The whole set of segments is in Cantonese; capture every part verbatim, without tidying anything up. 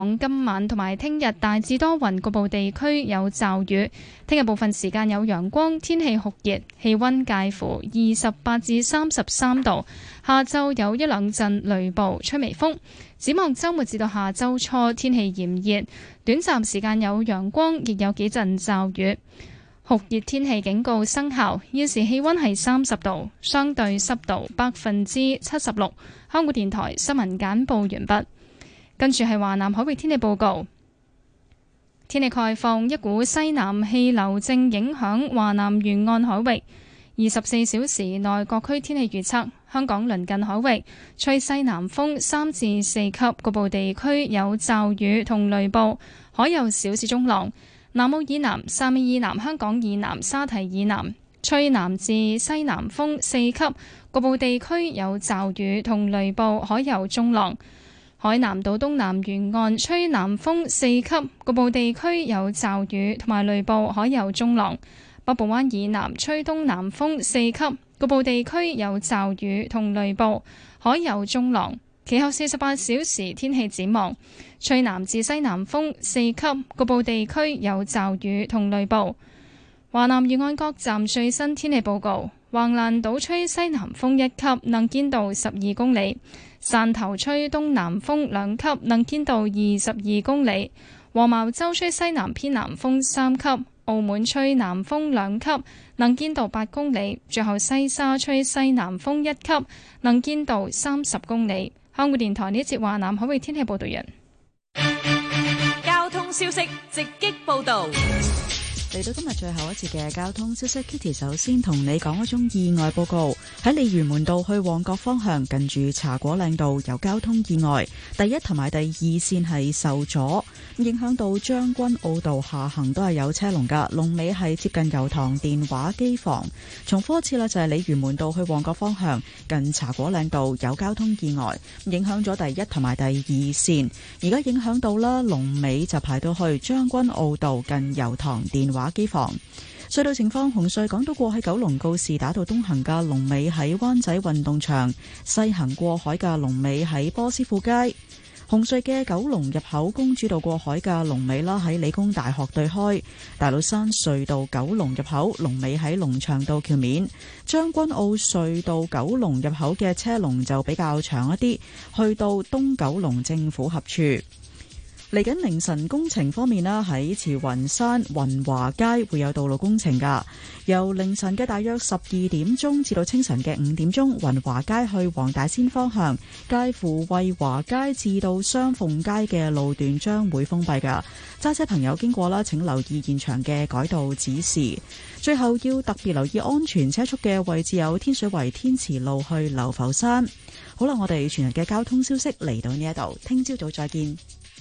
今晚同埋聽日大致多雲，局部地區有驟雨。聽日部分時間有陽光，天氣酷熱，氣溫介乎二十八至三十三度。下晝有一兩陣雷暴，吹微風。展望週末至到下週初，天氣炎熱，短暫時間有陽光，亦有幾陣驟雨。酷熱天氣警告生效。現時氣溫係三十度，相對濕度百分之七十六。香港電台新聞簡報完畢。跟住係華南海域天氣報告。天氣概況，一股西南氣流正影響華南沿岸海域。二十四小時內各區天氣預測：香港鄰近海域吹西南風三至四級，局部地區有驟雨同雷暴，海有小至中浪。南澳以南、汕尾以南、香港以南、沙堤以南吹南至西南風四級，局部地區有驟雨同雷暴，海有中浪。海南島東南沿岸吹南風四級，局部地區有驟雨同埋雷暴，海有中浪。北部灣以南吹東南風四級，局部地區有驟雨同雷暴，海有中浪。其後四十八小時天氣展望，吹南至西南風四級，局部地區有驟雨同雷暴。華南沿岸各站最新天氣報告：橫瀾島吹西南風一級，能見度十二公里；汕頭吹東南風兩級，能見度二十二公里；黃茅洲吹西南偏南風三級；澳門吹南風兩級，能見度八公里；最後西沙吹西南風一級，能見度三十公里。香港電台呢一節華南海域天氣報道人。 交通消息直擊報道。 嚟到今日最後一節嘅交通消息 ，Kitty 首先同你講一宗意外報告。喺鯉魚門道去旺角方向，近住茶果嶺道有交通意外，第一同埋第二線係受阻，影響到將軍澳道下行都係有車龍噶，龍尾係接近油塘電話機房。重複一次啦，就係鯉魚門道去旺角方向，近茶果嶺道有交通意外，影響咗第一同埋第二線，而家影響到啦，龍尾就排到去將軍澳道近油塘電話機房。隧道情況，紅隧港島過喺九龍告士打道東行嘅龍尾喺灣仔運動場，西行過海嘅龍尾喺波斯富街。紅隧嘅九龍入口公主道過海嘅龍尾啦喺理工大學對開。大老山隧道九龍入口龍尾喺龍翔道橋面。將軍澳隧道九龍入口嘅車龍就比較長一啲，去到東九龍政府合署。嚟緊凌晨工程方面啦，喺慈雲山雲華街會有道路工程噶。由凌晨嘅大約十二點鐘至到清晨嘅五點鐘，雲華街去黃大仙方向，介乎惠華街至到雙鳳街嘅路段將會封閉噶。揸車朋友經過啦，請留意現場嘅改道指示。最後要特別留意安全車速嘅位置有天水圍天慈路去流浮山。好啦，我哋全日嘅交通消息嚟到呢一度，聽朝早再見。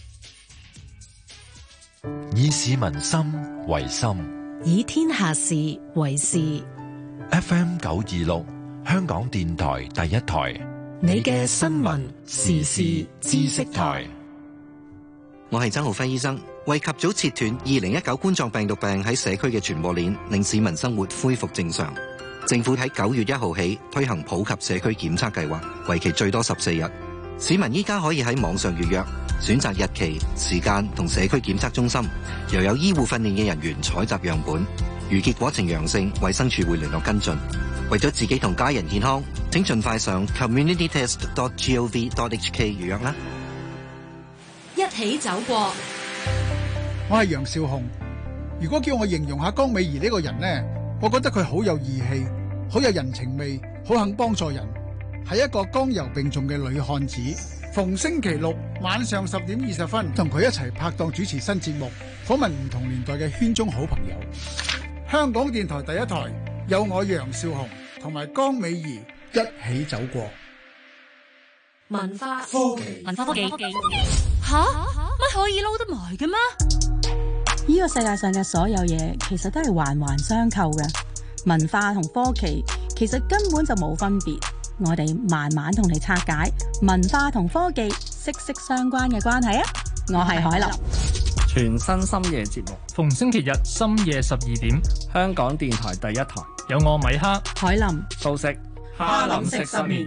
以市民心為心， 以天下事為事。 F M 九二六，香港電台第一台， 你嘅新聞時事知識台。 我係曾浩輝醫生，為及早切斷二零一九冠狀病毒病喺社區嘅傳播鏈，令市民生活恢復正常，政府喺九月一號起推行普及社區檢測計劃，為期最多十四日。市民依家可以喺網上預約，選擇日期、時間同社區檢測中心，又有醫護訓練嘅人員採集樣本。如結果呈陽性，衛生署會聯絡跟進。為咗自己同家人健康，請盡快上 community test dot gov dot h k 預約啦。 一起走過， 我係楊少雄。如果叫我形容下江美儀呢個人呢，我覺得佢好有義氣，好有人情味，好肯幫助人，係一個剛柔並重嘅女漢子。逢星期六晚上十點二十分，同佢一齊拍檔主持新節目，訪問唔同年代嘅圈中好朋友。香港電台第一台有我楊少雄同埋江美儀一起走過。 文化科技， 文化科技，吓乜可以撈得埋嘅咩？ 呢個世界上嘅所有嘢，其實都係環環相扣嘅。文化同科技其實根本就冇分別。我哋慢慢同你拆解文化同科技息息相關嘅關係啊！我係海林， 全新深夜節目， 逢星期日深夜十二點， 香港電台第一台， 有我米克、 海林、 素食、 哈林食失眠。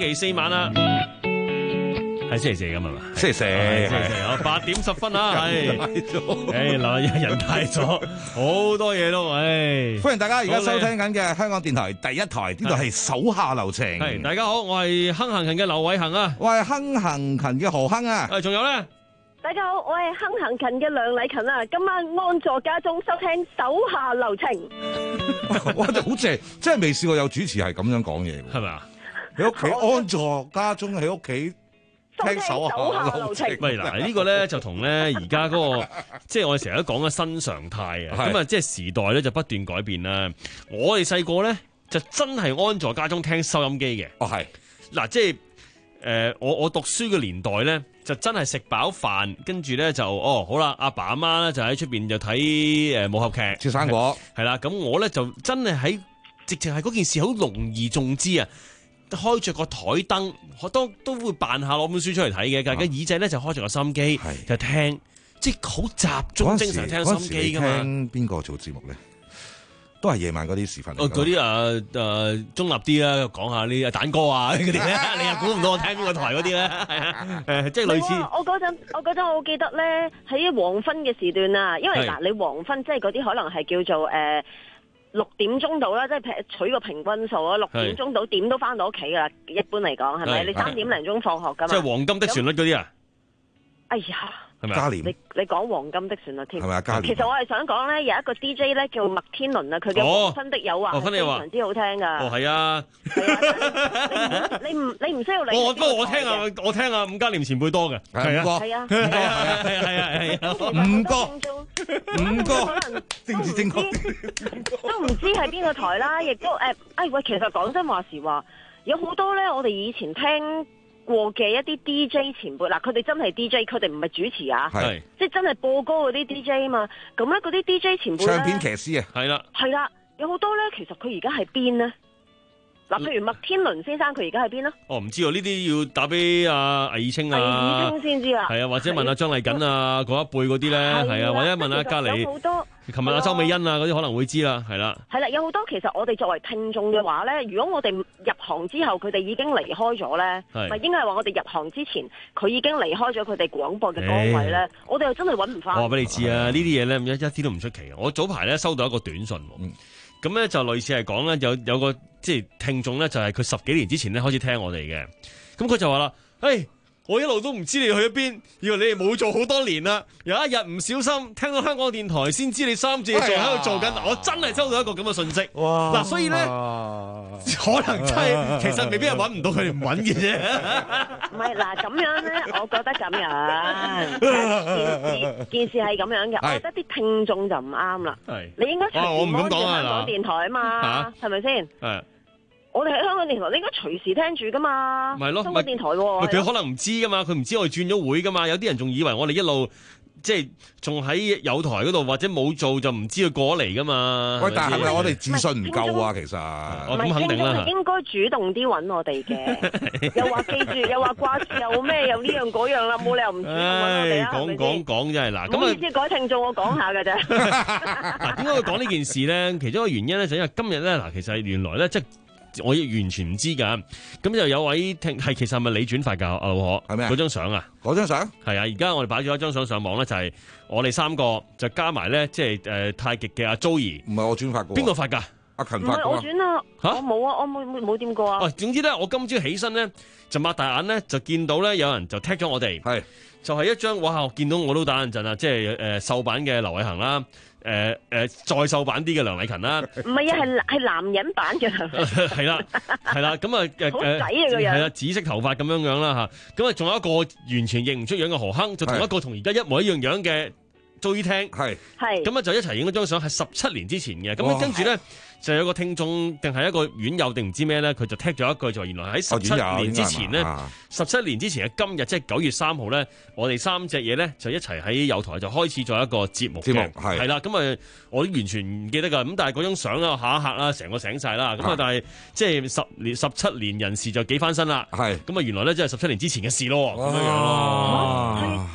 期四晚啦。係星期四咁係嘛？ 星期四， 星期四，我八點十分啊，係，誒嗱，人大咗，好多嘢都，誒， 歡迎大家而家收聽緊嘅香港電台第一台，呢度係手下留情。 係，大家好，我係亨行勤嘅劉偉恒啊， 我係亨行勤嘅何亨啊， 誒，仲有咧， 大家好，我係亨行勤嘅梁禮勤啊，今晚安坐家中收聽手下留情。 哇，真係好正，真係未試過有主持係咁樣講嘢， 係咪啊？ 喺屋企安坐家中，喺屋企。聽手下留情。 喂，嗱呢個咧就同咧而家嗰個，即係我哋成日都講嘅新常態啊。咁啊，即係時代咧就不斷改變啦。我哋細個咧就真係安坐家中聽收音機嘅。 哦，係。 嗱，即係誒，我我讀書嘅年代咧，就真係食飽飯，跟住咧就哦好啦，阿爸阿媽咧就喺出邊就睇誒武俠劇、 切生果， 係啦。咁我咧就真係喺直情係嗰件事好隆而重之啊！開着個台燈，我都都會扮下攞本書出嚟睇嘅，但係耳仔咧就開着個收音機，就聽，即係好集中精神聽收音機噶嘛。 聽邊個做節目咧？都係夜晚嗰啲時分。 哦，嗰啲誒誒中立啲啦，講下呢啊蛋哥啊嗰啲咧，你又估唔到我聽邊個台嗰啲咧？係啊，誒即係類似。 我嗰陣我嗰陣我好記得咧，喺黃昏嘅時段啊，因為嗱你黃昏即係嗰啲可能係叫做誒。六點鐘到啦，即係取個平均數啊！六點鐘到點都翻到屋企噶啦，一般嚟講係咪？你三點零鐘放學噶嘛？ 即係黃金的旋律嗰啲啊！ 哎呀， 係咪嘉年？ 你你講黃金的旋律添， 係咪啊？嘉年？ 其實我係想講咧，有一個 D J 咧叫麥天倫啊，佢嘅《黃昏的誘惑》係非常之好聽噶。 哦，係啊！ 你唔你唔需要理。 我不過我聽啊，我聽啊，伍嘉廉前輩多嘅。 係啊， 係啊， 係啊， 係啊， 係啊， 五個，五個，可能政治正確， 都唔知係邊個台啦，亦都誒，哎喂，其實講真話時話，有好多咧，我哋以前聽過嘅一啲 D J 前輩，嗱，佢哋真係 D J，佢哋唔係主持啊， 係， 即係真係播歌嗰啲 D J 啊嘛，咁咧嗰啲 D J 前輩咧， 唱片騎師啊， 係啦， 係啦，有好多咧，其實佢而家喺邊呢？嗱，譬如麥天倫先生，佢而家喺邊啊？ 哦，唔知喎，呢啲要打俾阿魏以清啊， 魏以清先知啊， 係啊，或者問阿張麗瑾啊嗰一輩嗰啲咧，係啊，或者問阿隔離， 有好多， 琴日阿周美欣啊嗰啲可能會知啦，係啦。 係啦，有好多其實我哋作為聽眾嘅話咧，如果我哋入行之後佢哋已經離開咗咧，咪應該係話我哋入行之前佢已經離開咗佢哋廣播嘅崗位咧，我哋又真係揾唔翻。 我話俾你知啊，呢啲嘢咧一一啲都唔出奇啊！我早排咧收到一個短信。嗯咁咧就類似係講咧，有有個即係聽眾咧，就係佢十幾年之前咧開始聽我哋嘅，咁佢就話啦，誒，我一路都唔知你去咗邊，以為你哋冇做好多年啦，有一日唔小心聽到香港電台先知你三字仲喺度做緊，我真係收到一個咁嘅信息。哇！嗱，所以咧可能真係其實未必係揾唔到佢哋唔揾嘅啫。 唔係嗱，咁樣咧，我覺得咁樣件事件事係咁樣嘅，我覺得啲聽眾就唔啱啦。係你應該隨時幫住香港電台啊嘛，係咪先？係。我哋喺香港電台，你應該隨時聽住噶嘛。咪咯，香港電台喎。 佢可能唔知噶嘛，佢唔知我哋轉咗會噶嘛。有啲人仲以為我哋一路即係仲喺有台嗰度，或者冇做就唔知佢過嚟噶嘛。 喂，但係咪我哋自信唔夠啊？其實， 我咁肯定啦。 應該主動啲揾我哋嘅，又話記住，又話掛住，又咩，又呢樣嗰樣啦，冇理由唔主動揾我哋啊！ 講講講真係嗱，咁啊， 唔好意思，改聽眾，我講下㗎啫。 嗱，點解會講呢件事咧？其中一個原因咧，就因為今日咧，嗱，其實原來咧，即係。我完全唔知噶，咁就有位聽係其實係咪你轉發噶阿老何？係咩？嗰張相啊， 嗰張相係啊，而家我哋擺咗一張相上網咧，就係我哋三個就加埋咧，即係誒太極嘅阿 Joey， 唔係我轉發過， 邊個發噶？ 阿勤發過， 唔係我轉啊，我冇啊，我冇冇冇掂過啊。 哦，總之咧，我今朝起身咧就擘大眼咧就見到咧有人就踢咗我哋，係就係一張哇！我見到我都打冷震啊，即係誒瘦版嘅劉偉恒啦。誒、呃、誒、呃，再瘦版啲嘅梁禮勤啦， 唔係啊，係係男人版嘅， 係啦係啦，咁啊誒， 好仔啊個樣， 係啦，紫色頭髮咁樣樣啦吓，咁啊仲有一個完全認唔出樣嘅何亨，就同一個同而家一模一樣樣嘅追聽，係係，咁啊就一齊影咗張相，係十七年之前嘅，咁跟住咧。就有個聽眾定係一個院友定唔知咩咧，佢就踢咗一句就話原來喺十七年之前咧，十七年之前嘅今日即係九月三號咧，我哋三隻嘢咧就一齊喺有台就開始咗一個節目嘅，係係啦，咁啊我都完全唔記得㗎，咁但係嗰張相啊嚇一嚇啦，成個醒晒啦，咁啊但係即係十年十七年人事就幾翻身啦，係咁啊原來咧即係十七年之前嘅事咯，咁樣樣咯。 我哋九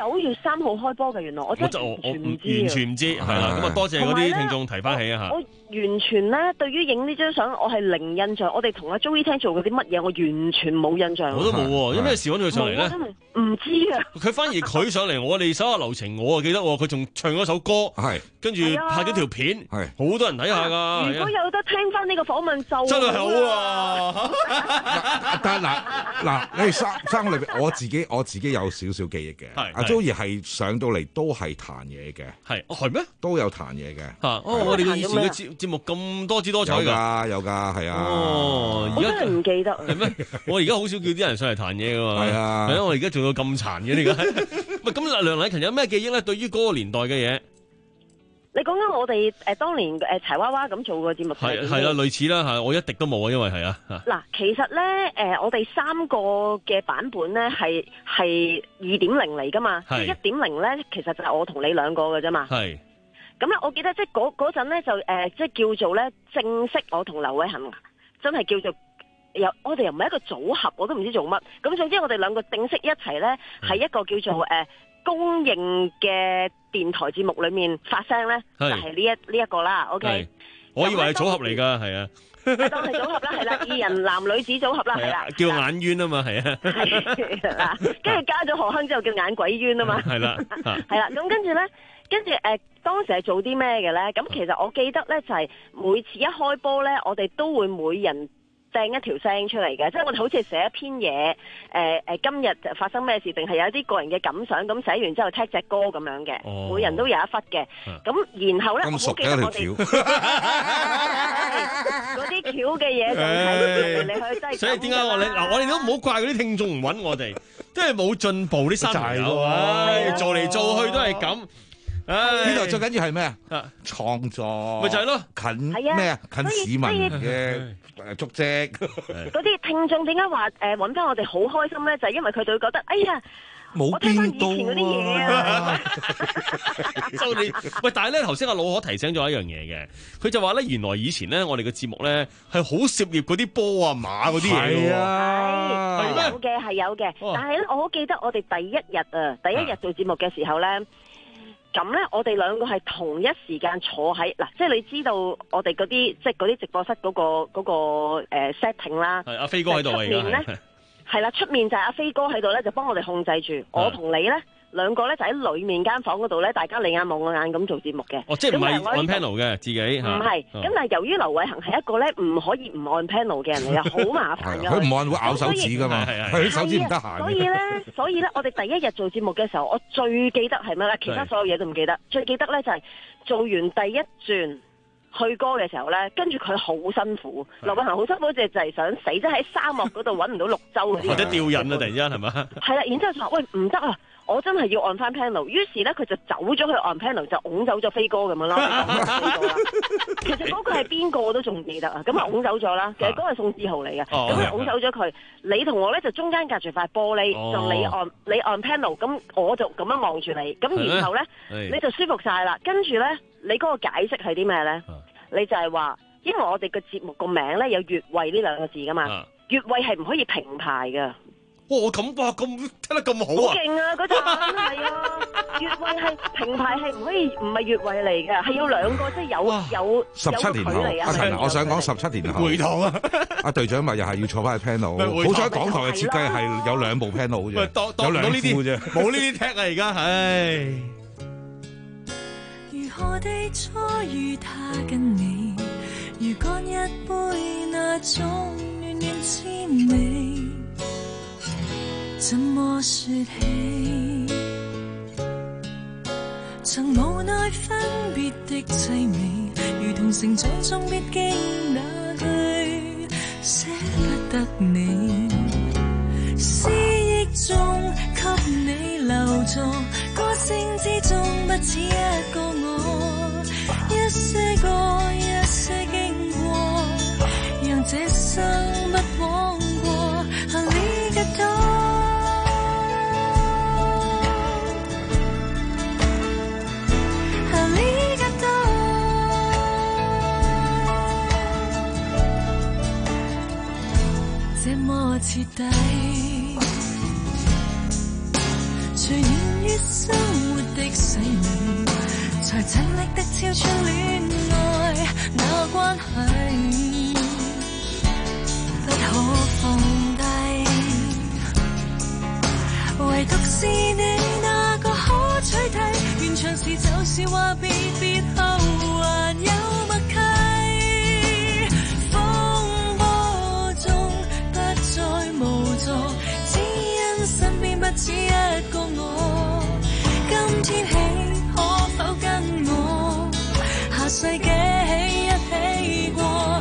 九月三號開波嘅，原來我真係完全唔知， 完全唔知，係啦。咁啊，多謝嗰啲聽眾提翻起啊嚇。 我完全咧對於影呢張相，我係零印象。我哋同阿 Joey 聽做過啲乜嘢，我完全冇印象。 我都冇喎，有咩事揾佢上嚟咧？ 唔知啊！ 佢反而佢上嚟，我哋手下留情，我啊記得喎，佢仲唱咗首歌，係跟住拍咗條片，係好多人睇下㗎。 如果有得聽翻呢個訪問就真係好啊！ 但係嗱嗱，你哋三三個裏邊，我自己我自己有少少記憶嘅。阿 Joey 係上到嚟都係彈嘢嘅，係係咩？都有彈嘢嘅嚇。哦，我哋嘅以前嘅節節目咁多姿多彩㗎，有㗎有㗎，係啊。哦， 而家真係唔記得係咩？我而家好少叫啲人上嚟彈嘢㗎嘛。係啊，係啊，我而家做到咁殘嘅呢個。喂，咁梁禮勤有咩記憶咧？對於嗰個年代嘅嘢？ 你講緊我哋誒當年誒柴娃娃咁做個節目係係啦，類似啦嚇，我一滴都冇啊，因為係啊。 嗱，其實咧誒，我哋三個嘅版本咧係係二點零嚟噶嘛，即係一點零咧，其實就係我同你兩個嘅啫嘛。係。咁咧，我記得即係嗰嗰陣咧就誒，即係叫做咧正式我同劉偉恒真係叫做又我哋又唔係一個組合，我都唔知做乜。咁總之我哋兩個正式一齊咧係一個叫做誒。公認嘅電台節目裏面發聲咧，就係呢一呢一個啦。OK， 我以為係組合嚟㗎，係啊， 當係組合啦，係啦，二人男女子組合啦，係啦， 叫眼冤啊嘛，係啊， 係啦，跟住加咗何亨之後叫眼鬼冤啊嘛，係啦，係啦，咁跟住咧，跟住誒當時係做啲咩嘅咧？咁其實我記得咧就係每次一開波咧，我哋都會每人掟一條聲出嚟嘅，即係我哋好似寫一篇嘢，誒、呃、誒，今日發生咩事，定係有一啲個人嘅感想，咁寫完之後踢隻歌咁樣嘅，哦、每人都有一忽嘅。咁、嗯、然後咧，我好記得我哋嗰啲橋嘅嘢就睇嚟嚟去真係。 所以點解我哋嗱，我哋都唔好怪嗰啲聽眾唔揾我哋，都係冇進步啲新朋友，唉，做嚟做去都係咁。 呢度最緊要係咩啊？創作咪就係咯， 近咩啊？近市民嘅誒足跡。 嗰啲聽眾點解話誒揾翻我哋好開心咧？就係因為佢哋會覺得，哎呀， 冇變到嗰啲嘢啊！ 就你喂，但係咧頭先阿老可提醒咗一樣嘢嘅，佢就話咧原來以前咧我哋嘅節目咧係好涉獵嗰啲波啊馬嗰啲嘢。係啊，係有嘅，係有嘅。但係咧，我好記得我哋第一日啊，第一日做節目嘅時候咧。咁咧，我哋兩個係同一時間坐喺嗱，即係你知道我哋嗰啲即係嗰啲直播室嗰、嗰個嗰、嗰個、呃、setting 啦。係阿飛哥喺度啊，而家係啦，出面就係阿飛哥喺度咧，就幫我哋控制住。我同你咧兩個咧就喺裏面間房嗰度咧，大家你眼望我眼咁做節目嘅。 哦，即係唔係按 panel 嘅自己？唔係。咁但係由於劉偉恒係一個咧唔可以唔按 panel 嘅人嚟啊，好麻煩㗎。 佢唔按會咬手指㗎嘛，佢手指唔得閒。 所以咧，所以咧，我哋第一日做節目嘅時候，我最記得係咩咧？其他所有嘢都唔記得，最記得咧就係做完第一轉去歌嘅時候咧，跟住佢好辛苦，劉偉恒好辛苦，就就係想死，即係喺沙漠嗰度揾唔到綠洲嗰啲。 或者吊癮啊！突然之間係嘛？係啦，然之後就話喂唔得啊！我真係要按翻 panel， 於是咧佢就走咗去按 panel， 就拱走咗飛哥咁樣啦。其實嗰個係邊個我都仲記得啊！咁啊拱走咗啦，其實嗰個係宋志豪嚟嘅，咁啊拱走咗佢。你同我咧就中間隔住塊玻璃，哦、就你按你按 panel， 咁我就咁樣望住你，咁然後咧你就舒服晒啦。跟住咧你嗰個解釋係啲咩咧？你就係話，因為我哋個節目個名咧有越位呢兩個字噶嘛，越位係唔可以平排噶。 哇！咁哇咁聽得咁好啊！ 好勁啊！嗰陣係啊，越位係平排係唔可以，唔係越位嚟嘅，係要兩個即係有有十七年後啊！嗱，我想講十七年後回堂啊！ 阿隊長咪又係要坐翻去 panel， 好彩港台嘅設計係有兩部 panel 啫，有兩副啫， 冇呢啲踢啊！而家唉。 如何地初遇他跟你，如乾一杯那種暖暖滋味。怎麼說起？曾無奈分別的凄美，如同成長中必經那句捨不得你。思憶中給你留座，歌聲之中不止一個我，一些歌一些經過，讓這生不枉過。行你嘅道。這麼徹底，隨年月生活的洗練，才盡力的超出戀愛那關係，不可放低。唯獨是你那個可取替，完場時就是話別別後還有默契。風波中不再無助，只因身邊不止一個我。今天起可否跟我下世紀一起過？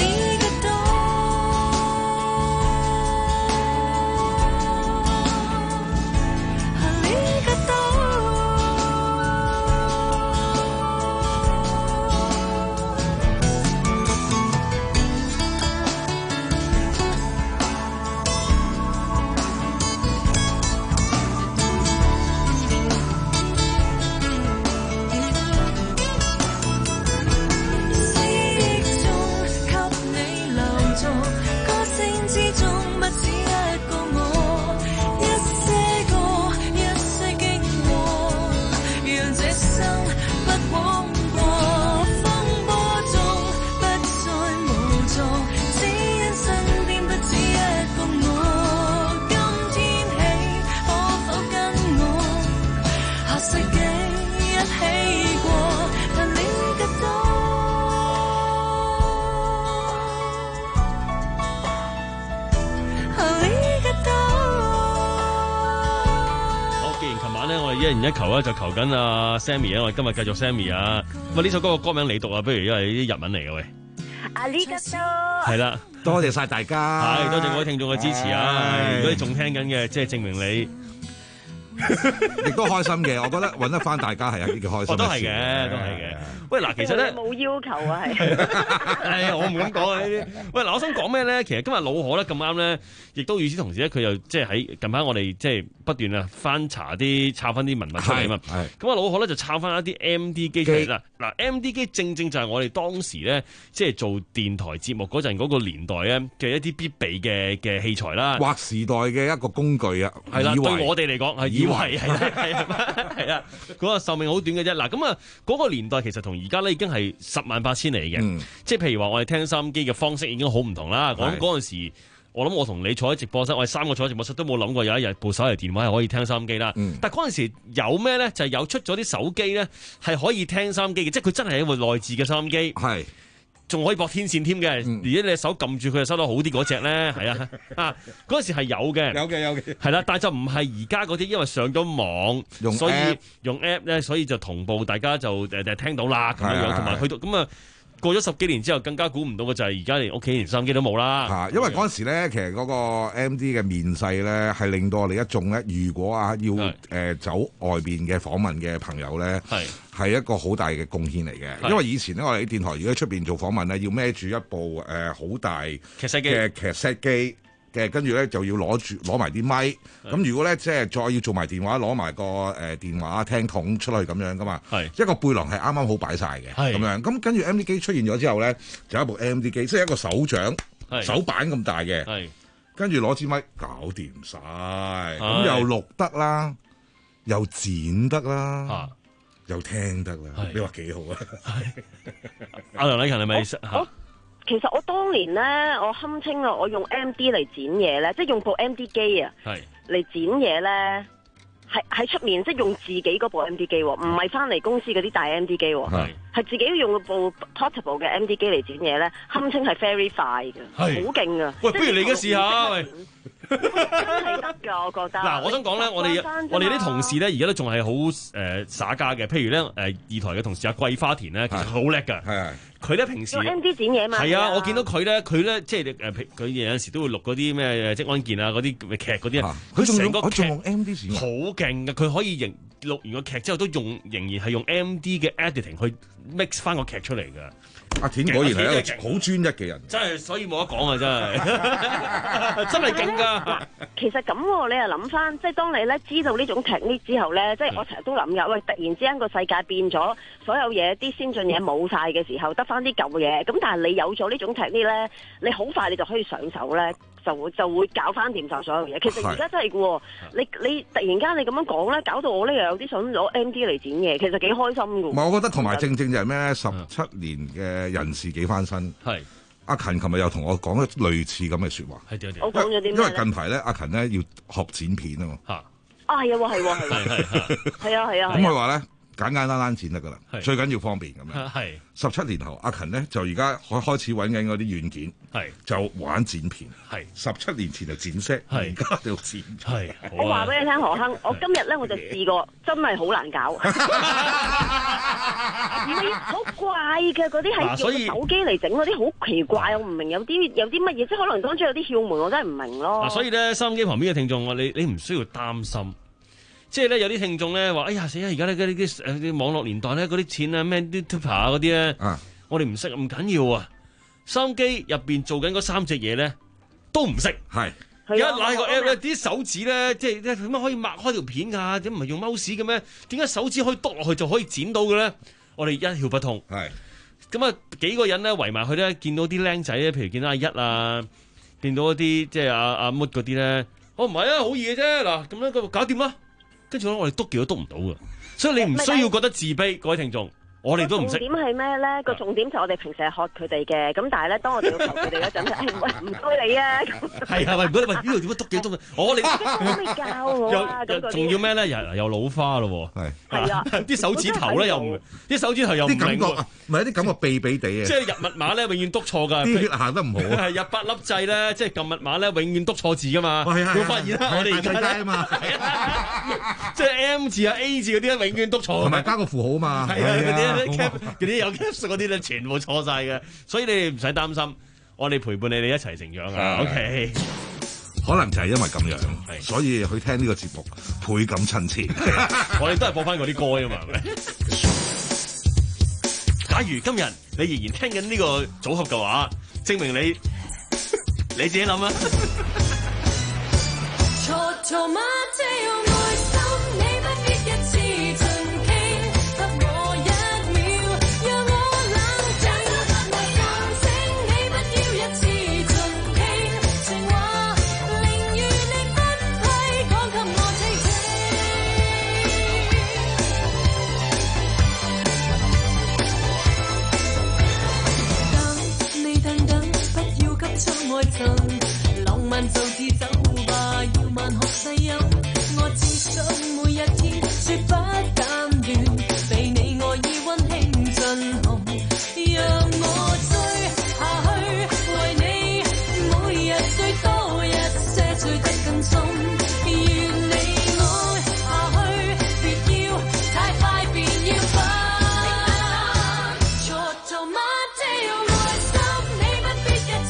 一人一球咧，就求緊阿 Sammy 啊！我哋今日繼續 Sammy 啊！喂，呢首歌個歌名你讀啊，不如因為啲日文嚟嘅喂。 阿里加多。係啦， 多謝晒大家。 係，多謝各位聽眾嘅支持啊！如果你仲聽緊嘅，即係證明你亦都開心嘅。我覺得揾得翻大家係一啲嘅開心。 我都係嘅，都係嘅。喂，嗱，其實咧冇要求啊，係。 係，我唔敢講啊呢啲。喂，嗱，我想講咩咧？其實今日老何咧咁啱咧，亦都與此同時咧，佢又即係喺近排我哋即係不斷啊翻查啲抄翻啲文物出嚟啊嘛。係。咁啊，老何咧就抄翻一啲 M D 機出嚟啦。嗱 ，M D 機正正就係我哋當時咧即係做電台節目嗰陣嗰個年代咧嘅一啲必備嘅嘅器材啦。 劃時代嘅一個工具啊。 係啦，對我哋嚟講係以為係係係啊，嗰個壽命好短嘅啫。嗱，咁啊嗰個年代其實同而家咧已經係十萬八千里嘅，嗯、即係譬如話我哋聽收音機嘅方式已經好唔同啦。我諗嗰陣時，我諗我同你坐喺直播室，我哋三個坐喺直播室都冇諗過有一日部手提電話係可以聽收音機啦。嗯、但係嗰陣時有咩咧？就係、是、有出咗啲手機咧，係可以聽收音機嘅，即係佢真係一部內置嘅收音機。係。仲可以駁天線添嘅，嗯、而家你手撳住佢就收到好啲嗰隻咧，係啊啊嗰陣時係有嘅， 有嘅有嘅， 係啦，但係就唔係而家嗰啲，因為上咗網，用 app，所以用 app 咧，所以就同步大家就誒誒聽到啦咁樣樣，同埋去到咁啊。過咗十幾年之後，更加估唔到嘅就係而家連屋企連收音機都冇啦。 嚇，因為嗰陣時咧，其實嗰個 M D 嘅面世咧，係令到我哋一眾咧，如果啊要誒、呃、走外邊嘅訪問嘅朋友咧，係係一個好大嘅貢獻嚟嘅。因為以前咧，我哋啲電台如果喺出邊做訪問咧，要孭住一部誒好、呃、大嘅劇 set 機。嘅跟住咧就要攞住攞埋啲咪，咁如果咧即係再要做埋電話攞埋個誒電話聽筒出去咁樣噶嘛，一個背囊係啱啱好擺晒嘅咁樣，咁跟住 M D 機出現咗之後咧，就有一部 M D 機，即係一個手掌手板咁大嘅，跟住攞支咪搞掂晒，咁又錄得啦，又剪得啦，又聽得啦，你話幾好啊？ 阿梁禮勤係咪嚇？ 其實我當年咧，我堪稱啊，我用 M D 嚟剪嘢咧，即係用部 M D 機啊，嚟剪嘢咧，係喺出面即係用自己嗰部 M D 機，唔係翻嚟公司嗰啲大 M D 機，係係自己用部 portable 嘅 M D 機嚟剪嘢咧，堪稱係 very 快嘅，好勁啊！ 喂，不如你而家試下喂。 真係得㗎，我覺得。 嗱，我想講咧，我哋我哋啲同事咧，而家都仲係好誒耍家嘅。譬如咧，誒、呃、二台嘅同事阿桂花田咧，其實好叻㗎。係啊，佢咧平時用 M D 剪嘢嘛。 係啊，我見到佢咧，佢咧即係誒，佢有陣時都會錄嗰啲咩職安健啊，嗰啲劇嗰啲。佢成個劇用 M D 剪，好勁㗎！佢可以仍錄完個劇之後，都用仍然係用 M D 嘅 editing 去 mix 翻個劇出嚟㗎。 阿田果然係一個好專一嘅人， 真係所以冇得講啊！真係真係勁㗎。 其實咁、啊，你又諗翻，即係當你咧知道呢種 technique 之後咧，即係我成日都諗㗎。喂，突然之間個世界變咗，所有嘢啲先進嘢冇晒嘅時候，得翻啲舊嘢。咁但係你有咗呢種 technique 咧，你好快你就可以上手咧。 就會就會搞翻掂晒所有嘢。其實而家真係嘅喎，你你突然間你咁樣講咧，搞到我呢又有啲想攞 M D 嚟剪嘢，其實幾開心嘅。 唔係，我覺得同埋正正就係咩咧？十七年嘅人事幾翻身。係。阿勤琴日又同我講咗類似咁嘅説話。係點點？ 我講咗啲咩？ 因為近排咧，阿勤咧要學剪片啊嘛。嚇！ 啊係喎係喎係喎係係啊係啊！ 咁佢話咧簡簡單單剪得噶啦，最緊要方便咁樣。係十七年後，阿勤咧就而家開開始揾緊嗰啲軟件，係就玩剪片。係十七年前就剪聲，而家就剪。係我話俾你聽，何亨，我今日咧我就試過，真係好難搞。唔係好怪嘅，嗰啲係用手機嚟整嗰啲好奇怪，我唔明有啲有啲乜嘢，即係可能當中有啲竅門，我真係唔明咯。 嗱，所以咧收音機旁邊嘅聽眾，我你你唔需要擔心。即係咧，有啲聽眾咧話：哎呀死啦！而家咧嗰啲啲誒網絡年代咧，嗰啲錢啊咩啲 YouTuber 啊嗰啲咧，我哋唔識，唔緊要啊！收音機入邊做緊嗰三隻嘢咧，都唔識。係一拉個 app 咧，啲手指咧，即係點解可以擘開條片㗎？點唔係用 mouse 嘅咩？點解手指可以篤落去就可以剪到嘅咧？我哋一竅不通。係咁啊，幾個人咧圍埋佢咧，見到啲僆仔咧，譬如見到阿一啊，見到一啲即係阿阿 Mood 嗰啲咧，我唔係啊，好易嘅啫。嗱，咁樣個搞掂啦。跟住咧，我哋篤極都篤唔到嘅，所以你唔需要覺得自卑，各位聽眾，我哋都唔識。 重點係咩咧？個重點就我哋平時係學佢哋嘅，咁但係咧，當我哋要求佢哋嗰陣，誒喂，唔該你啊！ 係啊，喂，唔該你，喂，呢度點樣篤極篤？我哋可唔可以教我啊？ 又仲要咩咧？又又老花咯喎，係係啊！ 啲手指頭咧又唔，啲手指頭又唔啲感覺，唔係啲感覺痹痹地啊！ 即係入密碼咧，永遠篤錯㗎。 啲血行得唔好啊！ 係入八粒掣咧，即係撳密碼咧，永遠篤錯字㗎嘛。係係。會發現啦，我哋而家咧，即係 M 字啊 A 字嗰啲咧，永遠篤錯。 同埋加個符號啊嘛。 係啊，嗰啲嗰啲有 caps 嗰啲咧，全部錯晒嘅。所以你哋唔使擔心，我哋陪伴你哋一齊成長啊。OK。 可能就係因為咁樣，所以去聽呢個節目倍感親切。 我哋都係播翻嗰啲歌啊嘛。假如今日你仍然聽緊呢個組合嘅話，證明你你自己諗啊。 浪漫就似酒吧，要慢學細飲。我只想每一天絕不間斷，被你愛意溫馨震撼。讓我追下去，為你每日追多一些，追得更深。願你愛下去，別要太快便要分。錯就嗎？這樣愛心，你不必一次。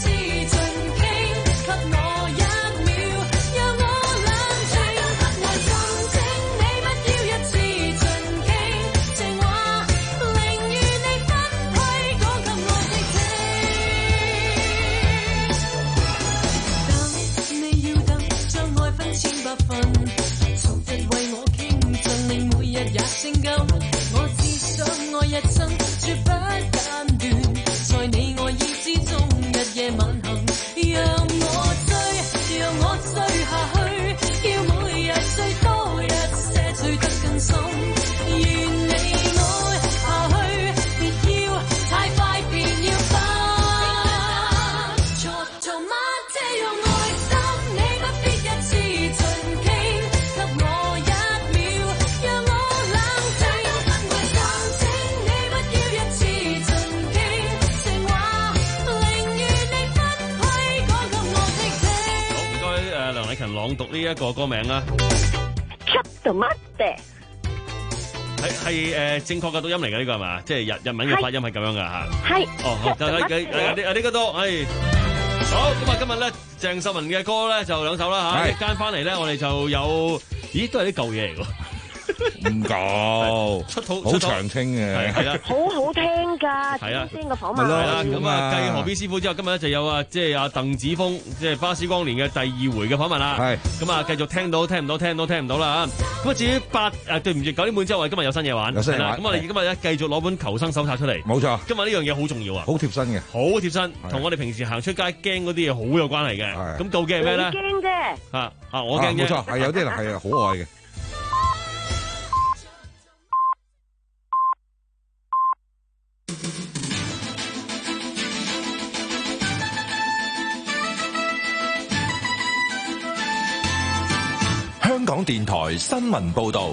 我只想愛一生，絕不間斷，在你愛意之中，日夜晚行。讓我追，讓我追下去，要每日追多一些，追得更深。願你愛下去，別要太快便要分。錯就嗎？這樣愛心，你不必一次盡傾，給我一秒，讓我朗讀呢一個歌名啦， 出到乜嘅？ 係係誒正確嘅讀音嚟嘅呢個係嘛？即係日日文嘅發音係咁樣噶吓。係。哦，好，誒誒誒誒呢個都係。好，咁啊今日咧鄭秀文嘅歌咧就兩首啦吓，一間翻嚟咧我哋就有，咦都係啲舊嘢嚟㗎。 唔夠， 出土好長青嘅， 係啦， 好好聽㗎， 係啊， 先個訪問係啦，咁啊，繼何必師傅之後，今日咧就有啊，即係阿鄧梓峰，即係巴斯光年嘅第二回嘅訪問啦。係，咁啊，繼續聽到聽唔到，聽到聽唔到啦嚇。咁啊，至於八誒對唔住九點半之後，我哋今日有新嘢玩， 有新嘢玩。 咁我哋今日咧繼續攞本求生手冊出嚟。 冇錯， 今日呢樣嘢好重要啊， 好貼身嘅， 好貼身，同我哋平時行出街驚嗰啲嘢好有關係嘅。咁究竟係咩咧？ 驚啫。 啊啊，我驚啫。 冇錯，係有啲人係好愛嘅。 香港電台新聞報道，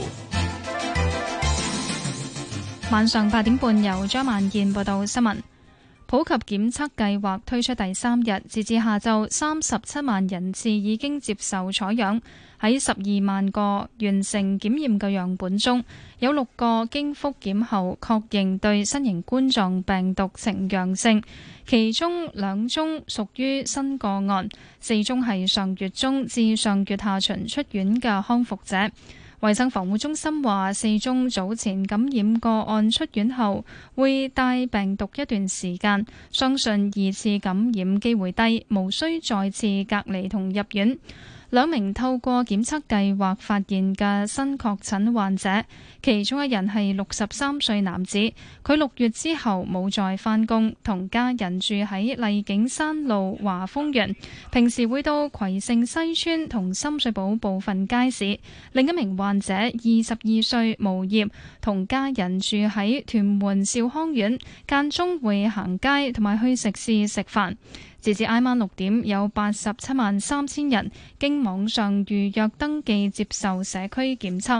晚上八點半由張萬燕報道新聞。普及檢測計劃推出第三日，截至下晝，三十七萬人次已經接受採樣。喺十二萬個完成檢驗嘅樣本中，有六個經復檢後確認對新型冠狀病毒呈陽性，其中兩宗屬於新個案，四宗係上月中至上月下旬出院嘅康復者。衛生防護中心話，四宗早前感染個案出院後會帶病毒一段時間，相信二次感染機會低，無需再次隔離同入院。兩名透過檢測計劃發現嘅新確診患者，其中一人係六十三歲男子，佢六月之後冇再返工，同家人住喺麗景山路華豐園，平時會到葵盛西村同深水埗部分街市。另一名患者二十二歲無業，同家人住喺屯門兆康苑，間中會行街同埋去食肆食飯。截至挨晚六點，有八十七萬三千人經網上預約登記接受社區檢測。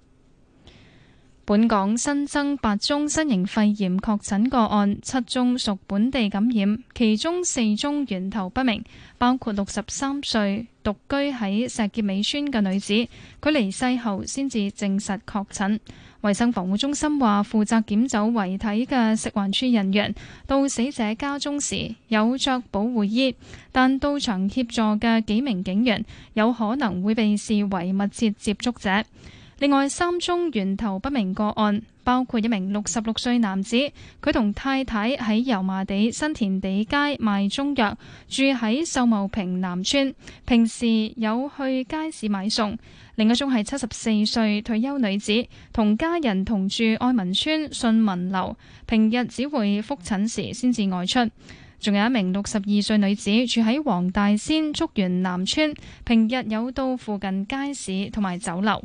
本港新增八宗新型肺炎確診個案，七宗屬本地感染，其中四宗源頭不明，包括六十三歲獨居喺石硤尾村嘅女子，佢離世後先至證實確診。衛生防護中心話，負責檢走遺體嘅食環署人員到死者家中時有着保護衣，但到場協助嘅幾名警員有可能會被視為密切接觸者。另外三宗源頭不明個案，包括一名六十六歲男子，佢同太太喺油麻地新填地街賣中藥，住喺秀茂坪南村，平時有去街市買餸。另一宗係七十四歲退休女子，同家人同住愛民村信民樓，平日只會覆診時先至外出。仲有一名六十二歲女子住喺黃大仙竹園南村，平日有到附近街市同埋酒樓。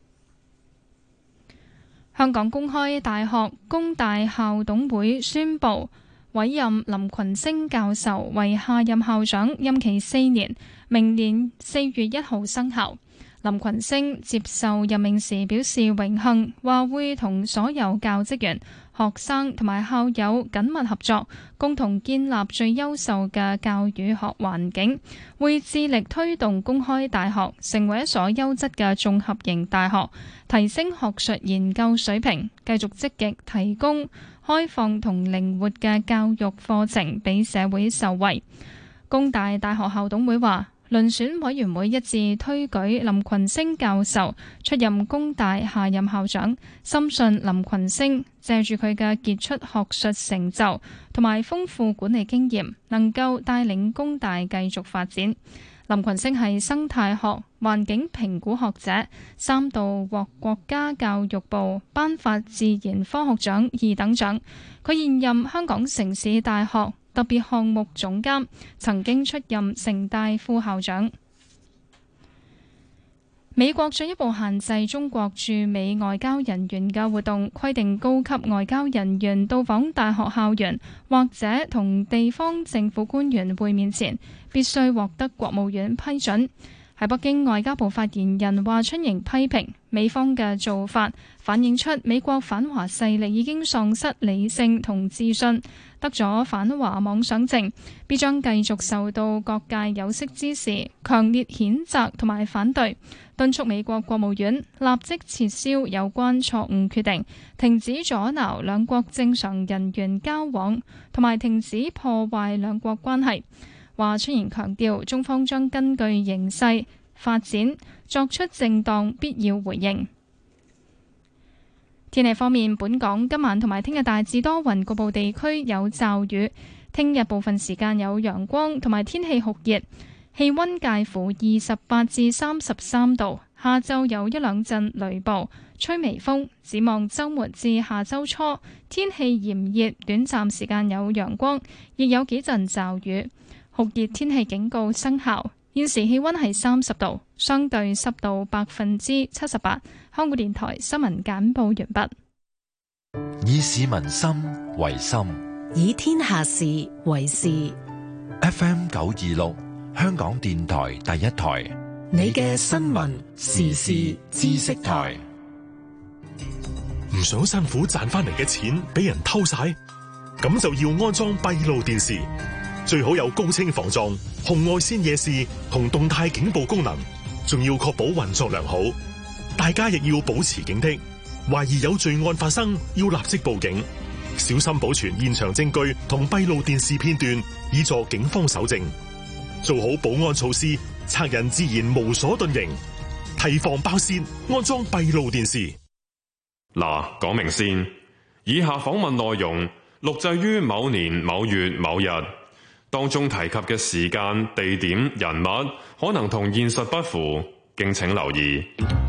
香港公開大學工大校董會宣布委任林群星教授為下任校長，任期四年，明年四月一號生效。林群星接受任命時表示榮幸，話會同所有教職員、學生同埋校友緊密合作，共同建立最優秀嘅教與學環境，會致力推動公開大學成為一所優質嘅綜合型大學，提升學術研究水平，繼續積極提供開放同靈活嘅教育課程俾社會受惠。工大大學校董會話，遴選委員會一致推舉林群星教授出任工大下任校長，深信林群星借住佢嘅傑出學術成就同埋豐富管理經驗，能夠帶領工大繼續發展。林群星係生態學、環境評估學者，三度獲國家教育部頒發自然科學獎二等獎。佢現任香港城市大學特別項目總監，曾經出任城大副校長。美國進一步限制中國駐美外交人員嘅活動，規定高級外交人員到訪大學校園或者同地方政府官員會面前，必須獲得國務院批准。喺北京，外交部發言人華春瑩批評美方嘅做法，反映出美國反華勢力已經喪失理性同自信，得咗反華妄想症，必將繼續受到各界有識之士強烈譴責同埋反對，敦促美國國務院立即撤銷有關錯誤決定，停止阻撓兩國正常人員交往，同埋停止破壞兩國關係。華春瑩強調，中方將根據形勢發展作出正當必要回應。 天氣方面，本港今晚同埋聽日大致多雲，局部地區有驟雨。聽日部分時間有陽光，同埋天氣酷熱，氣溫介乎二十八至三十三度。下晝有一兩陣雷暴，吹微風。展望週末至下週初，天氣炎熱，短暫時間有陽光，亦有幾陣驟雨。酷熱天氣警告生效。現時氣溫係三十度，相對濕度百分之七十八。香港電台新聞簡報完畢。 以市民心為心， 以天下事為事。 F M 九二六，香港電台第一台， 你嘅新聞時事知識台。 唔想辛苦賺翻嚟嘅錢俾人偷晒，咁就要安裝閉路電視，最好有高清防撞、紅外線夜視同動態警報功能，仲要確保運作良好。大家亦要保持警惕，懷疑有罪案發生，要立即報警，小心保存現場證據同閉路電視片段，以助警方搜證。做好保安措施，賊人自然無所遁形。提防爆竊，安裝閉路電視。 嗱，講明先，以下訪問內容錄製於某年某月某日，當中提及嘅時間、地點、人物可能同現實不符，敬請留意。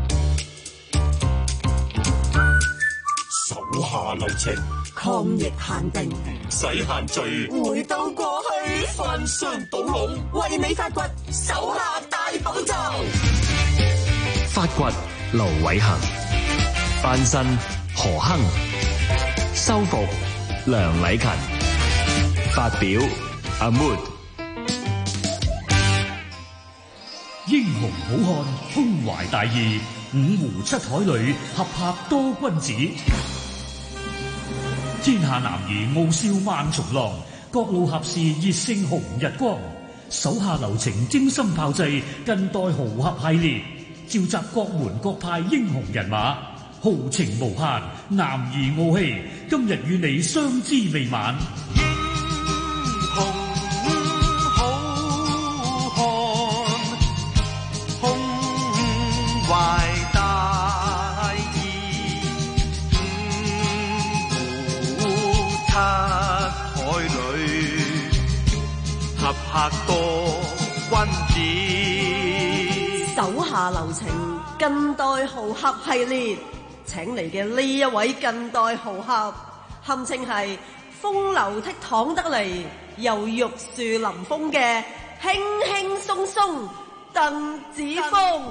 手下留情， 抗疫限定， 唔使限聚， 回到過去， 翻箱倒籠， 為你發掘手下大寶藏。 發掘盧偉恒，翻身何亨，修復梁禮勤，發表阿 Mood。 英雄好漢，胸懷大義，五湖七海裏合拍多君子。天下男兒傲笑萬重浪，各路俠士熱勝紅日光。手下留情，精心炮製近代豪俠系列，召集各門各派英雄人馬，豪情無限，男兒傲氣。今日與你相知未晚。 英雄好漢，胸懷大義，五湖七海裏合拍多君子。 手下留情近代豪俠系列，請嚟嘅呢一位近代豪俠，堪稱係風流倜儻得嚟，又玉樹臨風嘅輕輕鬆鬆鄧子峰。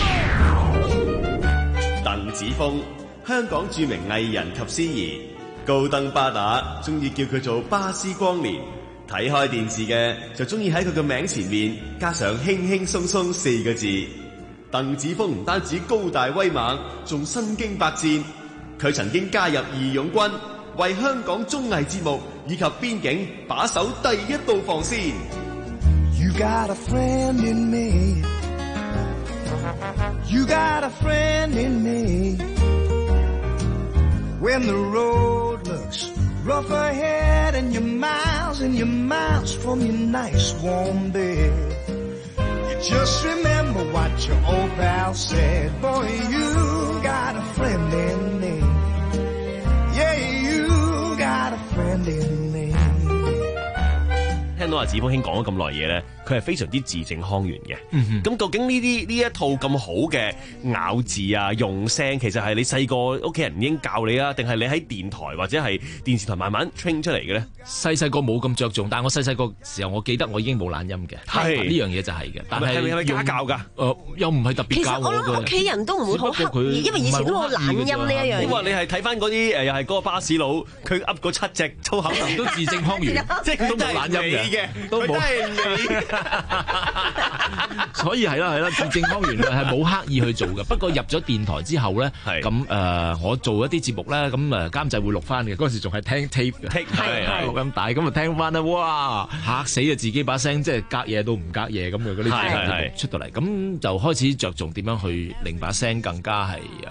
鄧子峰，香港著名藝人及司儀，高登巴打，中意叫佢做巴斯光年。睇開電視嘅就中意喺佢嘅名前面加上輕輕鬆鬆四個字。鄧子峰唔單止高大威猛，仲身經百戰。佢曾經加入義勇軍，為香港綜藝節目以及邊境把守第一道防線。 You got a friend in me. You got a friend in me. When the road looks rough ahead and you're miles and you're miles from your nice warm bed, you just remember what your old pal said. Boy, you got a friend in me. Yeah, you got a friend in me. 聽到阿子峰兄講咗咁耐嘢咧，佢係非常之字正腔圓嘅。咁、嗯、究竟呢啲呢一套咁好嘅咬字啊、用聲，其實係你細個屋企人已經教你啊，定係你喺電台或者係電視台慢慢 train 出嚟嘅咧？ 細細個冇咁着重，但係我細細個時候，我記得我已經冇懶音嘅。係呢樣嘢就係嘅。但係係咪家教㗎？誒、呃，又唔係特別教我嘅。 其實我諗屋企人都唔會好刻意，因為以前都冇懶音呢一樣嘢。 你話你係睇翻嗰啲誒，又係嗰個巴士佬，佢噏嗰七隻粗口都字正腔圓，即係佢都冇懶音嘅。都冇， 所以係啦係啦，字正腔圓係冇刻意去做嘅。不過入咗電台之後咧，咁誒、呃、我做一啲節目咧，咁誒監製會錄翻嘅。嗰陣時仲係聽 tape 嘅，錄音帶，咁啊聽翻啦，哇嚇死啊！自己把聲即係隔夜都唔隔夜咁嘅嗰啲節目出到嚟，咁就開始着重點樣去令把聲更加係誒。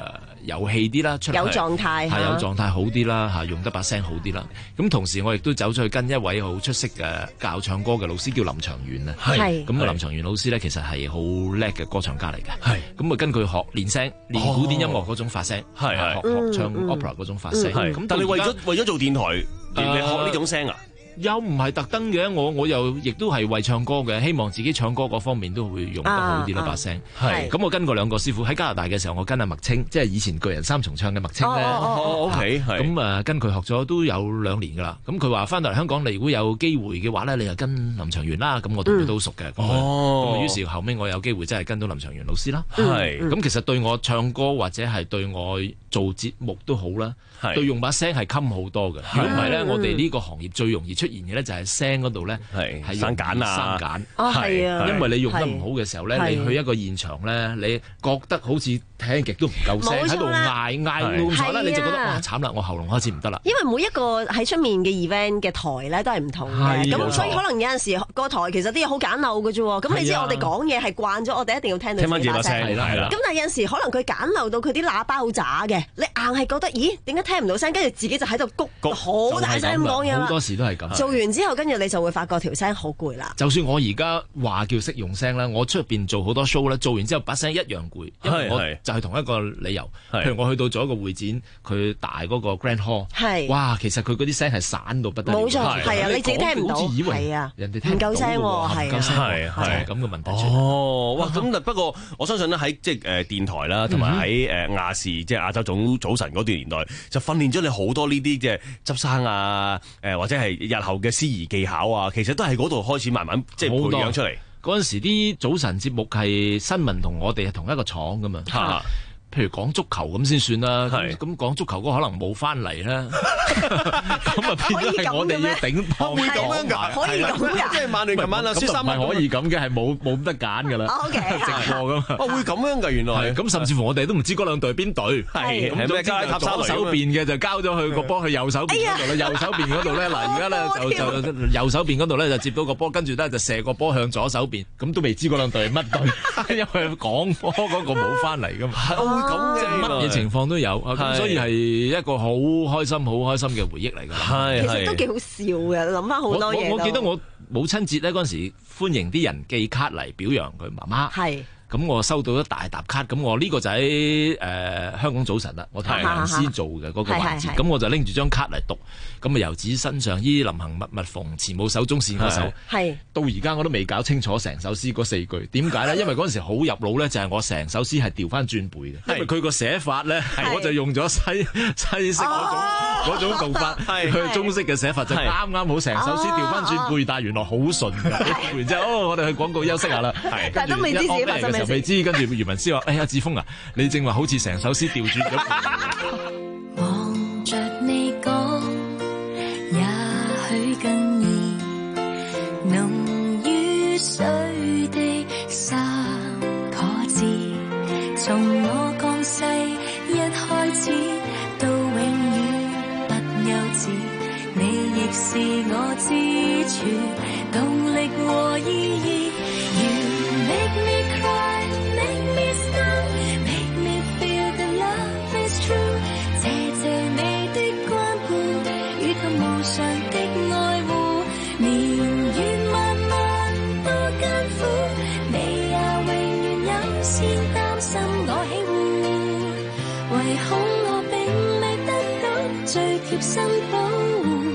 有氣啲啦，出嚟有狀態係有狀態好啲啦，嚇用得把聲好啲啦。咁同時我亦都走咗去跟一位好出色嘅教唱歌嘅老師，叫林長遠啊。係咁啊，林長遠老師咧其實係好叻嘅歌唱家嚟嘅。係咁啊，跟佢學練聲，練古典音樂嗰種發聲，係係學學唱 opera 嗰種發聲。咁但係你為咗為咗做電台，你學呢種聲啊？ 又唔係特登嘅，我我又亦都係為唱歌嘅，希望自己唱歌嗰方面都會用得好啲啦，把聲。係咁，我跟過兩個師傅喺加拿大嘅時候，我跟阿麥青，即係以前巨人三重唱嘅麥青咧。 哦 OK 係。 咁啊，跟佢學咗都有兩年噶啦。咁佢話翻到嚟香港，你如果有機會嘅話咧，你就跟林長源啦。咁我同佢都熟嘅。哦。咁於是後尾我有機會真係跟到林長源老師啦。係。咁其實對我唱歌或者係對我做節目都好啦。係。對用把聲係襟好多嘅。如果唔係咧，我哋呢個行業最容易出現嘅咧就係聲嗰度咧係生繭啊，生繭啊，係啊， 因為你用得唔好嘅時候咧，你去一個現場咧，你覺得好似聽極都唔夠聲，喺度嗌嗌到咁上咧，你就覺得哇慘啦，我喉嚨開始唔得啦。 因為每一個喺出面嘅 event 嘅台咧都係唔同嘅，咁所以可能有陣時個台其實啲嘢好簡陋嘅啫喎。咁你知我哋講嘢係慣咗，我哋一定要聽到自己把聲。咁但係有陣時可能佢簡陋到佢啲喇叭好渣嘅，你硬係覺得咦點解聽唔到聲，跟住自己就喺度谷好大聲咁講嘢啦。 好多時都係咁。 做完之後，跟住你就會發覺條聲好攰啦。 就算我而家話叫識用聲啦，我出邊做好多 show 咧，做完之後把聲一樣攰，因為我就係同一個理由。譬如我去到做一個會展，佢大嗰個 Grand Hall， 係哇，其實佢嗰啲聲係散到不得了。 冇錯，係啊，你自己聽唔到，係啊， 人哋聽唔夠聲喎，係啊，係係咁嘅問題出。 哦，哇！咁不過我相信咧喺即係誒電台啦，同埋喺誒亞視即係亞洲早早晨嗰段年代，就訓練咗你好多呢啲即係執生啊，誒或者係日後嘅司儀技巧啊，其實都係嗰度開始慢慢即係培養出嚟。 嗰陣時啲早晨節目係新聞同我哋係同一個廠噶嘛。譬如講足球咁先算啦，咁講足球嗰可能冇翻嚟啦，咁啊變咗係我哋要頂檔。 可以咁樣㗎，可以咁㗎，即係曼聯琴晚啊輸三蚊， 唔係可以咁嘅，係冇冇得揀㗎啦。 O K， 直播㗎嘛。 哦，會咁樣㗎，原來。 咁甚至乎我哋都唔知嗰兩隊邊隊。 係。咁總之係左手邊嘅就交咗去個波去右手邊嗰度啦，右手邊嗰度咧嗱，而家咧就就右手邊嗰度咧就接到個波，跟住咧就射個波向左手邊，咁都未知嗰兩隊係乜隊，因為講波嗰個冇翻嚟㗎嘛。 咁即係乜嘢情況都有，咁所以係一個好開心、好開心嘅回憶嚟㗎。 係，其實都幾好笑嘅，諗翻好多嘢。 我我記得我母親節咧嗰陣時，歡迎啲人寄卡嚟表揚佢媽媽。係。咁我收到一大沓卡，咁我呢個就喺誒、呃、香港早晨啦，我同藍絲做嘅嗰個環節，咁我就拎住張卡嚟讀，咁啊遊子身上衣，臨行密密縫，前冇手中線嗰首，到而家我都未搞清楚成首詩嗰四句，點解咧？因為嗰陣時好入腦咧，就係我成首詩係調翻轉背嘅，因為佢個寫法咧，我就用咗西西式嗰種嗰種讀法，佢中式嘅寫法就啱啱好成首詩調翻轉背，但係原來好順嘅，然之後哦，我哋去廣告休息下啦， 但係都未知自己發生咩事。 未知，跟住余文詩話：哎呀，志峰啊，你正話好似成首詩調轉咗。 望着你講，也許更易濃於水的三個字，從我降世一開始到永遠不休止，你亦是我支柱、動力和意義。You make me cry, make me smile, make me feel that love is true。謝謝你的關顧，以及無償的愛護。年月漫漫多艱苦，你也永遠有先擔心我起護，唯恐我並未得到最貼心保護。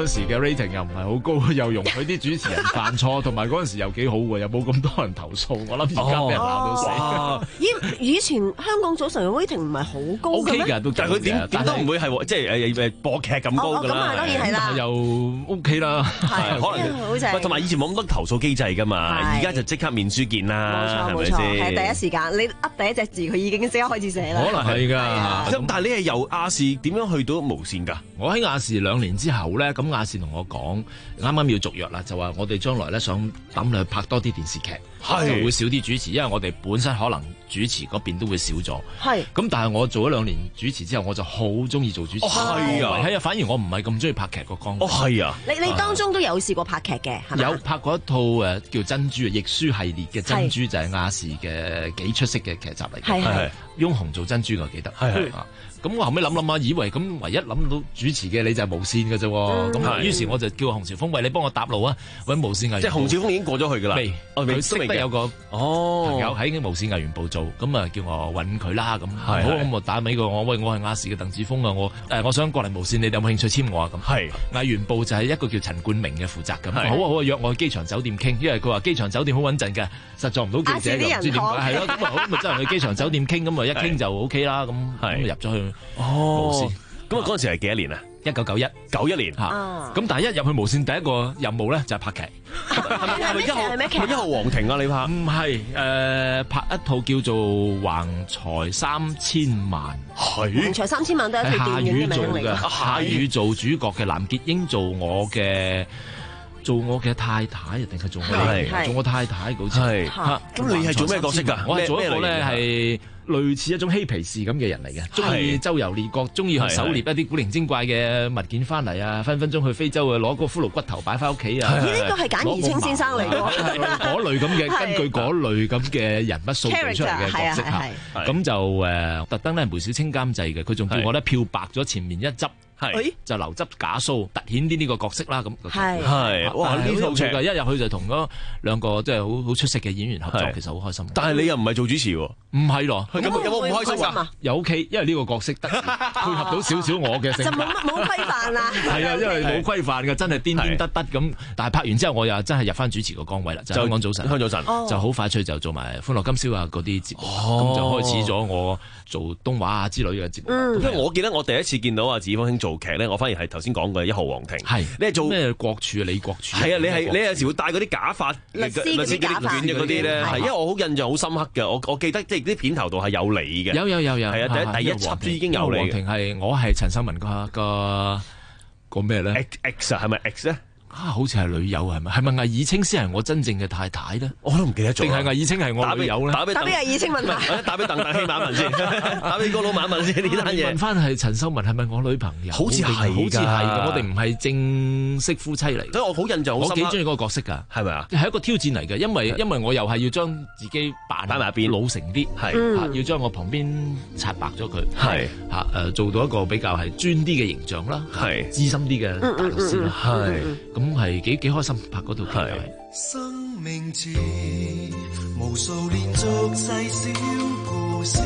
陣時嘅 rating 又唔係好高，又容許啲主持人犯錯，同埋嗰陣時又幾好喎，又冇咁多人投訴。我諗而家俾人鬧到死。 咦？以前香港早晨嘅 rating 唔係好高嘅咩？ O K 㗎，都但係佢點點都唔會係即係誒播劇咁高㗎啦。咁啊當然係啦。 又 O K 啦， 係可能同埋以前冇咁多投訴機制㗎嘛，而家就即刻面書見啦，係咪先？ 係第一時間，你噏第一隻字，佢已經即刻開始寫啦。 可能係㗎。 咁但係你係由亞視點樣去到無線㗎？ 我喺亞視兩年之後咧，咁亞視同我講，啱啱要續約啦，就話我哋將來咧想揼你去拍多啲電視劇，就會少啲主持，因為我哋本身可能主持嗰邊都會少咗。係。咁但係我做咗兩年主持之後，我就好中意做主持。 係啊， 係啊，反而我唔係咁中意拍劇個崗位。 哦，係啊。 你你當中都有試過拍劇嘅，係咪？ 有拍過一套誒叫珍珠啊，亦舒系列嘅珍珠，就係亞視嘅幾出色嘅劇集嚟嘅。係係。翁虹做珍珠我記得。係係。咁我後尾諗諗下，以為咁唯一諗到主持嘅你就係無線嘅啫。咁、嗯、於是我就叫洪朝豐，喂，你幫我搭路啊，揾無線藝員。 即係洪朝豐已經過咗去㗎啦。未， 佢識得有個朋友喺無線藝員部做，咁啊叫我揾佢啦。咁好，咁我打俾佢，我喂，我係亞視嘅鄧子峰啊，我誒我想過嚟無線，你哋有冇興趣簽我啊？咁係藝員部就係一個叫陳冠明嘅負責咁。好啊好啊，約我去機場酒店傾，因為佢話機場酒店好穩陣嘅，實在唔到記者嘅，唔知點解係咯。咁啊好，咁啊真係去機場酒店傾，咁啊一傾就 O K 啦。咁咁入咗去。 哦，咁啊嗰陣時係幾多年啊？ 一九九一九一年嚇，咁但係一入去無線第一個任務咧就係拍劇， 係咪係咪一號係咪一號皇庭啊？你拍唔係誒拍一套叫做《橫財三千萬》， 係橫財三千萬都係一套電影嘅名嚟嘅， 夏雨做主角嘅，藍潔瑛做我嘅。做我嘅太太定係做我做我太太好似係嚇。 咁你係做咩角色㗎？ 我係做一個咧係類似一種嬉皮士咁嘅人嚟嘅，中意周遊列國，中意去狩獵一啲古靈精怪嘅物件翻嚟啊！分分鐘去非洲啊，攞個骷髏骨頭擺翻屋企啊！ 呢個係簡怡清先生嚟嘅， 嗰類咁嘅，根據嗰類咁嘅人物塑造出嚟嘅角色嚇。咁就誒特登咧梅小青監製嘅，佢仲叫我咧漂白咗前面一執。係就留執假鬚，突顯啲呢個角色啦。咁係係哇！呢套劇嘅一入去就同嗰兩個即係好好出色嘅演員合作，其實好開心。 但係你又唔係做主持喎？ 唔係咯？ 有冇有冇唔開心啊？ 又 OK，因為呢個角色得配合到少少我嘅性格。 就冇冇規範啦。 係啊，因為冇規範嘅，真係顛顛得得咁。但係拍完之後，我又真係入翻主持個崗位啦，就香港早晨。 香港早晨就好快脆就做埋《歡樂今宵》啊嗰啲節目，咁就開始咗我做東話啊之類嘅節目。 因為我記得我第一次見到阿子峰兄做劇咧，我反而係頭先講嘅一號皇庭。係你係做咩國柱啊？李國柱。 係啊，你係你有時會戴嗰啲假髮， 律師嗰啲假髮嗰啲咧，係因為我好印象好深刻嘅。我我記得即係啲片頭度係有你嘅。 有有有有。 係啊，第第一輯都已經有你。 皇庭係我係陳秀雯個個個咩咧 ？X 啊，係咪 X 咧？ 啊，好似係女友係咪？係咪魏以清先係我真正嘅太太咧？ 我都唔記得咗。定係魏以清係我女友咧？ 打俾打俾魏以清問下。 打俾鄧鄧希馬文先，打俾個老馬文先呢單嘢。 問翻係陳秀雯係咪我女朋友？ 好似係，好似係。我哋唔係正式夫妻嚟。 所以我好印象好深刻。 我幾中意嗰個角色㗎， 係咪啊？ 係一個挑戰嚟嘅，因為因為我又係要將自己扮擺埋一邊， 老成啲，係要將我旁邊擦白咗佢，係嚇誒做到一個比較係專啲嘅形象啦，係資深啲嘅大律師啦，係咁係幾幾開心拍嗰套劇。 生命似無數連續細小故事，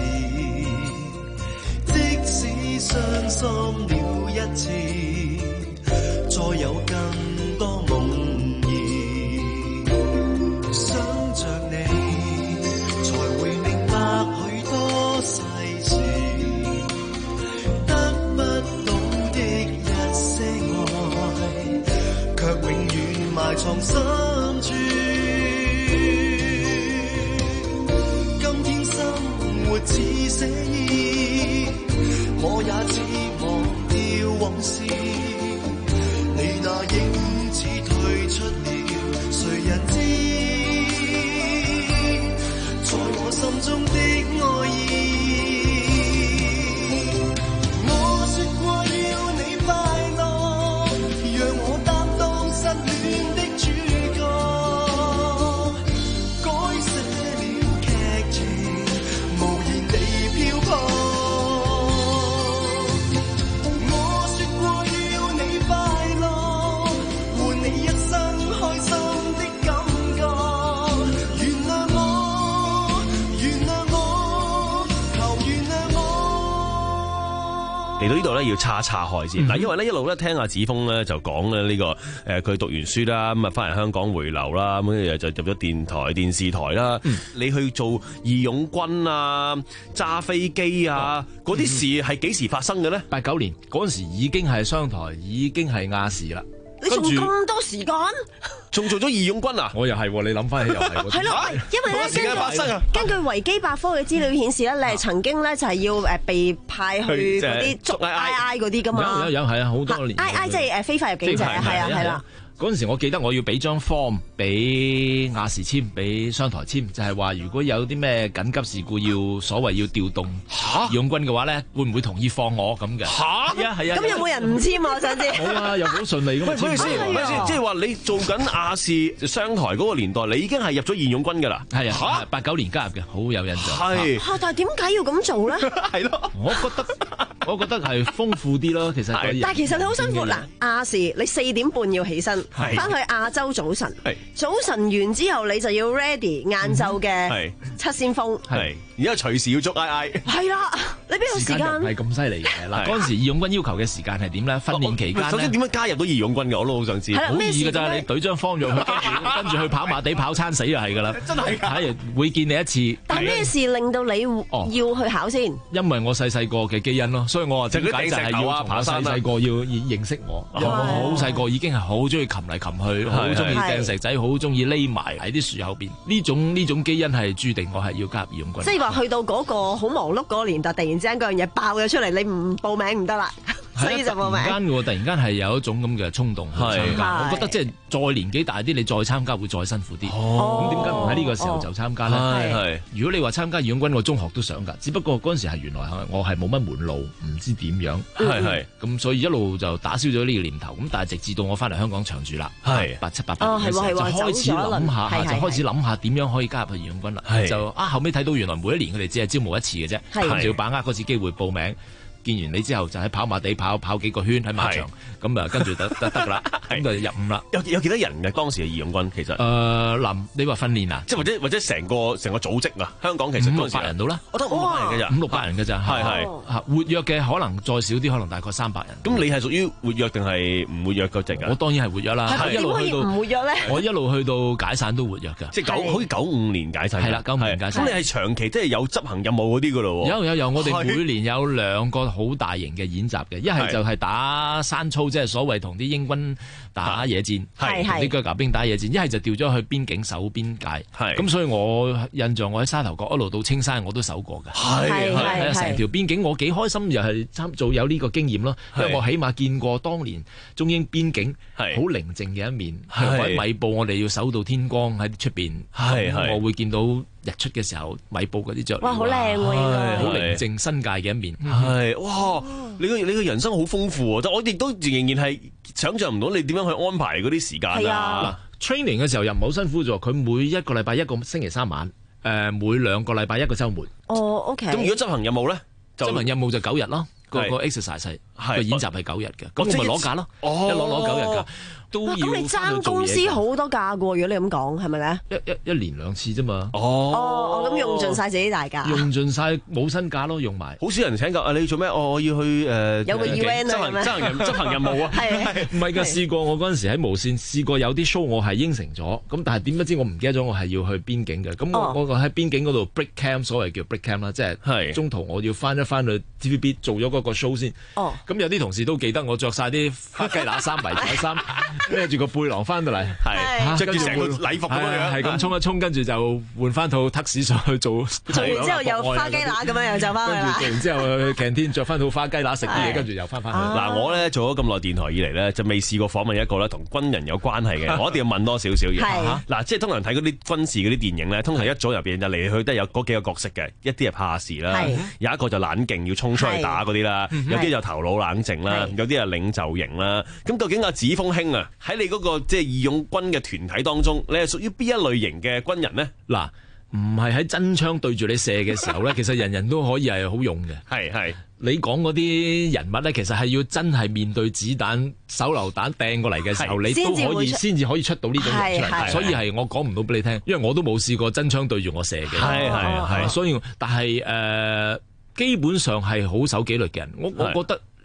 即使傷心了一次，再有更多夢兒，想着你才會明白許多世事，得不到的一些愛，卻永遠埋藏深處。今天生活似寫意，我也似忘掉往事，你那影到呢度咧要叉叉開先。嗱、嗯，因為咧一路咧聽阿子峰咧就講咧呢個誒佢讀完書啦，咁啊翻嚟香港回流啦，咁就入咗電台、電視台啦。嗯、你去做義勇軍啊、揸飛機啊嗰啲、嗯、事係幾時發生嘅咧？ 八九年嗰陣時已經係商台，已經係亞視啦。 你仲咁多時間？ 仲做咗義勇軍啊！ 我又係，你諗翻起又係。 係咯，因為咧時間發生啊， 根據維基百科嘅資料顯示咧，你係曾經咧就係要誒被派去嗰啲捉 I I 嗰啲噶嘛。 有有係啊，好多年。 I I 即係誒非法入境者，係啊係啦。 嗰陣時我記得我要俾張 form 俾亞視簽，俾商台簽，就係、是、話如果有啲咩緊急事故要所謂要調動義勇軍嘅話咧，會唔會同意放我咁嘅？ 嚇！ 係啊係啊。 咁有冇人唔簽啊？我想知。 好啊，又好順利咁。 喂，咪先，咪先，即係話你做緊亞視商台嗰個年代，你已經係入咗義勇軍㗎啦。 係啊，八九年加入嘅，好有印象。 係。 嚇！但係點解要咁做咧？ 係咯， 我覺得我覺得係豐富啲咯，其實。 但係其實你好辛苦嗱，亞視你四點半要起身，翻去亞洲早晨，早晨完之後你就要 ready 晏晝嘅七先鋒， 係，而家隨時要捉 I I， 係啦，你邊有時間？ 時間唔係咁犀利嘅嗱，嗰陣時義勇軍要求嘅時間係點咧？訓練期間， 首先點樣加入到義勇軍嘅我都好想知， 好易㗎咋，你懟張方咗去，跟住去跑馬地跑餐死就係㗎啦， 真係㗎， 會見你一次。 但咩事令到你要去考先？ 因為我細細個嘅基因咯，所以我話點解就係要從我細細個要認識我，因為我好細個已經係好中意擒嚟擒去，好中意掟石仔，好中意匿埋喺啲樹後邊。呢種呢種基因係注定我係要加入義勇軍。 即係話去到嗰個好忙碌嗰個年代，突然之間嗰樣嘢爆咗出嚟，你唔報名唔得啦。所以就報名。突然間喎，突然間係有一種咁嘅衝動去參加。我覺得即係再年紀大啲，你再參加會再辛苦啲。咁點解唔喺呢個時候就參加咧？係如果你話參加義勇軍，我中學都想㗎，只不過嗰陣時係原來我係冇乜門路，唔知點樣。係係。咁所以一路就打消咗呢個念頭。咁但係直至到我翻嚟香港長住啦，係八七八八年嘅時候就開始諗下，就開始諗下點樣可以加入去義勇軍啦。就啊後尾睇到原來每一年佢哋只係招募一次嘅啫，咁就要把握嗰次機會報名。見完你之後就喺跑馬地跑跑幾個圈喺馬場，咁啊跟住得得得啦，咁就入伍啦。有有幾多人嘅當時嘅義勇軍其實？誒嗱，你話訓練啊，即係或者或者成個成個組織啊，香港其實五六百人到啦，我得五六百人嘅咋，五六百人嘅咋，係係活躍嘅可能再少啲，可能大概三百人。咁你係屬於活躍定係唔活躍嗰隻㗎？我當然係活躍啦， 一路去到唔活躍咧， 我一路去到解散都活躍㗎， 即係九好似九五年解散。係啦，九五年解散。咁你係長期即係有執行任務嗰啲㗎咯喎？有有有，我哋每年有兩個好大型嘅演習嘅，一係就係打山操，即係所謂同啲英軍打野戰，係同啲腳架兵打野戰；一係就調咗去邊境守邊界。係咁，所以我印象我喺沙頭角一路到青山我都守過嘅。係係成條邊境我幾開心，又係參做有呢個經驗咯。因為我起碼見過當年中英邊境好寧靜嘅一面。喺米埔我哋要守到天光喺出邊，係我會見到日出嘅時候，米埔嗰啲雀， 哇，好靚喎！ 好寧靜新界嘅一面， 係哇！你個你個人生好豐富啊！我亦都仍然係想像唔到你點樣去安排嗰啲時間啊！ 嗱 training 嘅時候又唔係好辛苦啫，佢每一個禮拜一個星期三晚，誒每兩個禮拜一個週末。 哦 ，OK。 咁如果執行任務咧， 執行任務就九日咯，個個 exercise 係個演習係九日嘅，咁我咪攞假咯，一攞攞九日㗎。都要咁你爭公司好多假㗎喎，如果你咁講係咪咧？ 一一一年兩次啫嘛。 哦哦，咁用盡晒自己大假。 用盡晒冇薪假咯，用埋。 好少人請假啊！你做咩？我我要去誒有個 event 啊， 執行執行任務啊。 係唔係㗎？試過我嗰陣時喺無線試過有啲 show 我係應承咗，咁但係點不知我唔記得咗我係要去邊境嘅。咁我我喺邊境嗰度 break camp， 所謂叫 break camp 啦，即係中途我要翻一翻去 T V B 做咗嗰個 show 先。哦。咁有啲同事都記得我着晒啲花雞乸衫、迷彩衫，孭住個背囊。翻到嚟係着住成個禮服咁樣， 係咁衝一衝，跟住就換翻套 tux 上去做。 做完之後又花雞乸咁樣又就翻去啦。 做完之後擎天着翻套花雞乸食啲嘢，跟住又翻翻去。 嗱，我咧做咗咁耐電台以嚟咧，就未試過訪問一個咧同軍人有關係嘅，我一定要問多少少嘢。嗱，即係通常睇嗰啲軍事嗰啲電影咧，通常一組入邊就嚟嚟去都有嗰幾個角色嘅，一啲係怕事啦，有一個就冷勁要衝出去打嗰啲啦，有啲就頭腦冷靜啦，有啲係領袖型啦。咁究竟阿子峰兄啊，喺你嗰個即係義勇軍嘅團體當中，你係屬於邊一類型嘅軍人呢？ 嗱，唔係喺真槍對住你射嘅時候咧，其實人人都可以係好用嘅。 係係， 你講嗰啲人物咧，其實係要真係面對子彈、手榴彈掟過嚟嘅時候，你都可以先至可以出到呢種人出嚟。所以係我講唔到俾你聽，因為我都冇試過真槍對住我射嘅。係係係，所以但係誒、呃，基本上係好守紀律嘅人。我我覺得。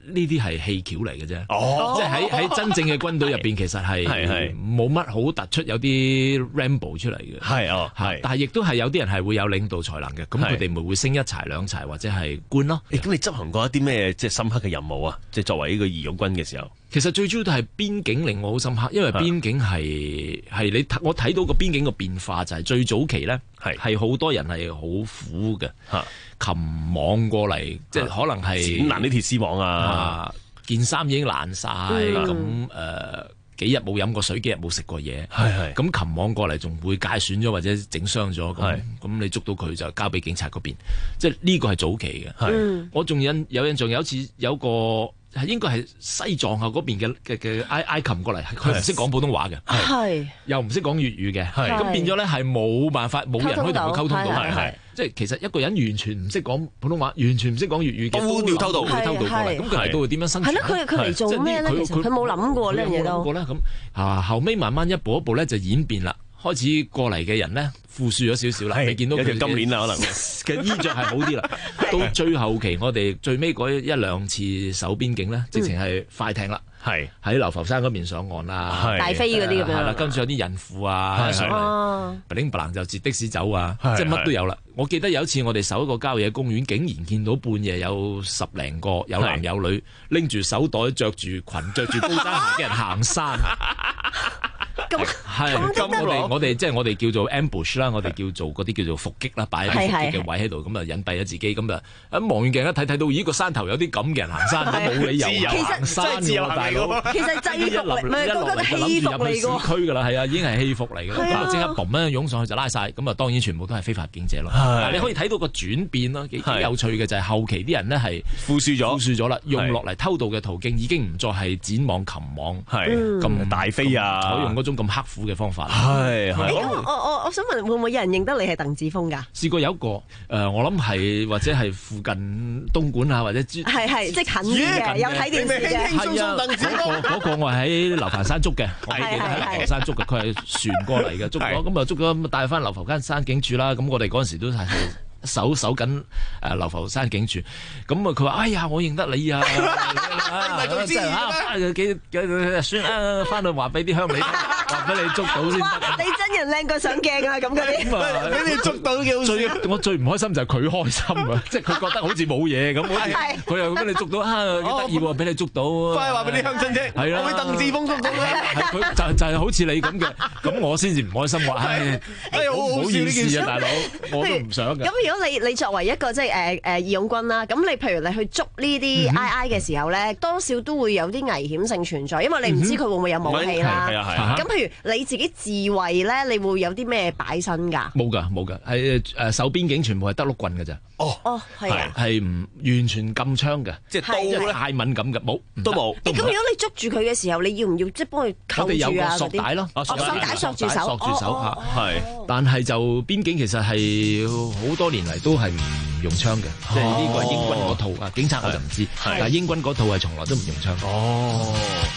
呢啲係戲橋嚟嘅啫。哦，即係喺喺真正嘅軍隊入邊，其實係冇乜好突出有啲 Rambo 出嚟嘅。係哦，係。但係亦都係有啲人係會有領導才能嘅，咁佢哋咪會升一柴兩柴或者係官咯。 咁你執行過一啲咩即係深刻嘅任務啊？即係作為呢個義勇軍嘅時候。 其實最主要都係邊境令我好深刻，因為邊境係係你我睇到個邊境個變化就係最早期咧係係好多人係好苦嘅，擒網過嚟，即係可能係剪爛啲鐵絲網啊， 件衫已經爛晒，咁誒幾日冇飲過水，幾日冇食過嘢，係係咁擒網過嚟仲會界損咗或者整傷咗，咁咁你捉到佢就交俾警察嗰邊，即係呢個係早期嘅。係我仲印有印象有一次有個。係應該係西藏啊嗰邊嘅嘅嘅埃埃及過嚟，佢唔識講普通話嘅，係又唔識講粵語嘅，咁變咗咧係冇辦法，冇人可以同佢溝通到，係即係其實一個人完全唔識講普通話，完全唔識講粵語嘅，都要偷渡，要偷渡過嚟，咁佢嚟到會點樣生存？ 係咯，佢佢嚟做咩咧？其實佢冇諗過呢樣嘢都。冇諗過咧，咁啊後尾慢慢一步一步咧就演變啦。開始過嚟嘅人咧，富庶咗少少啦。你見到佢今年啦，可能嘅衣着係好啲啦。到最後期，我哋最尾嗰一兩次守邊境咧，直情係快艇啦，係喺流浮山嗰邊上岸啦， 大飛嗰啲咁樣。 係啦，跟住有啲孕婦啊上嚟，不靈不靈就截的士走啊，即係乜都有啦。我記得有一次我哋守一個郊野公園，竟然見到半夜有十零個有男有女拎住手袋、着住裙、着住高踭鞋嘅人行山。咁係咁，我哋我哋即係我哋叫做 ambush 啦，我哋叫做嗰啲叫做伏擊啦，擺喺啲伏擊嘅位喺度，咁啊隱蔽咗自己，咁啊喺望遠鏡一睇睇到，咦個山頭有啲咁嘅人行山，冇理由行山㗎，大佬。 其實制服嚟，唔係嗰個戲服嚟㗎。 市區㗎啦，係啊，已經係戲服嚟㗎啦，咁啊即刻嘣一湧上去就拉晒，咁啊當然全部都係非法入境者咯。你可以睇到個轉變咯，幾有趣嘅就係後期啲人咧係富庶咗， 富庶咗啦，用落嚟偷渡嘅途徑已經唔再係剪網擒網，係咁大飛啊，採用嗰種咁刻苦嘅方法。 係係。 我我我想問，會唔會有人認得你係鄧智峰㗎？ 試過有一個誒，我諗係或者係附近東莞啊，或者係係即係近啲嘅，有睇電視嘅。 係啊，嗰個嗰個我喺流浮山捉嘅，我記得喺流浮山捉嘅，佢係船過嚟嘅，捉咗咁啊捉咗咁帶翻流浮山山警署啦。咁我哋嗰陣時都係守守緊誒流浮山警署，咁啊佢話：哎呀，我認得你啊！咪仲知啊？幾幾算啦，翻去話俾啲鄉里，話俾你捉到先得。 你真人靚過上鏡啊！咁嗰啲， 俾你捉到叫最我最唔開心就係佢開心啊！即係佢覺得好似冇嘢咁，好似佢又俾你捉到啊，幾得意喎！俾你捉到， 快話俾啲鄉親聽，係啦，我俾鄧智峰捉到咧。 佢就就係好似你咁嘅，咁我先至唔開心話，唉，好好意思啊，大佬，我都唔想嘅。 咁如果你你作為一個即係誒誒義勇軍啦，咁你譬如你去捉呢啲 I I 嘅時候咧，多少都會有啲危險性存在，因為你唔知佢會唔會有武器啦。係啊係啊。咁譬如你自己自衛咧，你會有啲咩擺身㗎？ 冇㗎冇㗎，係誒守邊境全部係得碌棍㗎咋。 哦哦，係啊， 係唔完全禁槍嘅，即係刀咧太敏感嘅，冇都冇。 咁如果你捉住佢嘅時候，你要唔要即係幫佢扣住啊？ 我哋有個索帶咯， 索帶索住手， 索住手嚇，係。但係就邊境其實係好多年嚟都係唔用槍嘅，即係呢個係英軍嗰套啊。警察我就唔知，但係英軍嗰套係從來都唔用槍。哦。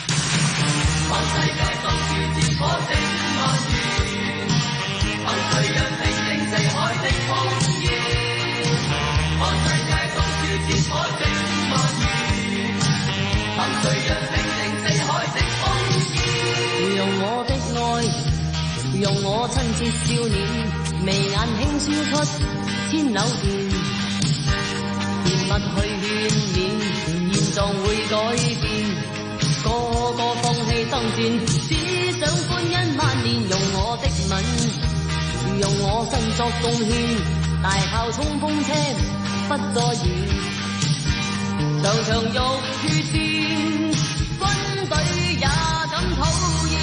用我的愛，用我親切笑臉，眉眼輕笑出千縷電，甜蜜去勸勉，現狀會改變，個個放棄爭戰，只想歡欣萬年。用我的吻，用我身作貢獻，大炮衝鋒車不再遠，場場欲血戰，軍隊也敢討厭。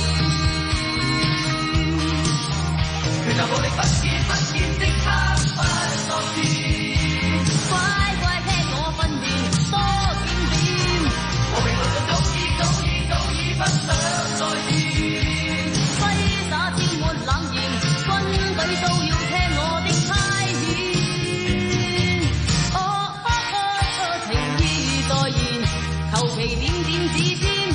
拳頭暴力不見不見，即刻不作戰。乖乖聽我訓練，多檢點。和平路上早已早已早已不想再戰。揮灑天沒冷言，軍隊都要聽我的差遣。哦哦哦，情意再現，求其點點指尖。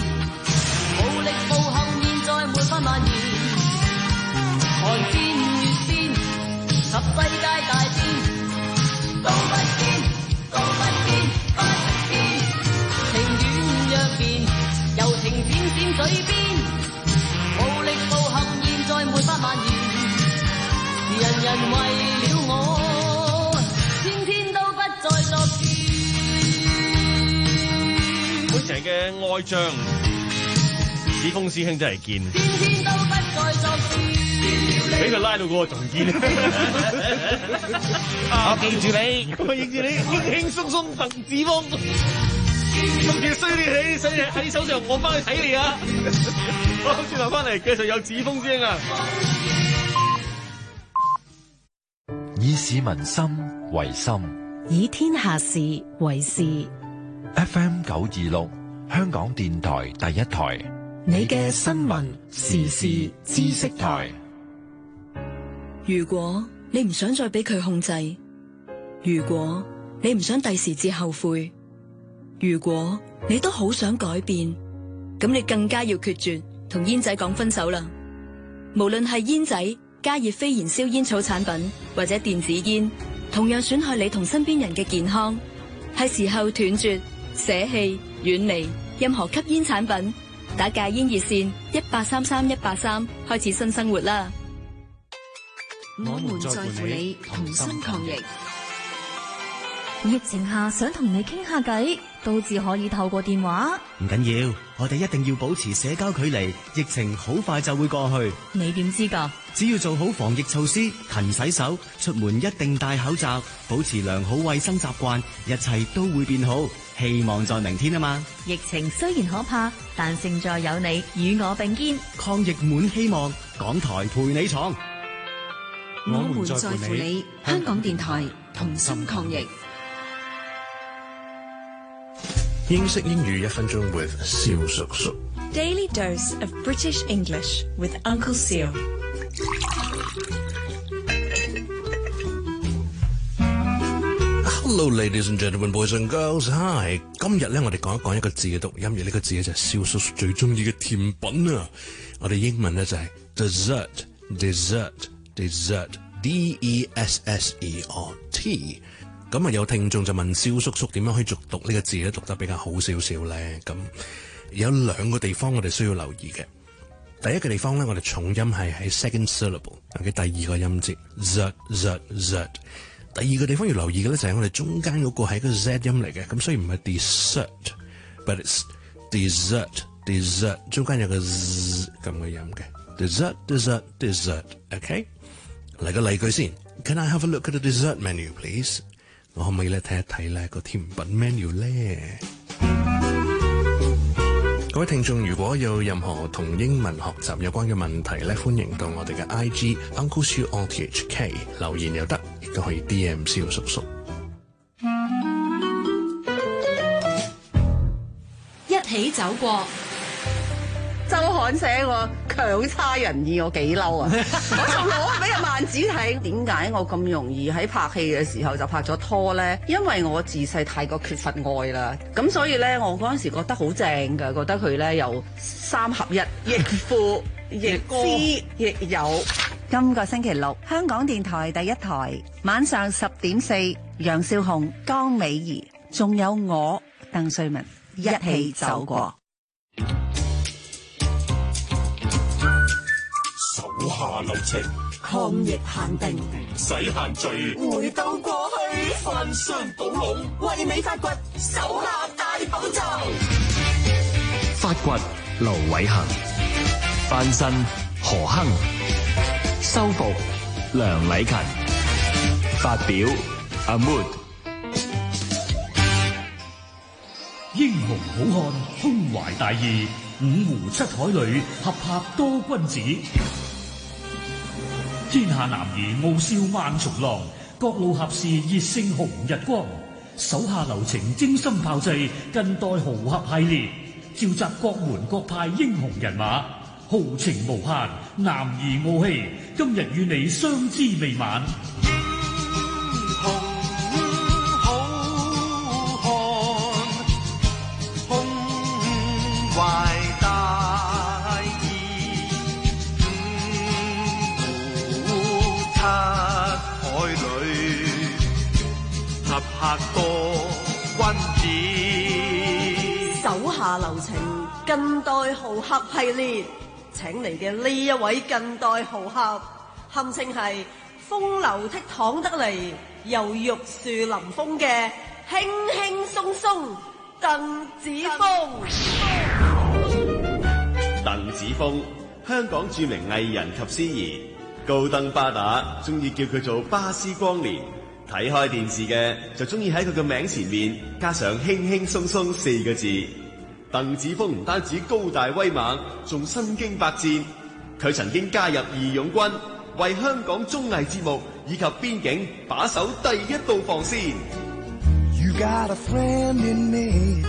暴力暴行現在沒法蔓延。寒戰越戰， 人為了我，天天都不再作主。 本場嘅愛將，子峰師兄真係堅， 天天都不再作主。 俾佢拉到嗰個仲堅。我記住你，我記住你，輕輕鬆鬆鄧子峰。今次衰你起，衰你喺手上，我翻去睇你啊！好，轉頭翻嚟繼續有子峰師兄啊！ 以市民心為心， 以天下事為事。 F M 九二六，香港電台第一台， 你嘅新聞時事知識台。 如果你唔想再俾佢控制，如果你唔想第時至後悔，如果你都好想改變，咁你更加要決絕同煙仔講分手啦。無論係煙仔、加熱非燃燒煙草產品或者電子煙，同樣損害你同身邊人嘅健康。係時候斷絕、捨棄、遠離任何吸煙產品。打戒煙熱線一八三三一八三開始新生活啦。 我們在乎你，同心抗疫。 疫情下想同你傾下偈，都只可以透過電話。 唔緊要，我哋一定要保持社交距離，疫情好快就會過去。 你點知㗎？ 只要做好防疫措施，勤洗手，出門一定戴口罩，保持良好衛生習慣，一切都會變好。希望在明天啊嘛！ 疫情雖然可怕，但勝在有你與我並肩， 抗疫滿希望，港台陪你闖。 我們在乎你，香港電台同心抗疫。 英式英語一分鐘 with 蕭叔叔。 Daily dose of British English with Uncle Seal。 Hello, ladies and gentlemen, boys and girls. Hi， 今日咧我哋講一講一個字嘅讀音，而呢個字咧就係蕭叔叔最中意嘅甜品啊！我哋英文咧就係 dessert，dessert，dessert，d e s s e r t。咁啊，有聽眾就問蕭叔叔點樣可以續讀呢個字咧，讀得比較好少少咧？咁有兩個地方我哋需要留意嘅。第一個地方咧，我哋重音係喺 second syllable 嘅第二個音節 z z z。第二個地方要留意嘅咧就係我哋中間嗰個係一個 z 音嚟嘅，咁所以唔係 dessert，but it's dessert dessert， 中間有個 z 咁嘅音嘅 dessert dessert dessert。OK， 嚟個例句先。Can I have a look at the dessert menu, please？我可唔可以咧睇一睇咧個甜品 menu 咧？各位聽眾，如果有任何同英文學習有關嘅問題咧，歡迎到我哋嘅 I G Uncle Siu R T H K 留言又得，亦都可以 D M 蕭叔叔。 一起走過。 周刊寫我強差人意，我幾嬲啊！我仲攞俾阿萬子睇，點解我咁容易喺拍戲嘅時候就拍咗拖咧？因為我自細太過缺乏愛啦，咁所以咧我嗰陣時覺得好正㗎，覺得佢咧有三合一，亦父亦師亦友。 今個星期六，香港電台第一台晚上十點四，楊少紅、江美儀，仲有我鄧萃雯一起走過。 手下留情， 抗疫限定， 唔使限聚， 回到過去， 翻箱倒籠， 為你發掘手下大寶藏。 發掘盧偉恒，翻身何亨，修復梁禮勤，發表阿 Mood。 英雄好漢，胸懷大義，五湖七海裏合拍多君子。天下男兒傲笑萬重浪，各路俠士熱勝紅日光。手下留情，精心炮製，近代豪俠系列，召集各門各派英雄人馬，豪情無限，男兒傲氣。今日與你相知未晚。 拍多君子，手下留情，近代豪俠系列，請嚟嘅呢一位近代豪俠，堪稱係風流倜儻得嚟，又玉樹臨風嘅輕輕鬆鬆鄧子峰。 鄧子峰，香港著名藝人及司儀，高登巴打中意叫佢做巴斯光年。睇開電視嘅就中意喺佢嘅名前面加上輕輕鬆鬆四個字。鄧子峰唔單止高大威猛，仲身經百戰。佢曾經加入義勇軍，為香港綜藝節目以及邊境把守第一道防線。 You got a friend in me.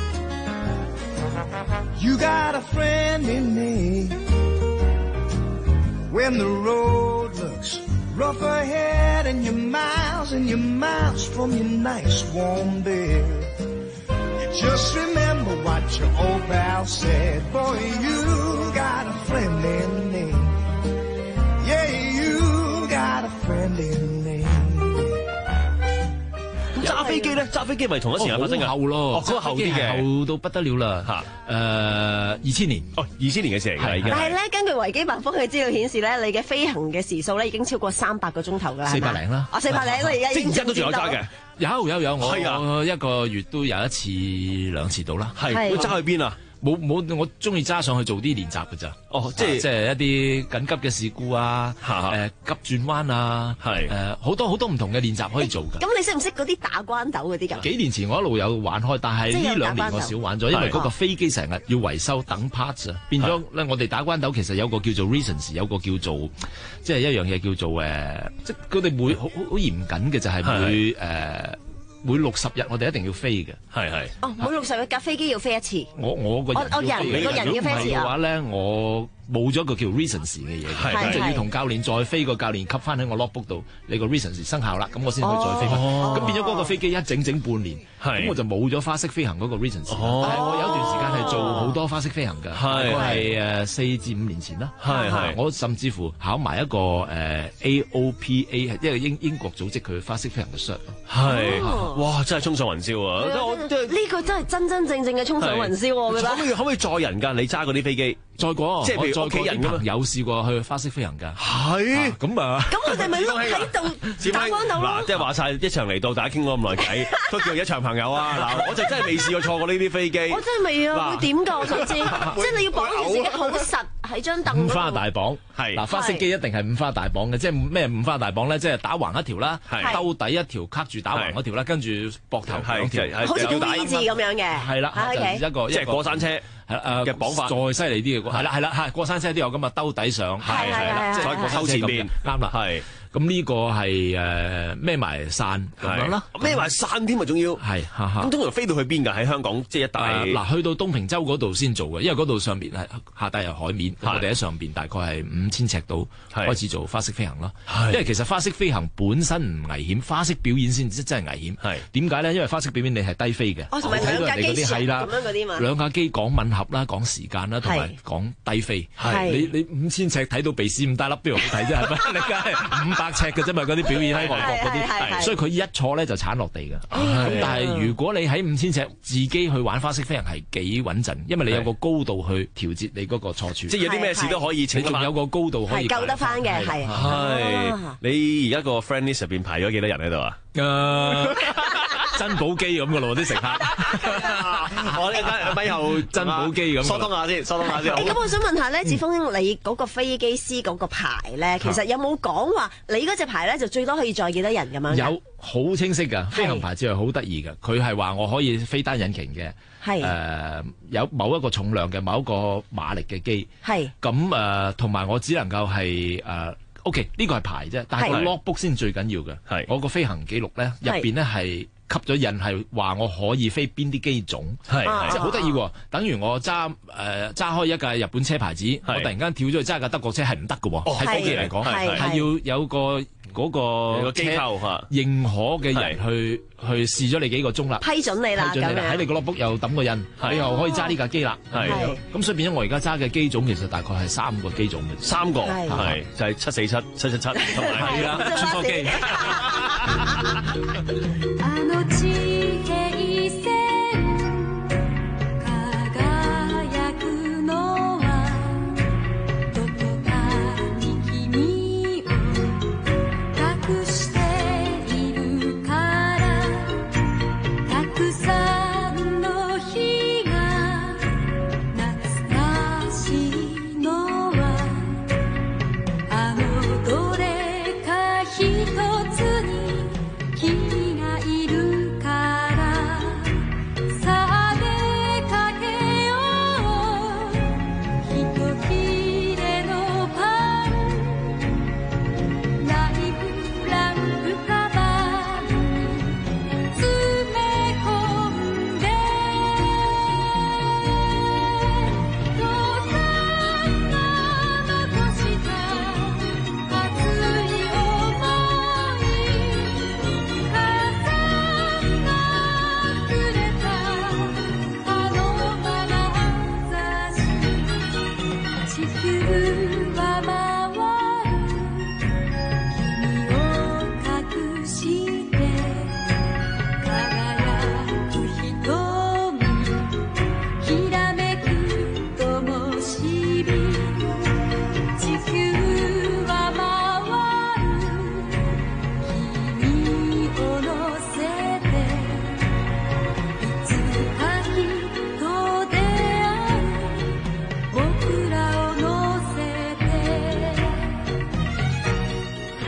You got a friend in me. When the road looks rough ahead and you're miles and you're miles from your nice warm bed, you just remember what your old pal said. Boy, you got a friend in me. Yeah, you got a friend in me. 揸飛機咧，揸飛機咪同一時間發生嘅。 好後咯， 哦，嗰個後啲嘅， 後到不得了啦嚇。誒，二千年， 哦，二千年嘅事嚟㗎已經。 但係咧，根據維基百科嘅資料顯示咧，你嘅飛行嘅時數咧已經超過三百個鐘頭㗎啦。 四百零啦。 哦，四百零啦，而家即係而家都仲有揸嘅。 有有有，我係啊， 我一個月都有一次兩次到啦。 係，會揸去邊啊？ 冇冇，我中意揸上去做啲練習㗎咋。哦，即係即係一啲緊急嘅事故啊，誒急轉彎啊，係誒好多好多唔同嘅練習可以做㗎。 咁你識唔識嗰啲打關鬥嗰啲㗎？ 幾年前我一路有玩開，但係呢兩年我少玩咗，因為嗰個飛機成日要維修等 parts 啊，變咗咧我哋打關鬥其實有個叫做 reasons， 有個叫做即係一樣嘢叫做誒，即係佢哋每好好嚴謹嘅就係每誒。每六十日我哋一定要飛嘅，係係。 哦，每六十日架飛機要飛一次。 我我個人要飛嘅， 個人要飛一次嘅話咧，我冇咗個叫 reasons 嘅嘢，咁就要同教練再飛，個教練吸翻喺我 logbook 度，你個 reasons 生效啦，咁我先可以再飛翻。咁變咗嗰個飛機一整整半年，咁我就冇咗花式飛行嗰個 reasons。但係我有一段時間係做好多花式飛行㗎，大概係誒四至五年前啦。係係，我甚至乎考埋一個誒 A O P A， 係一個英英國組織佢花式飛行嘅 cert。 係。哇！真係衝上雲霄啊！ 呢個真係真真正正嘅衝上雲霄，我覺得。 可唔可以可唔可以載人㗎？你揸嗰啲飛機載過， 即係譬如屋企人咁有試過去花式飛行㗎。 係咁啊！ 咁佢哋咪碌喺度打關鬥咯。 嗱，即係話晒一場嚟到，大家傾咗咁耐偈，都叫一場朋友啊！嗱，我就真係未試過錯過呢啲飛機。 我真係未啊！會點㗎？我想知，即係你要綁住自己好實喺張凳。 五花大綁係嗱，花式機一定係五花大綁嘅，即係咩五花大綁咧？即係打橫一條啦，兜底一條，卡住打橫嗰條啦，跟住膊頭兩條， 好似 V 字咁樣嘅。 係啦，就一個即係過山車係誒嘅綁法， 再犀利啲嘅，係啦係啦係過山車都有咁啊，兜底上係係啦， 再過兜前面啱啦，係。咁呢個係誒孭埋傘咁樣啦， 孭埋傘添啊，仲要係， 咁通常飛到去邊㗎？喺香港即係一帶嗱，去到東平洲嗰度先做嘅，因為嗰度上邊係下低係海面，我哋喺上邊大概係五千尺度開始做花式飛行啦。因為其實花式飛行本身唔危險，花式表演先真真係危險。係點解咧？因為花式表演你係低飛嘅， 哦，同埋兩架機咁樣嗰啲嘛， 兩架機講吻合啦，講時間啦，同埋講低飛。係你你五千尺睇到鼻屎咁大粒，邊度好睇啫？係咪？你梗係五百尺嘅啫嘛，嗰啲表演喺外國嗰啲，所以佢一坐咧就鏟落地㗎。咁但係如果你喺五千尺自己去玩花式飛行係幾穩陣，因為你有個高度去調節你嗰個錯處， 即係有啲咩事都可以，你仲有個高度可以救得翻嘅，係。 係你而家個 friend list 入邊排咗幾多人喺度啊？ 誒，珍寶機咁嘅咯，啲乘客。 我呢間咪後珍寶機咁， 疏通下先，疏通下先。 咁我想問下咧，子峰，你嗰個飛機師嗰個牌咧，其實有冇講話你嗰隻牌咧就最多可以載幾多人咁樣？ 有，好清晰㗎，飛行牌照係好得意㗎。佢係話我可以飛單引擎嘅，係誒有某一個重量嘅某一個馬力嘅機，係咁誒，同埋我只能夠係誒。O.K. 呢個係牌啫，但係個 logbook 先最緊要嘅。係我個飛行記錄咧，入邊咧係吸咗印，係話我可以飛邊啲機種，係即係好得意喎。等於我揸誒揸開一架日本車牌子，我突然間跳咗去揸架德國車係唔得嘅喎。喺飛機嚟講係係要有個嗰個機構認可嘅人去去試咗你幾個鐘啦， 批准你啦，咁喺你個 logbook 又抌個印，你又可以揸呢架機啦。係咁，所以變咗我而家揸嘅機種其實大概係三個機種嘅， 三個係就係七四七、七七七同埋係啦，穿梭機。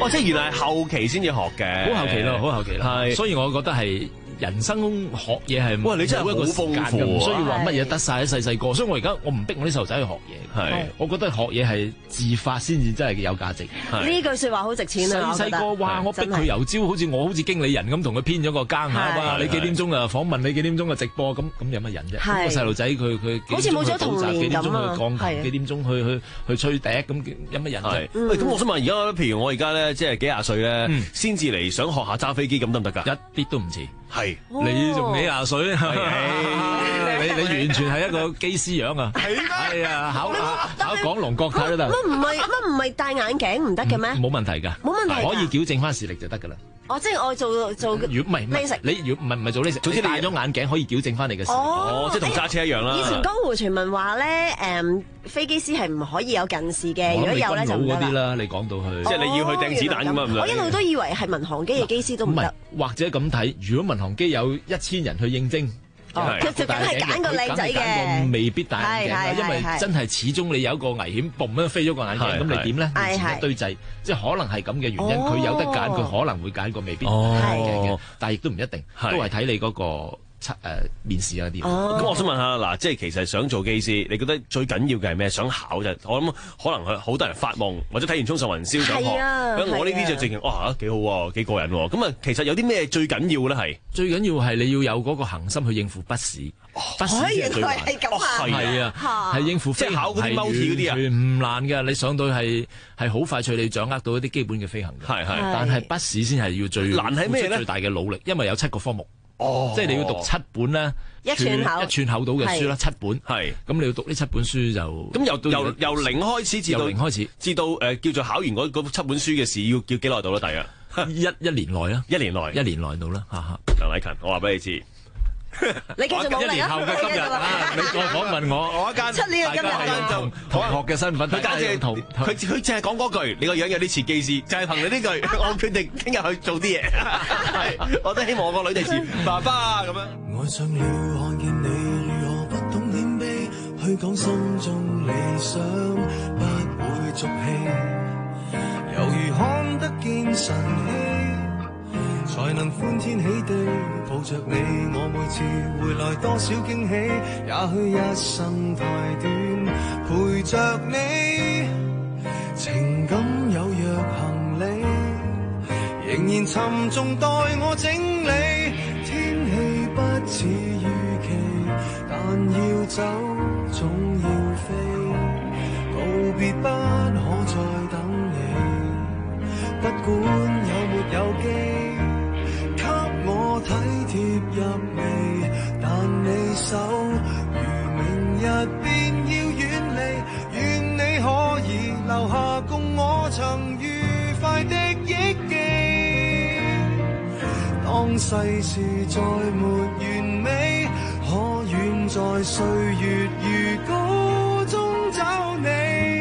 哦，即係原來係後期先至學嘅， 好後期咯，好後期啦。係，所以我覺得係。人生學嘢係哇！你真係好豐富， 唔需要話乜嘢得晒。細細個，所以我而家我唔逼我啲細路仔去學嘢。係，我覺得學嘢係自發先至真係有價值。 呢句説話好值錢啊！ 細細個哇，我逼佢由朝好似我好似經理人咁同佢編咗個更嚇嘛，你幾點鐘啊訪問，你幾點鐘啊直播，咁咁有乜人啫？個細路仔佢佢好似冇咗童年咁啊！ 幾點鐘去鋼琴，幾點鐘去去去吹笛，咁有乜人啫？ 喂，咁我想問，而家譬如我而家咧，即係幾廿歲咧，先至嚟想學下揸飛機，咁得唔得㗎？ 一啲都唔遲。 係， 你仲幾廿歲？你你完全係一個機師樣啊！係咩？係啊，考考港龍國泰都得。 乜唔係乜唔係戴眼鏡唔得嘅咩？ 冇問題㗎， 冇問題， 可以矯正翻視力就得㗎啦。 哦，即係我做做如果唔係，LASIK，你如果唔係唔係做LASIK，總之你戴咗眼鏡可以矯正翻你嘅視力。 哦，即係同揸車一樣啦。 以前江湖傳聞話咧，誒飛機師係唔可以有近視嘅，如果有咧就唔得啦。 嗰啲啦，你講到去， 即係你要去掟子彈㗎嘛？ 我一路都以為係民航機嘅機師都唔得。 或者咁睇，如果民航機有一千人去應徵。 佢就梗係揀個靚仔嘅， 未必戴眼鏡，因為真係始終你有一個危險，嘣一飛咗個眼鏡，咁你點咧？以前一堆掣，即係可能係咁嘅原因，佢有得揀，佢可能會揀個未必戴眼鏡嘅，但係亦都唔一定，都係睇你嗰個測誒面試嗰啲。 咁我想問下嗱，即係其實想做機師，你覺得最緊要嘅係咩？想考就我諗可能好多人發夢或者睇完《衝上雲霄》想學，我呢啲就直情哇幾好喎，幾過癮喎。咁啊，其實有啲咩最緊要咧？係最緊要係你要有嗰個恆心去應付筆試。筆試係最難，係啊，係應付飛行， 即係考嗰啲 multi 嗰啲啊， 完全唔難嘅。你上到係係好快脆，你掌握到一啲基本嘅飛行嘅。係係，但係筆試先係要最難係咩咧？ 最大嘅努力，因為有七個科目。 哦， 即係你要讀七本咧， 一寸厚一寸厚到嘅書啦，七本係。咁你要讀呢七本書就咁由由由零開始至到零開始， 至到誒叫做考完嗰嗰七本書嘅試，要要幾耐到啦？大約一一年內啦， 一年內一年內到啦。 梁禮勤，我話俾你知。 你繼續努力啊！ 一年後嘅今日啊，你再訪問我， 我一間出年嘅今日同同學嘅身份， 佢簡直同佢佢淨係講嗰句，你個樣有啲似機師，就係憑你呢句，我決定聽日去做啲嘢。係，我都希望我個女哋似爸爸咁樣。 愛上了看見你如何不懂謙卑，去講心中理想，不會俗氣，猶如看得見晨曦，才能歡天喜地抱着你，我每次回來多少驚喜，也許一生太短，陪着你，情感有若行李，仍然沉重待我整理，天氣不似預期，但要走總要飛，告別不可再等你，不管有沒有機，我體貼入微，但你手如明日便要遠離，願你可以留下共我曾愉快的憶記。當世事再沒完美，可願在歲月如歌中找你。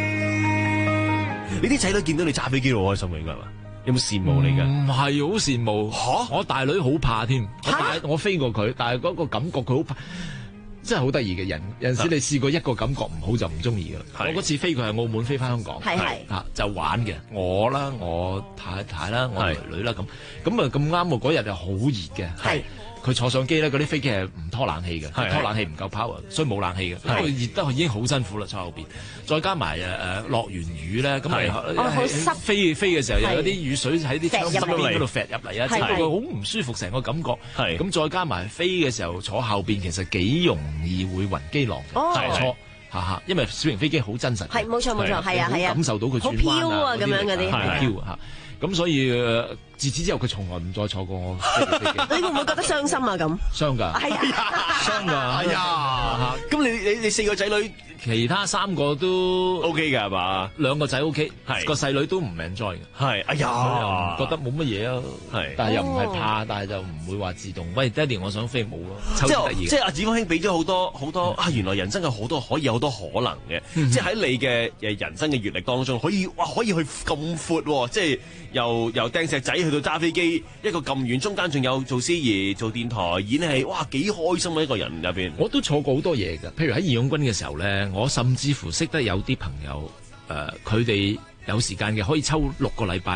你啲仔女見到你揸飛機好開心嘅，應該係嘛？有冇羨慕你㗎？ 唔係好羨慕， 嚇！ 我大女好怕添，我大我飛過佢，但係嗰個感覺佢好怕，真係好得意嘅人。有陣時你試過一個感覺唔好就唔中意㗎啦。我嗰次飛佢係澳門飛翻香港， 係係嚇就玩嘅，我啦，我太太啦，我女女啦咁，咁啊咁啱喎，嗰日就好熱嘅，係。佢坐上機咧，嗰啲飛機係唔拖冷氣嘅，拖冷氣唔夠 power，所以冇冷氣嘅。因為熱得已經好辛苦啦，坐後邊，再加埋誒誒落完雨咧，咁咪喺飛飛嘅時候又有啲雨水喺啲窗邊嗰度揈入嚟啊，即係佢好唔舒服成個感覺。咁再加埋飛嘅時候坐後邊，其實幾容易會暈機浪嘅，錯嚇嚇，因為小型飛機好真實， 係冇錯冇錯，係啊係啊， 感受到佢轉彎啊咁樣嗰啲，係飄嚇。咁所以自此之後，佢從來唔再坐過我飛機。 你會唔會覺得傷心啊？咁傷㗎， 係啊， 傷㗎， 係啊。咁你你你四個仔女， 其他三個都 OK 㗎係嘛？ 兩個仔 OK， 係個細女都唔 enjoy 嘅。 係，哎呀， 覺得冇乜嘢啊。係，但係又唔係怕，但係就唔會話自動。喂，爹哋，我想飛冇咯。 即係即係阿子方兄俾咗好多好多啊！原來人生有好多可以有好多可能嘅，即係喺你嘅誒人生嘅閲歷當中，可以哇可以去咁闊喎，即係。由由掟石仔去到揸飛機，一個咁遠，中間仲有做司儀、做電台、演戲，哇幾開心啊！一個人入邊， 我都錯過好多嘢㗎。譬如喺義勇軍嘅時候咧，我甚至乎識得有啲朋友，誒佢哋有時間嘅可以抽六個禮拜，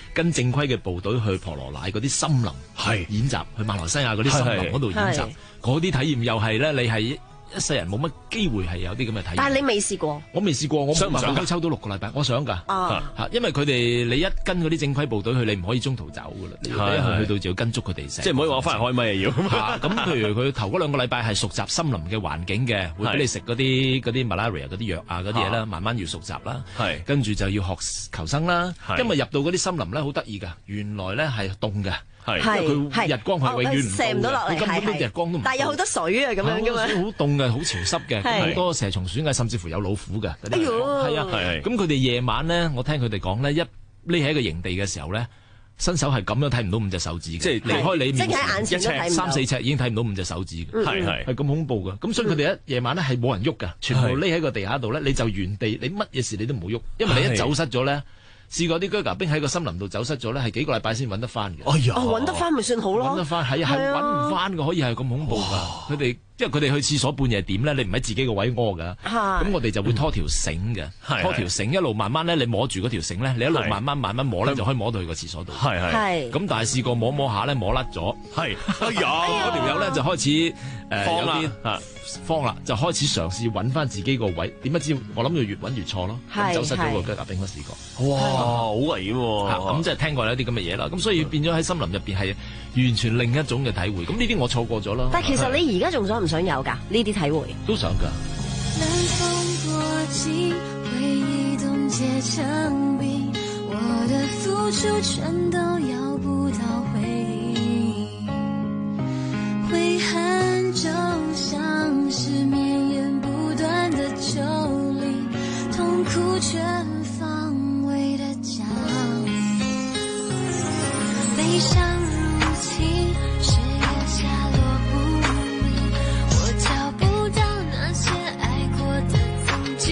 跟正規嘅部隊去婆羅乃嗰啲森林演習，去馬來西亞嗰啲森林嗰度演習，嗰啲體驗又係咧，你係一世人冇乜機會係有啲咁嘅體驗。 但係你未試過？ 我未試過，我想唔想抽到六個禮拜？我想㗎， 啊嚇，因為佢哋你一跟嗰啲正規部隊去，你唔可以中途走㗎啦，你一去去到就要跟足佢哋成。 即係唔可以話我翻嚟開咪啊要。 咁譬如佢頭嗰兩個禮拜係熟習森林嘅環境嘅，會俾你食嗰啲嗰啲 malaria 嗰啲藥啊嗰啲嘢啦，慢慢要熟習啦。 係， 跟住就要學求生啦。因為入到嗰啲森林咧好得意㗎，原來咧係凍嘅。係，因為佢日光係永遠唔射唔到落嚟， 佢根本都日光都唔。 但係有好多水啊，咁樣㗎嘛。 好凍嘅，好潮濕嘅，好多蛇蟲鼠蟻，甚至乎有老虎嘅。 哎呦， 係啊，係。咁佢哋夜晚咧，我聽佢哋講咧，一匿喺個營地嘅時候咧，伸手係咁樣睇唔到五隻手指嘅，即係離開你面前一尺三四尺已經睇唔到五隻手指嘅，係係係咁恐怖嘅。咁所以佢哋一夜晚咧係冇人喐㗎，全部匿喺個地下度咧，你就原地，你乜嘢事你都唔好喐，因為你一走失咗咧。試過啲啹喀兵喺個森林度走失咗咧，係幾個禮拜先揾得翻嘅。 哎呀，揾得翻咪算好咯。 揾得翻係係揾唔翻嘅，可以係咁恐怖㗎。佢哋因為佢哋去廁所半夜點咧，你唔喺自己個位屙㗎。咁我哋就會拖條繩嘅，拖條繩一路慢慢咧，你摸住嗰條繩咧，你一路慢慢慢慢摸咧，就可以摸到去個廁所度。 係係。 咁但係試過摸摸下咧，摸甩咗。係。哎呀！嗰條友咧就開始誒有啲慌啦，就開始嘗試揾翻自己個位。點不知我諗就越揾越錯咯。咁走失咗個啹喀兵，我試過。 哇！好危險喎！ 咁即係聽過一啲咁嘅嘢啦。咁所以變咗喺森林入邊係完全另一種嘅體會。咁呢啲我錯過咗啦。 但係其實你而家仲想唔想有㗎？呢啲體會都想㗎。 冷風過境，回憶凍結成冰，我的付出全都要不到回應，悔恨就像是綿延不斷的咒靈，痛苦全方位的降臨，悲傷入侵，血液下落不明，我找不到那些愛過的曾經，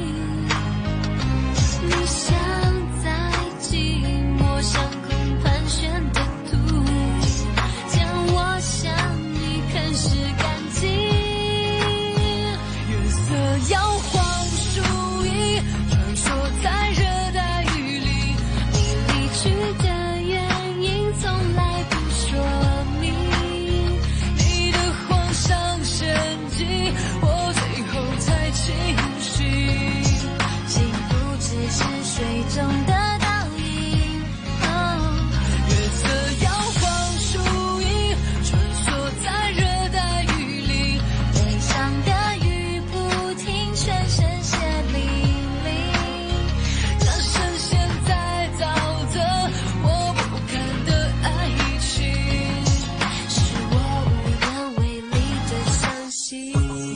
你像在寂寞上空盤旋的禿鷹，將我向你啃食乾淨，月色搖晃樹影，穿梭在熱帶雨林，你離去的原因從來不說明，你的慌上神經，我最後才清醒，竟不只是水中的倒影，月色搖晃樹影，穿梭在熱帶雨林，悲傷的雨不停，全身血淋淋，這是現在沼澤我不堪的愛情，是我無能為力的相信。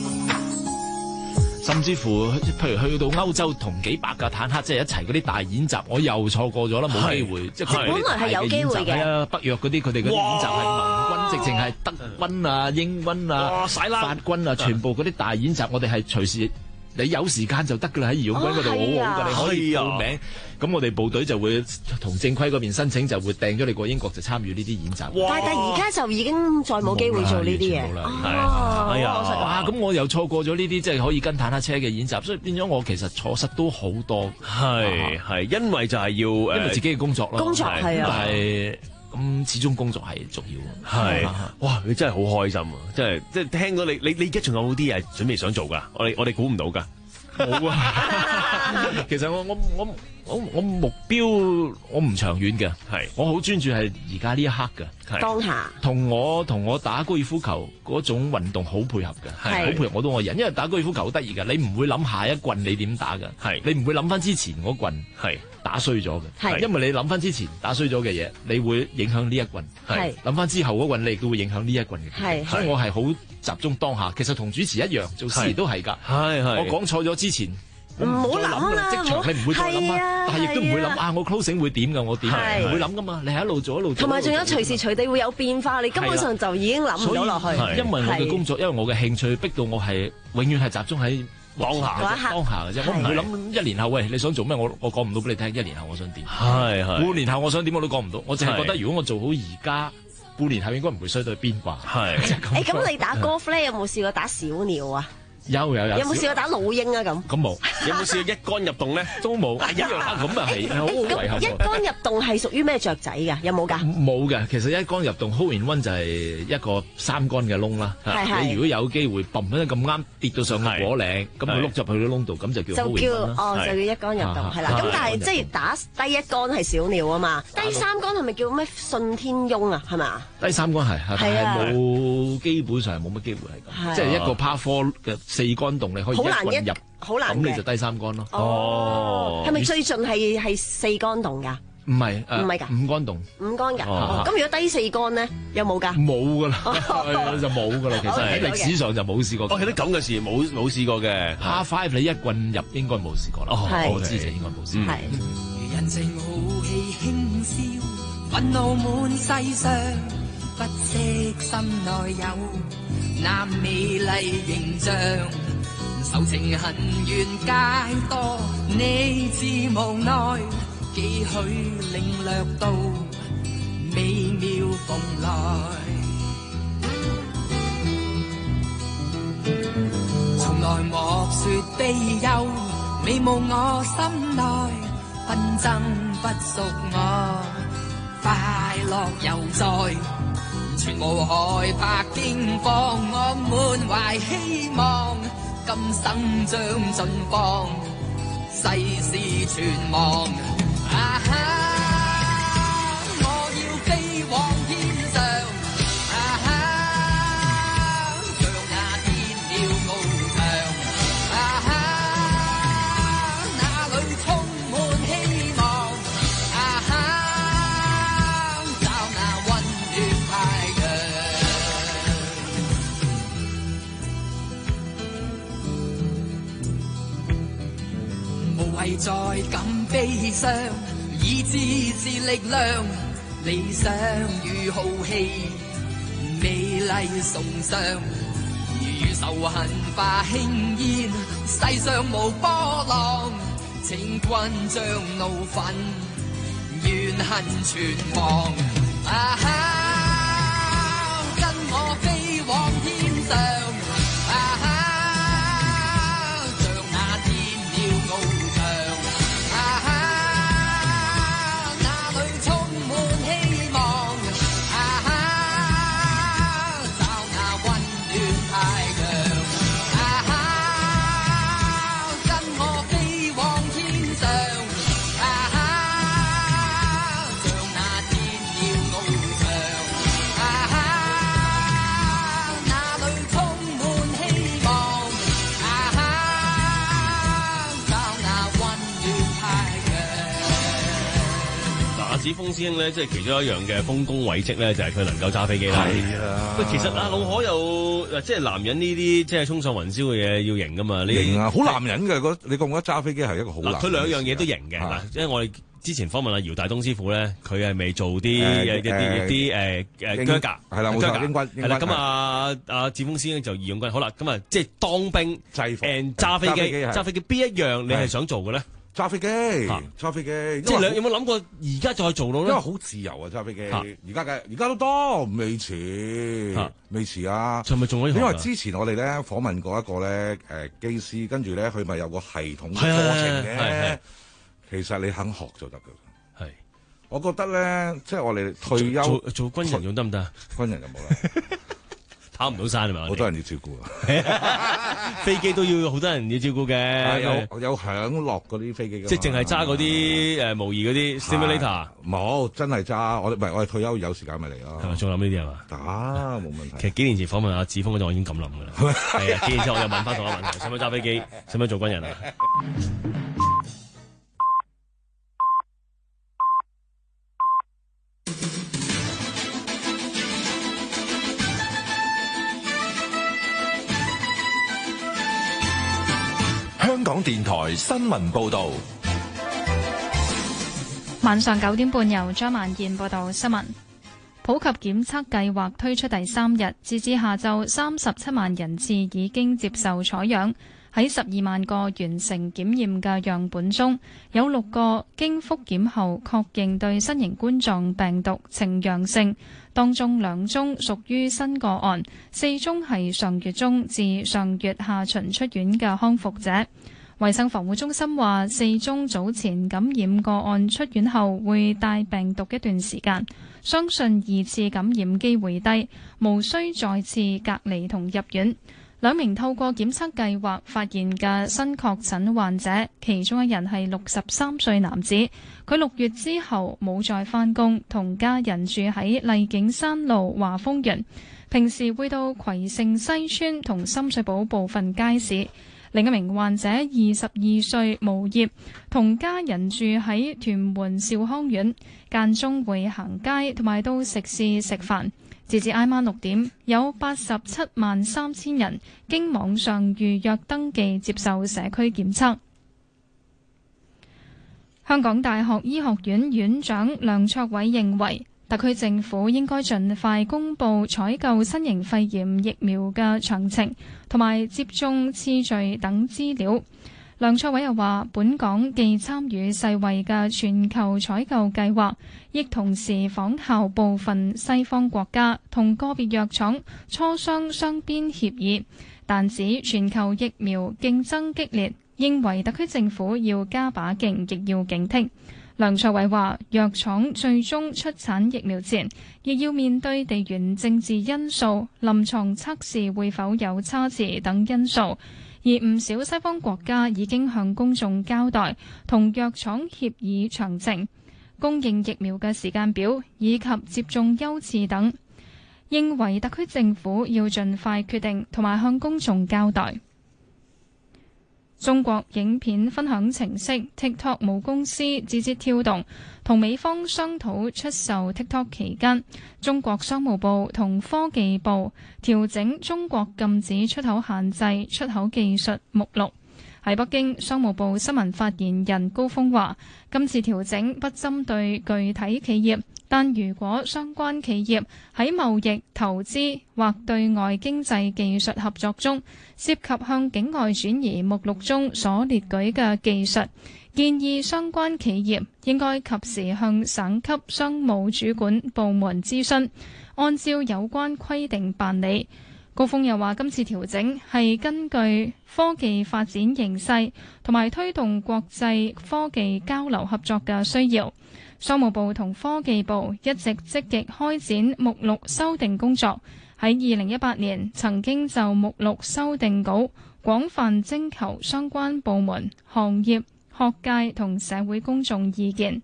甚至乎，譬如去到歐洲同幾百架坦克即係一齊嗰啲大演習，我又錯過咗啦，冇機會。即係佢哋嗰啲大嘅演習，係啊，北約嗰啲佢哋嗰啲演習係盟軍，直情係德軍啊、英軍啊、法軍啊，全部嗰啲大演習，我哋係隨時你有時間就得㗎啦，喺義勇軍嗰度好好㗎，你可以報名。咁我哋部隊就會同正規嗰邊申請，就會掟咗你過英國就參與呢啲演習。 但係而家就已經再冇機會做呢啲嘢。 冇啦，係啊，哇！咁我又錯過咗呢啲即係可以跟坦克車嘅演習，所以變咗我其實錯失都好多。 係係，因為就係要因為自己嘅工作咯。 工作係啊， 但係咁始終工作係重要。 係哇！你真係好開心啊！即係即係聽到你你你而家仲有冇啲嘢準備想做㗎？我哋我哋估唔到㗎。 冇啊！其實我我我我我目標我唔長遠嘅，係我好專注係而家呢一刻嘅， 當下同我同我打高爾夫球嗰種運動好配合嘅，係好配合我到我人，因為打高爾夫球好得意嘅，你唔會諗下一棍你點打嘅，係你唔會諗翻之前嗰棍係打衰咗嘅，係因為你諗翻之前打衰咗嘅嘢，你會影響呢一棍，係諗翻之後嗰棍你亦都會影響呢一棍嘅，係所以我係好集中當下。其實同主持一樣，做司儀都係㗎，係係我講錯咗之前。 唔好諗啦， 即場你唔會再諗翻，但係亦都唔會諗啊！我 closing 會點㗎？我點唔會諗㗎嘛？你係一路做一路做。同埋仲有隨時隨地會有變化，你根本上就已經諗唔到落去。因為我嘅工作，因為我嘅興趣逼到我係永遠係集中喺當下當下嘅啫。我唔會諗一年後喂你想做咩？我我講唔到俾你聽。一年後我想點？係係。半年後我想點我都講唔到。我淨係覺得如果我做好而家，半年後應該唔會衰到去邊啩。係。誒咁你打 golf 咧有冇試過打小鳥啊？ 有有有。 有冇試過打老鷹啊？咁咁冇。 有冇試過一桿入洞咧？ 都冇。一樣啊，咁啊係好遺憾。 一桿入洞係屬於咩雀仔㗎？有冇㗎？ 冇嘅，其實一桿入洞 hole in one 就係一個三桿嘅窿啦。你如果有機會嘣一咁啱跌到上個果嶺，咁佢碌入去個窿度，咁就叫 hole in one 啦。 哦，就叫一桿入洞係啦。咁但係即係打低一桿係小鳥啊嘛，低三桿係咪叫咩信天翁啊？係咪？低三桿係係冇，基本上係冇乜機會係咁，即係一個 par four 嘅四桿洞你可以一棍入， 好難咁你就低三桿咯。 哦，係咪最盡係係四桿洞㗎？ 唔係， 唔係㗎， 五桿洞。 五桿㗎，咁如果低四桿咧，有冇㗎？ 冇㗎啦，就冇㗎啦。其實喺歷史上就冇試過。 哦，有啲咁嘅事冇冇試過嘅。 par five 你一棍入應該冇試過啦。 哦， 我知就應該冇試過。 係。 人情豪氣輕笑，憤怒滿世上，不惜心內有那美麗形象，仇情恨怨皆多，你自無奈，幾許領略到美妙蓬萊，從來莫說悲憂，美夢我心內，紛爭不屬我，快樂猶在，全無害怕驚慌，我滿懷希望，今生將盡放，世事全忘。啊哈！我要飛往天上，啊哈！像那天鳥翱翔，啊哈！那裏充滿希望，啊哈！找那溫暖太陽，無謂再感悲傷。意志是力量，理想與豪氣，美麗崇尚。如仇恨化輕煙，世上無波浪，請君將怒憤怨恨全忘。啊哈！跟我飛往天上，啊哈！像那天鳥翱翔，啊哈！ 子峰師兄咧，即係其中一樣嘅豐功偉績咧，就係佢能夠揸飛機啦。係啊，喂，其實阿老可有即係男人呢啲即係衝上雲霄嘅嘢要型噶嘛？ 型啊，好男人嘅，你覺唔覺得揸飛機係一個好男人？ 佢兩樣嘢都型嘅嗱，因為我哋之前訪問阿姚大東師傅咧，佢係未做啲一啲啲誒誒啹喀係啦，冇錯，英軍係啦。咁啊阿子峰師兄就義勇軍，好啦，咁啊即係當兵制服誒揸飛機，揸飛機邊一樣你係想做嘅咧？ 揸飛機，揸飛機， 即係你有冇諗過而家再做到咧？ 因為好自由啊，揸飛機。而家嘅而家都多，未遲，未遲啊！ 係咪仲可以？ 因為之前我哋咧訪問過一個咧誒機師，跟住咧佢咪有個系統課程嘅。其實你肯學就得㗎。係，我覺得咧，即係我哋退休做做軍人用得唔得？ 軍人就冇啦。 跑唔到山係嘛？ 好多人要照顧啊！飛機都要好多人要照顧嘅， 有有享樂嗰啲飛機㗎。 即係淨係揸嗰啲誒模擬嗰啲 simulator。 冇，真係揸我唔係我哋退休有時間咪嚟咯。 係咪仲諗呢啲係嘛？ 打冇問題。 其實幾年前訪問阿子峰嗰陣，我已經咁諗㗎啦。係啊，幾年之後我又問翻同一個問題：使唔使揸飛機？使唔使做軍人啊？ 香港電台新聞報道， 晚上九點半由張萬燕報道新聞。普及檢測計劃推出第三日，截至下晝三十七萬人次已經接受採樣。 喺十二萬個完成檢驗嘅樣本中，有六個經復檢後確認對新型冠狀病毒呈陽性，當中兩宗屬於新個案，四宗係上月中至上月下旬出院嘅康復者。衛生防護中心話，四宗早前感染個案出院後會帶病毒一段時間，相信二次感染機會低，無需再次隔離同入院。兩名透過檢測計劃發現嘅新確診患者，其中一人係六十三歲男子，佢六月之後冇再返工，同家人住喺麗景山路華豐園，平時會到葵盛西村同深水埗部分街市。另一名患者二十二歲無業，同家人住喺屯門兆康苑，間中會行街同埋到食肆食飯。截至挨晚六點，有八十七萬三千人經網上預約登記接受社區檢測。香港大學醫學院院長梁卓偉認為，特區政府應該盡快公布採購新型肺炎疫苗嘅詳情同埋接種次序等資料。梁卓偉又話，本港既參與世衛嘅全球採購計劃，亦同時仿效部分西方國家同個別藥廠磋商雙邊協議，但指全球疫苗競爭激烈，認為特區政府要加把勁，亦要警惕。梁卓偉話，藥廠最終出產疫苗前，亦要面對地緣政治因素、臨床測試會否有差池等因素，而唔少西方國家已經向公眾交代同藥廠協議詳情、供應疫苗嘅時間表以及接種優次等，認為特區政府要盡快決定同埋向公眾交代。中國影片分享程式 TikTok 母公司字節跳動同美方商討出售 TikTok 期間，中國商務部同科技部調整中國禁止出口限制出口技術目錄。喺北京，商務部新聞發言人高峰話，今次調整不針對具體企業，但如果相關企業喺貿易、投資或對外經濟技術合作中涉及向境外轉移目錄中所列舉嘅技術，建議相關企業應該及時向省級商務主管部門諮詢，按照有關規定辦理。高峰又話，今次調整係根據科技發展形勢同埋推動國際科技交流合作嘅需要。商務部同科技部一直積極開展目錄修訂工作，喺二零一八年曾經就目錄修訂稿廣泛徵求相關部門、行業、學界同社會公眾意見。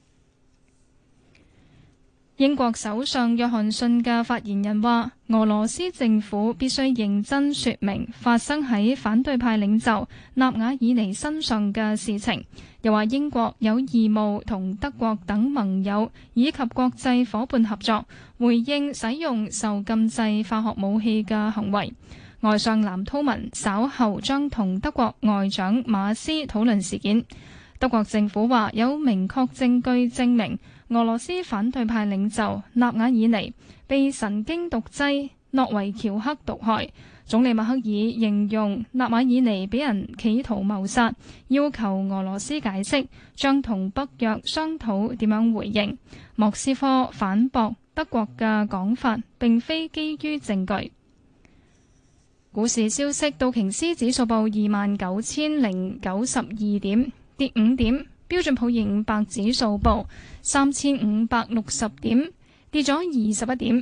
英國首相約翰遜嘅發言人話，俄羅斯政府必須認真說明發生喺反對派領袖納瓦爾尼身上嘅事情，又話英國有義務同德國等盟友以及國際夥伴合作，回應使用受禁制化學武器嘅行為。外相藍韜文稍後將同德國外長馬斯討論事件。德國政府話有明確證據證明俄羅斯反對派領袖納瓦爾尼被神經毒劑諾維喬克毒害。總理默克爾形容納瓦爾尼俾人企圖謀殺，要求俄羅斯解釋，將同北約商討點樣回應。莫斯科反駁德國嘅講法並非基於證據。股市消息，道瓊斯指數報二萬九千零九十二點，跌五點。標準普爾五百指數報三千五百六十點，跌咗二十一點。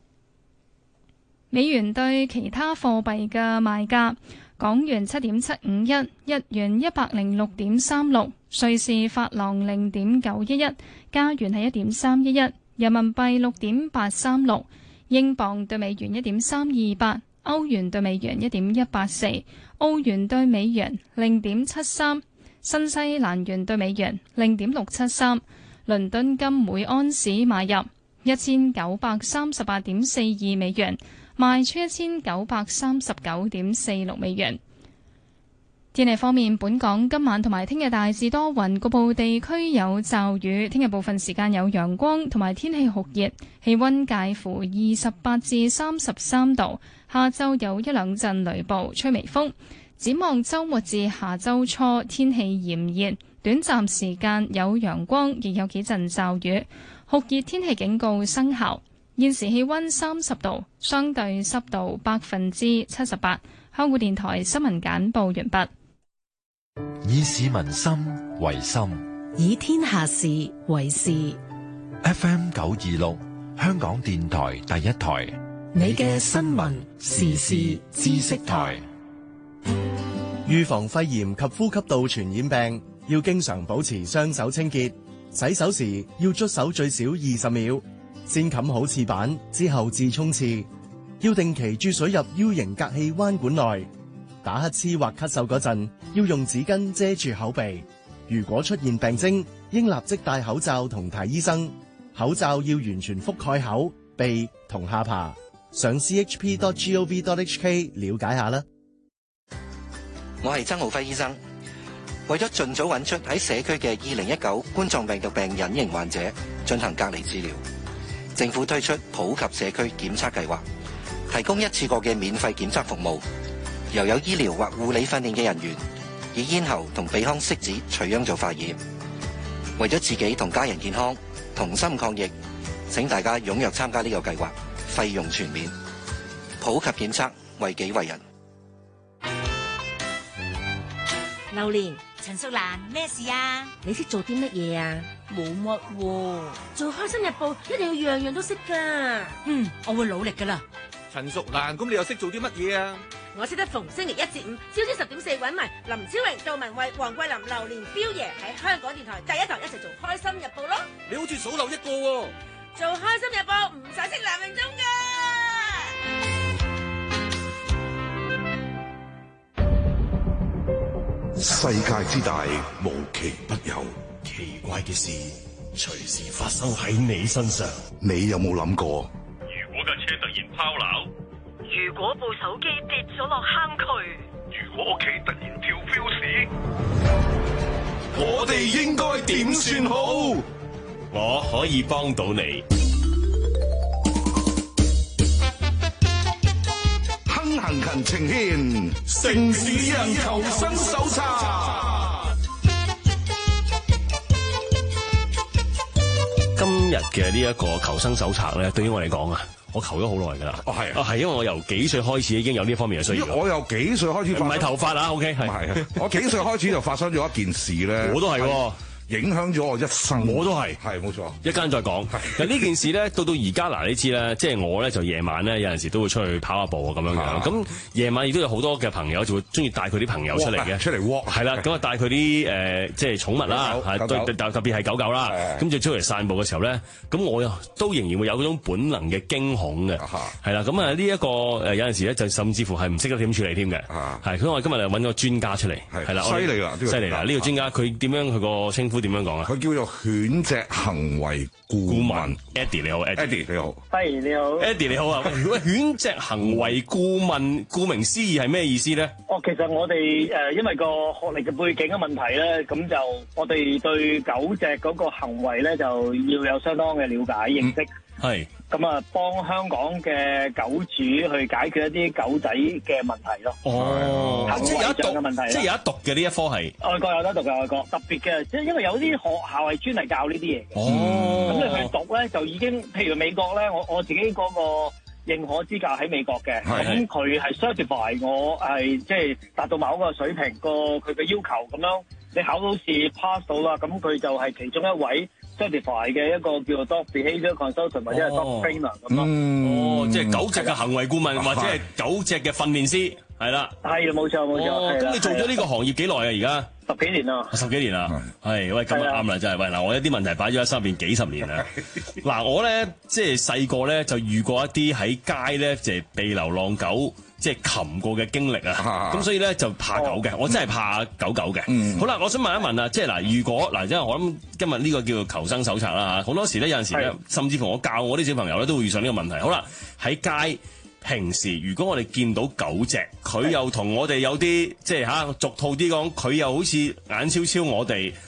美元對其他貨幣嘅賣價：港元七點七五一，日元一百零六點三六，瑞士法郎零點九一一，加元係一點三一一，人民幣六點八三六，英鎊對美元一點三二八，歐元對美元一點一八四，澳元對美元零點七三。新西蘭元對美元零點六七三，倫敦金每安士買入一千九百三十八點四二美元，賣出一千九百三十九點四六美元。天氣方面，本港今晚同埋聽日大致多雲，局部地區有驟雨。聽日部分時間有陽光，同埋天氣酷熱，氣溫介乎二十八至三十三度。下晝有一兩陣雷暴，吹微風。 展望週末至下週初，天氣炎熱，短暫時間有陽光，亦有幾陣驟雨。酷熱天氣警告生效。現時氣溫三十度，相對濕度百分之七十八。香港電台新聞簡報完畢。 以市民心為心， 以天下事為事。 F M 九二六，香港電台第一台， 你嘅新聞時事知識台。 預防肺炎及呼吸道傳染病，要經常保持雙手清潔。洗手時要捽手最少二十秒，先冚好廁板之後至沖廁。要定期注水入 U 型隔氣彎管內。打乞嗤或咳嗽嗰陣，要用紙巾遮住口鼻。如果出現病徵，應立即戴口罩同睇醫生。口罩要完全覆蓋口、鼻同下巴。上 c h p dot gov dot h k 了解下啦。 我係曾浩輝醫生。為咗盡早揾出喺社區嘅二零一九冠狀病毒病隱形患者進行隔離治療，政府推出普及社區檢測計劃，提供一次過嘅免費檢測服務，由有醫療或護理訓練嘅人員以咽喉同鼻腔拭子取樣做化驗。為咗自己同家人健康，同心抗疫，請大家踴躍參加呢個計劃，費用全免。普及檢測，為己為人。 榴蓮，陳淑蘭，咩事啊？你識做啲乜嘢啊？冇乜喎，做開心日報一定要樣樣都識噶。嗯，我會努力噶啦。 陳淑蘭，咁你又識做啲乜嘢啊？ 我識得逢星期一至五朝朝十點四搵埋林超榮、杜文慧、黃桂林、榴蓮、彪爺喺香港電台第一台一齊做開心日報咯。 你好似數漏一個喎。 做開心日報唔使識梁榮忠噶。 世界之大，無奇不有。 奇怪嘅事隨時發生喺你身上。 你有冇諗過？ 如果架車突然拋錨， 如果部手機跌咗落坑渠， 如果屋企突然跳 fuse，我哋應該點算好？ 我可以幫到你。 亨行勤情牽， 城市人求生手冊。 今日嘅呢一個求生手冊咧，對於我嚟講啊，我求咗好耐噶啦。 哦，係啊，係因為我由幾歲開始已經有呢方面嘅需要。 我由幾歲開始發生？唔係頭髮啊 ，OK 係。 係我幾歲開始就發生咗一件事咧。 我都係喎。 影響咗我一生， 我都係， 係冇錯。 一間再講。其實呢件事咧，到到而家嗱，你知啦，即係我咧就夜晚咧有陣時都會出去跑下步啊咁樣樣。咁夜晚亦都有好多嘅朋友就會中意帶佢啲朋友出嚟嘅， 出嚟 walk。係啦，咁啊帶佢啲誒即係寵物啦，係特特別係狗狗啦。咁就出嚟散步嘅時候咧，咁我又都仍然會有嗰種本能嘅驚恐嘅，係啦。咁啊呢一個誒有陣時咧就甚至乎係唔識得點處理添嘅，係。咁我今日就揾個專家出嚟，係啦， 犀利啦， 犀利啦！呢個專家佢點樣佢個稱呼點樣講啊？ 佢叫犬隻行為顧問 Eddie 你好 ，Eddie 你好， 係你好 ，Eddie 你好啊！喂，犬隻行為顧問，顧名思義係咩意思咧？ 哦，其實我哋誒因為個學歷嘅背景嘅問題咧，咁就我哋對狗隻嗰個行為咧就要有相當嘅了解認識。 係。 咁啊，幫香港嘅狗主去解決一啲狗仔嘅問題咯。 哦，即係有得讀嘅問題， 即係有得讀嘅呢一科係。 外國有得讀嘅，外國特別嘅，即係因為有啲學校係專係教呢啲嘢嘅。 哦， 咁你去讀咧，就已經，譬如美國咧，我我自己嗰個認可資格喺美國嘅，咁佢係 certify 我係即係達到某一個水平個佢嘅要求咁樣，你考到試 pass 到啦，咁佢就係其中一位。certify 嘅一個叫做 dog behaviour consultant 或者係 dog trainer 咁咯。 哦，即係狗隻嘅行為顧問或者係狗隻嘅訓練師，係啦。 係啊，冇錯冇錯。 哦，咁你做咗呢個行業幾耐啊？而家十幾年啦。 十幾年啦。係，喂，咁啊啱啦，真係。喂，嗱，我一啲問題擺咗喺心入邊幾十年啦。嗱，我咧即係細個咧就遇過一啲喺街咧就係被流浪狗即係擒過嘅經歷啊，咁所以咧就怕狗嘅，我真係怕狗狗嘅。好啦，我想問一問啊，即係嗱，如果嗱，因為我諗今日呢個叫做求生手冊啦嚇，好多時咧有陣時咧，甚至乎我教我啲小朋友咧都會遇上呢個問題。好啦，喺街平時如果我哋見到狗隻，佢又同我哋有啲即係嚇俗套啲講，佢又好似眼超超我哋，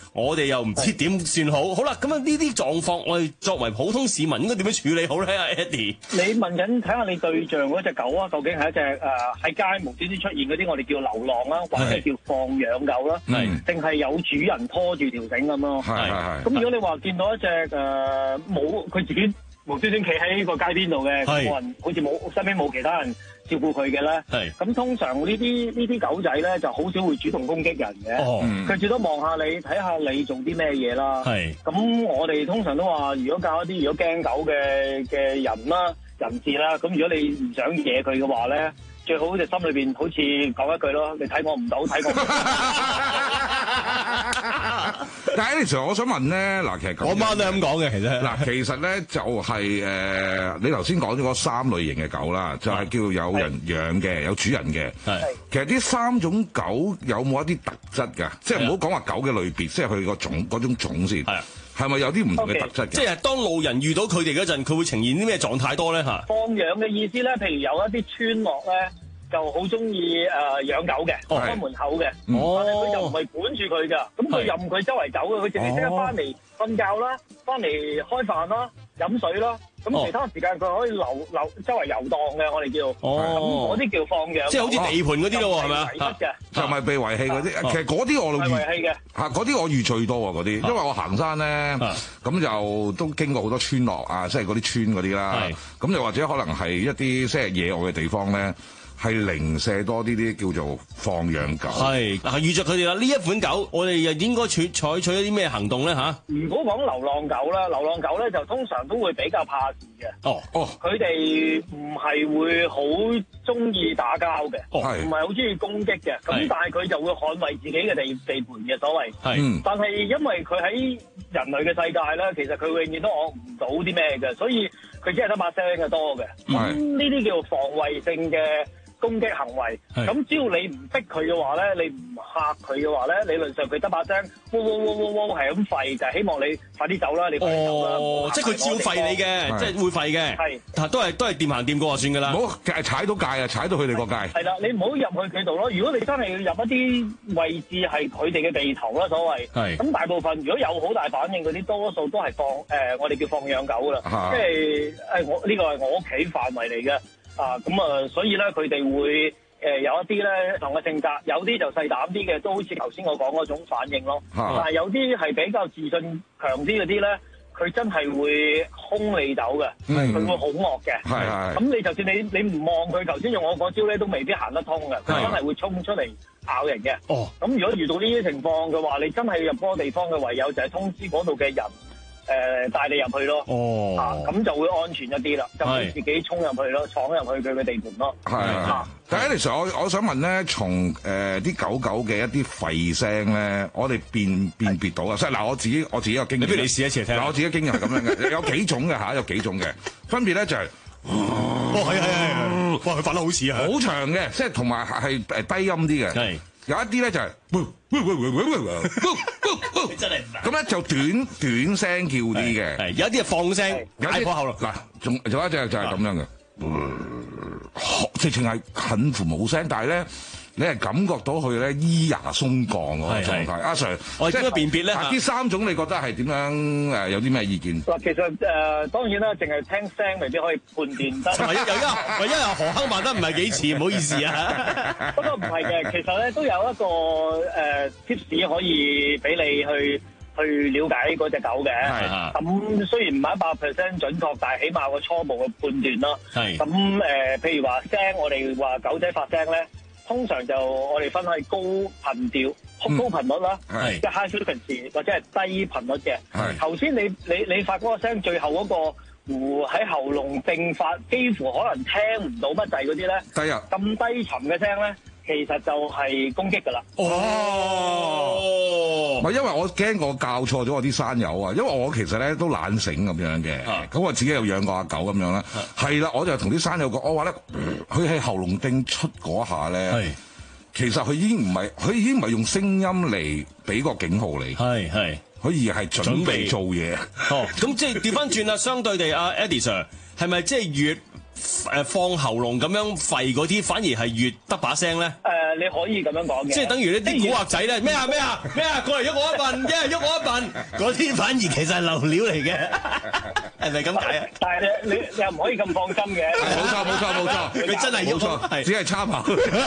我哋又唔知點算好。好啦，咁啊呢啲狀況，我哋作為普通市民應該點樣處理好咧？阿 Eddie， 你問緊睇下你對象嗰隻狗啊，究竟係一隻誒喺街無端端出現嗰啲，我哋叫流浪啦，或者叫放養狗啦，定係有主人拖住條繩咁咯？ 係係係。 咁如果你話見到一隻誒冇佢自己無端端企喺個街邊度嘅，冇人好似冇身邊冇其他人照顧佢嘅咧，咁通常呢啲呢啲狗仔咧就好少會主動攻擊人嘅，佢最多望下你睇下你做啲咩嘢啦。咁我哋通常都話，如果教一啲如果驚狗嘅嘅人啦、人士啦，咁如果你唔想惹佢嘅話咧，最好就心裏邊好似講一句咯，你睇我唔到，睇我唔到。 但係呢時候我想問咧，嗱，其實我媽都係咁講嘅，其實嗱，其實咧就係、是、誒、呃，你頭先講咗嗰三類型嘅狗啦，就係、是、叫有人養嘅，有主人嘅。係，其實呢三種狗有冇一啲特質㗎？即係唔好講話狗嘅類別，即係佢個種嗰種種先。係。係咪有啲唔同嘅特質嘅？ 即係當路人遇到佢哋嗰陣，佢會呈現啲咩狀態多咧？嚇， 放養嘅意思咧，譬如有一啲村落咧，就好中意誒養狗嘅，開門口嘅，但係佢就唔係管住佢㗎，咁佢任佢周圍走嘅，佢淨係識得翻嚟瞓覺啦，翻嚟開飯啦，飲水啦。咁其他時間佢可以流流周圍遊蕩嘅，我哋叫，咁嗰啲叫放養， 即係好似地盤嗰啲咯，係咪啊？ 就咪被遺棄嗰啲，其實嗰啲我遇遺棄嘅嚇，嗰啲我遇最多啊！嗰啲，因為我行山咧，咁就都經過好多村落啊，即係嗰啲村嗰啲啦，咁又或者可能係一啲即係野外嘅地方咧。係零舍多啲啲叫做放養狗。 係嗱，遇着佢哋啦，呢一款狗，我哋又應該採採取一啲咩行動咧嚇？ 如果講流浪狗啦，流浪狗咧就通常都會比較怕事嘅。 哦哦， 佢哋唔係會好中意打交嘅，唔係好中意攻擊嘅。咁但係佢就會捍衛自己嘅地地盤嘅所謂。係，但係因為佢喺人類嘅世界咧，其實佢永遠都惡唔到啲咩嘅，所以佢只係得把聲嘅多嘅。咁呢啲叫防衛性嘅攻擊行為，咁只要你唔逼佢嘅話咧，你唔嚇佢嘅話咧，理論上佢得把聲，汪汪汪汪汪係咁吠，就係希望你快啲走啦，你快啲走啦。 哦，即係佢照吠你嘅，即係會吠嘅。係，但都係都係掂行掂過就算㗎啦。 唔好踩到界啊，踩到佢哋個界。 係啦，你唔好入去佢度咯。如果你真係要入一啲位置係佢哋嘅地頭啦，所謂。係。咁大部分如果有好大反應嗰啲，多數都係放誒、呃，我哋叫放養狗啦。即係誒，我呢個係我屋企範圍嚟嘅。啊，咁啊，所以咧，佢哋會誒、呃、有一啲咧唔同嘅性格，有啲就細膽啲嘅，都好似頭先我講嗰種反應咯。啊、但係有啲係比較自信強啲嗰啲咧，佢真係會兇你走嘅，佢、嗯、會好惡嘅。係係。咁你就算你你唔望佢，頭先用我嗰招咧，都未必行得通嘅。佢真係會衝出嚟咬人嘅。哦。咁如果遇到呢啲情況嘅話，你真係入嗰個地方嘅唯有就係通知嗰度嘅人。誒、呃、帶你入去咯，哦，啊咁就會安全一啲啦，就唔會自己衝入去咯，闖入去佢嘅地盤咯。係啊， 但係其實我我想問咧，從誒啲狗狗嘅一啲吠聲咧，我哋辨辨別到啊，即係嗱，我自己我自己有經驗， 你不如你試一次聽。 嗱，我自己經驗係咁樣嘅，有幾種嘅嚇，有幾種嘅分別咧就係、是， 哦係係係，哇佢發得好似啊， 好長嘅，即係同埋係誒低音啲嘅，係有一啲咧就係、是。 真係咁咧就短短聲叫啲嘅， 有一啲係放聲，解破喉咯。 嗱，仲仲有一隻就係咁樣嘅，直情係近乎冇聲，但係咧你係感覺到佢咧咿牙鬆降嗰個狀態。阿 Sir， 我點樣辨別咧？ 呢三種你覺得係點樣誒？有啲咩意見？ 嗱，其實誒、呃、當然啦，淨係聽聲未必可以判斷得。 係有因為因為何坑話得唔係幾似，唔好意思啊。 不過唔係嘅，其實咧都有一個誒 tips、呃、可以俾你去去了解嗰隻狗嘅。係咁雖然唔係一百 percent 準確，但係起碼有個初步嘅判斷咯。係咁誒，譬如話聲，我哋話狗仔發聲咧。通常就我哋分係高頻調、嗯、高頻率啦，即係 high frequency 或者係低頻率嘅。頭先你你你發嗰個聲，最後嗰個糊喺喉嚨並發，幾乎可能聽唔到乜滯嗰啲咧。 低啊！ 咁低沉嘅聲咧，其實就係攻擊㗎啦。 哦，唔係因為我驚我教錯咗我啲山友啊，因為我其實咧都懶醒咁樣嘅，咁、啊、我自己又養過阿狗咁樣啦。係啦，我就同啲山友講，我話咧，佢喺喉嚨釘出嗰下咧，其實佢已經唔係，佢已經唔係用聲音嚟俾個警號你，係係，佢而係準備做嘢。 哦，咁即係調翻轉啦，相對地，阿 Eddie Sir 係咪即係越誒放喉嚨咁樣吠嗰啲，反而係越得把聲咧？ 誒、呃。 誒，你可以咁樣講嘅。 即係等於呢啲古惑仔咧，咩啊咩啊咩啊，過嚟喐我一份，一係喐我一份，嗰啲反而其實係流料嚟嘅，係咪咁解啊？ 但係你你你又唔可以咁放心嘅。 冇錯冇錯冇錯， 佢真係冇錯，只係參考。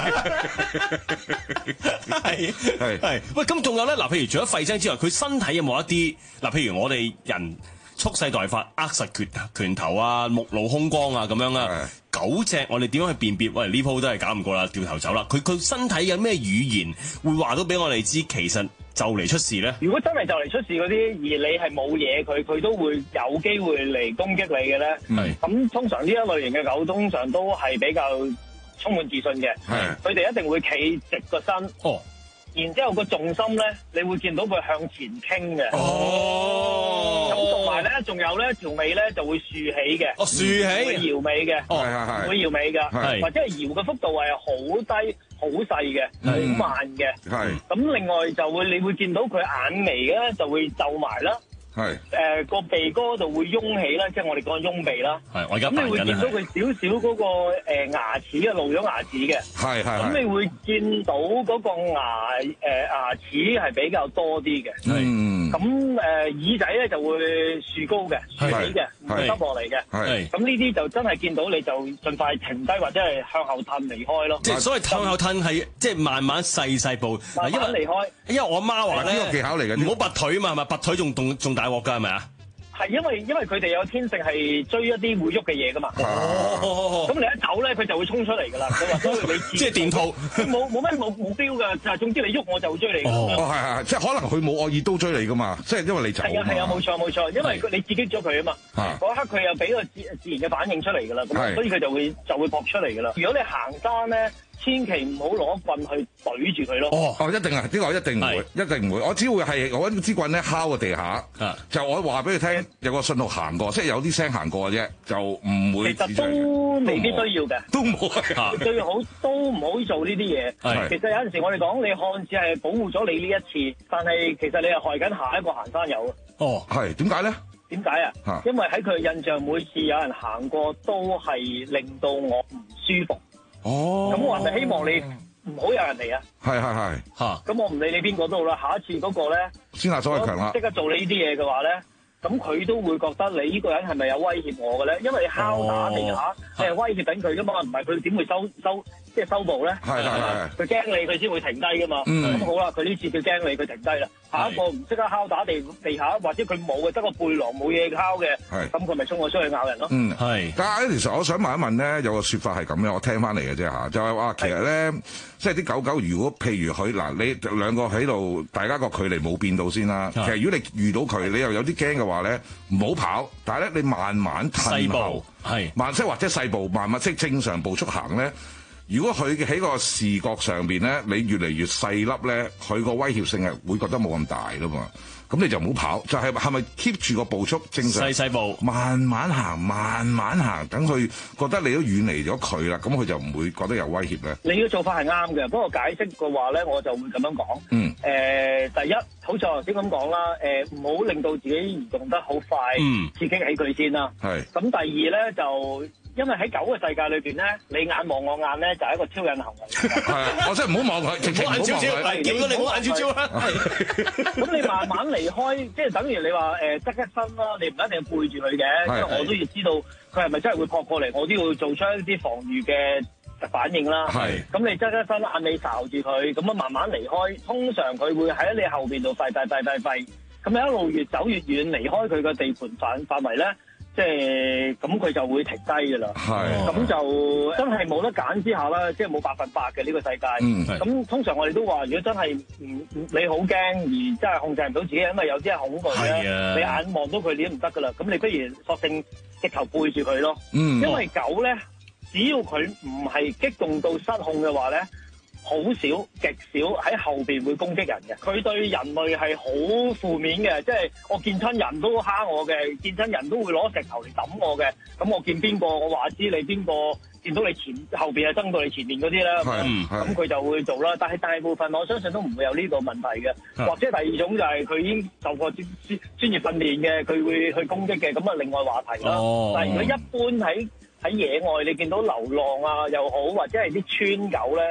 係係係。喂，咁仲有咧嗱，譬如除咗吠聲之外，佢身體有冇一啲嗱？譬如我哋人蓄勢待發，握實拳拳頭啊，目露凶光啊，咁樣啊。狗隻我哋點樣去辨別？喂，呢鋪都係搞唔過啦，掉頭走啦。佢佢身體有咩語言會話到俾我哋知？其實就嚟出事咧。 如果真係就嚟出事嗰啲，而你係冇嘢佢，佢都會有機會嚟攻擊你嘅咧。係咁，通常呢一類型嘅狗，通常都係比較充滿自信嘅。係，佢哋一定會企直個身。哦。然之後個重心咧，你會見到佢向前傾嘅。哦。咁同埋咧，仲有咧條尾咧就會豎起嘅。哦，豎起。會搖尾嘅。哦，係係係。會搖尾嘅。係。或者係搖嘅幅度係好低、好細嘅、好慢嘅。係。咁另外就會，你會見到佢眼眉咧就會皺埋啦。係。誒個鼻哥度會擁起啦，即係我哋講擁鼻啦。係，我而家扮緊啦。咁你會見到佢少少嗰個誒牙齒嘅露咗牙齒嘅。係係。咁你會見到嗰個牙誒牙齒係比較多啲嘅。嗯。咁誒耳仔咧就會豎高嘅，豎起嘅，唔會耷落嚟嘅。係。咁呢啲就真係見到你就盡快停低或者係向後褪離開咯。即係所謂向後褪係即係慢慢細細步。慢慢離開。因為我阿媽話咧，呢個技巧嚟嘅，唔好拔腿嘛，係咪？拔腿仲仲仲大鑊㗎，係咪啊？係因為因為佢哋有天性係追一啲會喐嘅嘢噶嘛。哦。咁你一走咧，佢就會衝出嚟噶啦。佢話所以你即係電套，冇冇咩冇目標㗎，就係總之你喐我就會追你。哦，係係係，即係可能佢冇惡意都追你噶嘛，即係因為你走。係啊係啊，冇錯冇錯，因為你刺激咗佢啊嘛。嗰刻佢又俾個自自然嘅反應出嚟㗎啦，咁所以佢就會就會撲出嚟㗎啦。如果你行山咧，千祈唔好攞棍去懟住佢咯。哦，哦，一定啊，呢個一定唔會，一定唔會。我只會係我揾支棍咧敲個地下，就我話俾佢聽有個信號行過，即係有啲聲行過嘅啫，就唔會。其實都未必需要嘅，都冇。最好都唔好做呢啲嘢。其實有陣時我哋講，你看似係保護咗你呢一次，但係其實你係害緊下一個行山友。哦，係點解咧？點解啊？因為喺佢印象，每次有人行過都係令到我唔舒服。哦，咁我係咪希望你唔好有人嚟啊？係係係，嚇！咁我唔理你邊個都好啦，下一次嗰個咧，先下手為強啦，即刻做你呢啲嘢嘅話咧，咁佢都會覺得你呢個人係咪有威脅我嘅咧？因為你敲打地下，你係威脅緊佢噶嘛，唔係佢點會收收即係收步咧？係係係，佢驚你，佢先會停低噶嘛。咁好啦，佢呢次佢驚你，佢停低啦。下一個唔即刻敲打地地下，或者佢冇嘅，得個背囊冇嘢敲嘅，咁佢咪衝我出去咬人咯。嗯，係。但係其實我想問一問咧，有個説法係咁樣，我聽翻嚟嘅啫嚇，就係話其實咧，即係啲狗狗如果譬如佢嗱，你兩個喺度，大家個距離冇變到先啦。其實如果你遇到佢，你又有啲驚嘅話咧，唔好跑，但係咧你慢慢褪後，係慢式或者細步，慢慢式正常步速行咧。如果佢喺個視覺上邊咧，你越嚟越細粒咧，佢個威脅性係會覺得冇咁大咯嘛。咁你就唔好跑，就係係咪 keep 住個步速正常？細細步，慢慢行，慢慢行，等佢覺得你都遠離咗佢啦，咁佢就唔會覺得有威脅咧。你嘅做法係啱嘅，不過解釋嘅話咧，我就會咁樣講。嗯。誒、呃，第一，好似我頭先咁講啦，誒、呃，唔好令到自己移動得好快，嗯，刺激起佢先啦。係。咁第二咧就。因為喺狗嘅世界裏邊咧，你眼望我眼咧就係一個超人行為。係，我真係唔好望佢，直情唔好望佢。見到你唔好眼超超啦。咁你慢慢離開，即係等於你話誒側一身啦，你唔一定要背住佢嘅，因為我都要知道佢係咪真係會撲過嚟，我都要做出一啲防禦嘅反應啦。係。咁你側一身眼尾睄住佢，咁啊慢慢離開，通常佢會喺你後邊度吠吠吠吠吠，咁你一路越走越遠，離開佢個地盤範範圍咧。即係咁，佢就會停低㗎啦。係，咁就真係冇得揀之下啦，即係冇百分百嘅呢個世界。嗯，咁通常我哋都話，如果真係唔你好驚而真係控制唔到自己，因為有啲係恐懼咧，你眼望到佢你都唔得㗎啦。咁你不如索性直頭背住佢咯。嗯，因為狗咧，只要佢唔係激動到失控嘅話咧。好少，極少喺後邊會攻擊人嘅。佢對人類係好負面嘅，即係我見親人都蝦我嘅，見親人都會攞石頭嚟揼我嘅。咁我見邊個，我話知你邊個，見到你前後邊係爭到你前面嗰啲啦。咁佢就會做啦。但係大部分我相信都唔會有呢個問題嘅。或者第二種就係佢已經受過專專業訓練嘅，佢會去攻擊嘅。咁啊，另外話題啦。哦、但係如果一般喺喺野外，你見到流浪啊又好，或者係啲村狗咧。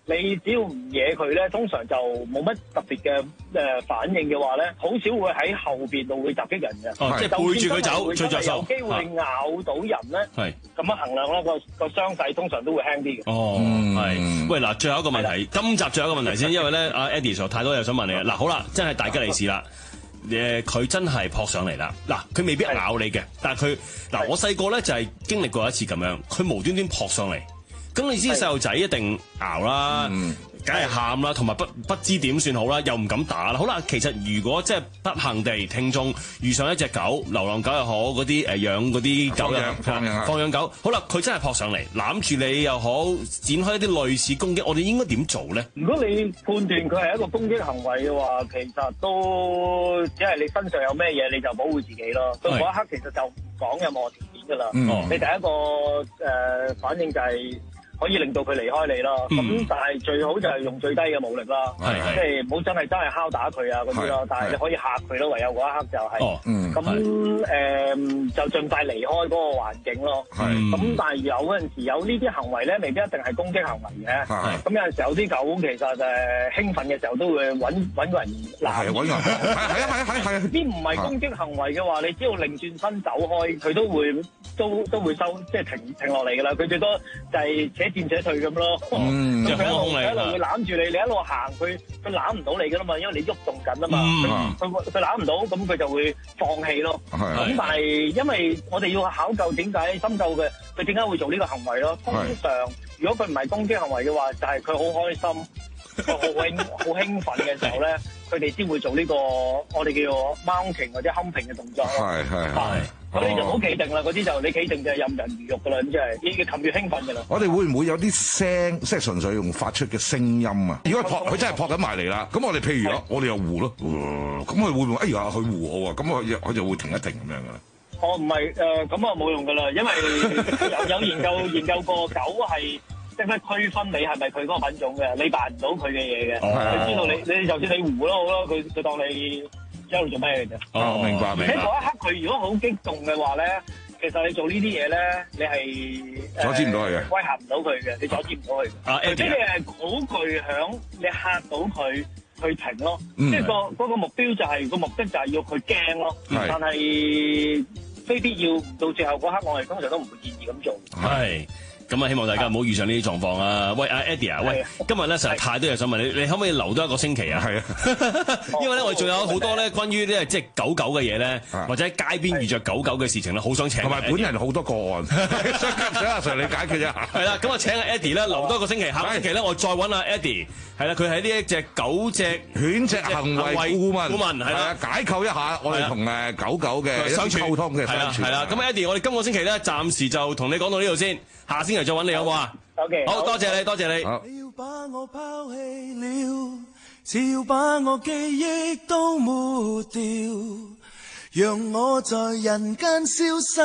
你只要唔惹佢咧，通常就冇乜特別嘅誒反應嘅話咧，好少會喺後邊度會襲擊人嘅。 哦，即係背住佢走，最着數。 有機會咬到人咧，係咁樣衡量啦，個個傷勢通常都會輕啲嘅。 哦，係。喂，嗱，最後一個問題，今集最後一個問題先，因為咧，阿 Eddie 所太多嘢想問你啊。嗱，好啦，真係大吉利是啦。誒，佢真係撲上嚟啦！嗱，佢未必咬你嘅，但係佢嗱，我細個咧就係經歷過一次咁樣，佢無端端撲上嚟，咁你知細路仔一定咬啦，梗係喊啦，同埋不不知點算好啦，又唔敢打啦。好啦，其實如果即係不幸地聽眾遇上一隻狗，流浪狗又好，嗰啲誒養嗰啲狗又放養放養狗，好啦，佢真係撲上嚟攬住你又好，展開一啲類似攻擊，我哋應該點做咧？ 如果你判斷佢係一個攻擊行為嘅話，其實都只係你身上有咩嘢你就保護自己咯。到嗰一刻其實就唔講任何條件㗎啦。 嗯、 你第一個誒、呃、反應就係、是。可以令到佢離開你啦，咁、嗯、但係最好就係用最低嘅武力啦，即係唔好真係真係敲打佢啊嗰啲咯，但係你可以嚇佢咯，唯有嗰一刻就係、是，咁誒、哦呃、就盡快離開嗰個環境咯。咁但係有嗰陣時有呢啲行為咧，未必一定係攻擊行為嘅。咁有陣時有啲狗其實誒興奮嘅時候都會揾揾個人攔，揾人，係啊係啊係係。啲唔係攻擊行為嘅話，你只要擰轉身走開，佢都會都都會收，即係停停落嚟㗎啦。佢最多就係且戰且退咁咯，咁佢、嗯、一路一路會攬住你，你一路行，佢佢攬唔到你噶啦嘛，因為你喐動緊啊嘛，佢佢佢攬唔到，咁佢就會放棄咯。咁但係因為我哋要考究點解深究嘅，佢點解會做呢個行為咯？通常如果佢唔係攻擊行為嘅話，就係佢好開心。好興好興奮嘅時候咧，佢哋先會做呢、這個我哋叫做 mounting 或者 humping 嘅動作咯。係係係，嗰啲就好企定啦，嗰啲就你企定就係任人魚肉噶啦，咁即係已經越擒越興奮噶啦。我哋會唔會有啲聲，即係純粹用發出嘅聲音啊？如果撲佢真係撲緊埋嚟啦，咁我哋譬如咯，我哋又護咯，咁佢會唔會哎呀佢護我啊？咁佢佢就會停一停咁樣噶啦。哦，唔係誒，咁啊冇用噶啦，因為有有研究研究過狗係。即係區分你係咪佢嗰個品種嘅，你扮唔到佢嘅嘢嘅，佢知道你你就算你糊咯好咯，佢佢當你一路做咩嘅啫。哦，明白明白。喺嗰一刻佢如果好激動嘅話咧，其實你做呢啲嘢咧，你係阻止唔到佢嘅，威嚇唔到佢嘅，你阻止唔到佢。啊，除非你係好巨響，你嚇到佢去停咯。即係個嗰個目標就係個目的就係要佢驚咯。但係非必要到最後嗰刻，我哋通常都唔會建議咁做。係。咁啊，希望大家唔好遇上呢啲狀況啊！喂，阿 Eddie 啊，喂，今日咧實在太多嘢想問你，你可唔可以留多一個星期啊？係啊，因為咧我哋仲有好多咧關於咧即係狗狗嘅嘢咧，或者喺街邊遇着狗狗嘅事情咧，好想請。同埋本人好多個案，想阿 Sir 你解決啫。係啦，咁啊請阿 Eddie 咧留多一個星期，下個星期咧我再揾阿 Eddie，係啦，佢係呢一隻狗隻犬隻行為顧問，顧問係啦，解構一下我哋同誒狗狗嘅相處溝通嘅相處。係啦，咁 Eddie，我哋今個星期咧暫時就同你講到呢度先。下星期再揾你好唔好啊？好嘅，好多謝你，多謝你。你要把我拋棄了，只要把我記憶都抹掉，讓我在人間消失。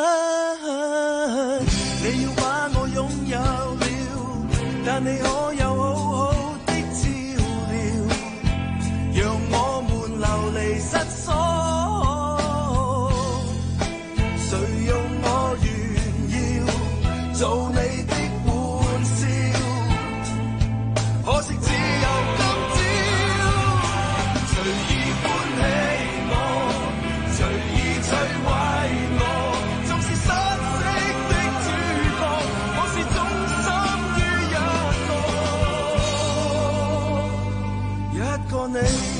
你要把我擁有了，但你可有好好的照料，讓我們流離失所。誰用我炫耀做你的玩笑，可惜只有今朝。隨意歡喜我，隨意摧毀我，縱是失色的主角，我是忠心於一個一個你。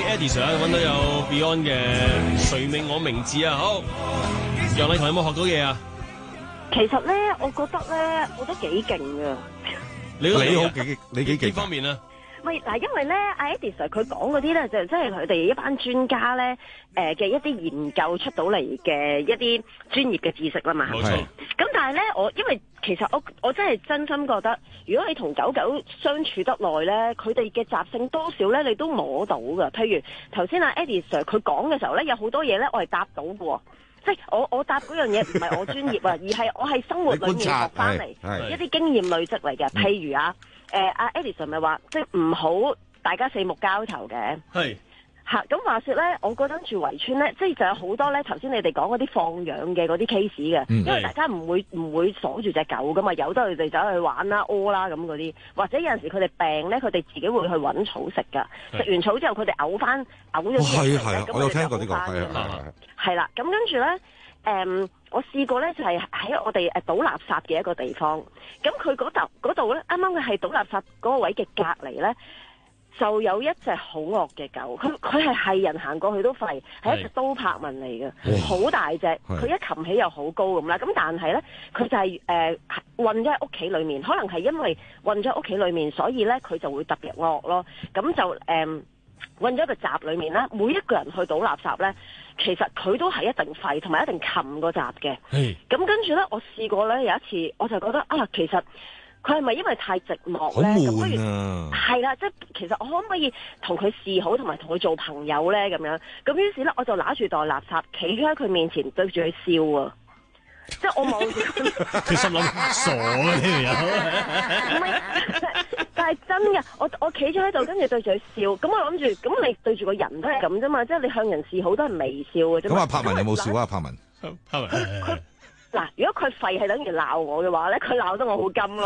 Eddie Sir 揾到有 Beyond 嘅誰命我明智啊，好，楊麗彤有冇學到嘢啊？ 其實咧，我覺得咧，我都幾勁噶。 你你好幾你幾幾方面啊？ 唔係嗱，因為咧，阿 Eddie Sir 佢講嗰啲咧，就即係佢哋一班專家咧，誒嘅一啲研究出到嚟嘅一啲專業嘅知識啦嘛。冇錯。咁但係咧，我因為其實我我真係真心覺得，如果你同狗狗相處得耐咧，佢哋嘅習性多少咧，你都摸到噶。譬如頭先阿 Eddie Sir 佢講嘅時候咧，有好多嘢咧，我係答到嘅。即係我我答嗰樣嘢唔係我專業啊，而係我係生活裏面學翻嚟一啲經驗累積嚟嘅。譬如啊，誒阿 Eddie Sir 咪話，即係唔好大家四目交投嘅。係嚇咁話說咧，我嗰陣住圍村咧，即係就有好多咧。頭先你哋講嗰啲放養嘅嗰啲 case 嘅，因為大家唔會唔會鎖住隻狗噶嘛，由得佢哋走去玩啦、屙啦咁嗰啲，或者有陣時佢哋病咧，佢哋自己會去揾草食㗎。食完草之後，佢哋嘔翻嘔咗啲嘢嚟，咁我有聽過呢個係啊。係啦，咁跟住咧，誒、嗯，我試過咧，就係、是、喺我哋誒倒垃圾嘅一個地方，咁佢嗰度嗰度咧，啱啱佢係倒垃圾嗰個位嘅隔離咧，就有一隻好惡嘅狗，佢佢係係人行過去都吠，係一隻都柏文嚟嘅，好大隻，佢一擒起又好高咁啦，咁但係咧，佢就係誒韞咗喺屋企裏面，可能係因為韞咗喺屋企裏面，所以咧佢就會特別惡咯，咁就誒。嗯韞咗一個閘裏面咧，每一個人去倒垃圾咧，其實佢都係一定吠，同埋一定擒個閘嘅。咁跟住咧，我試過咧有一次，我就覺得啊，其實佢係咪因為太寂寞咧？咁不如係啦，即係其實我可唔可以同佢示好，同埋同佢做朋友咧？咁樣咁於是咧，我就揦住袋垃圾，企咗喺佢面前對住佢笑啊！即係我望住佢心諗傻啊呢條友， 唔係，但係真嘅。我我企咗喺度，跟住對住佢笑。咁我諗住，咁你對住個人都係咁啫嘛。即係你向人示好都係微笑嘅啫。 咁阿柏文有冇笑啊？柏文， 柏文，佢嗱，如果佢吠係等於鬧我嘅話咧，佢鬧得我好甘咯。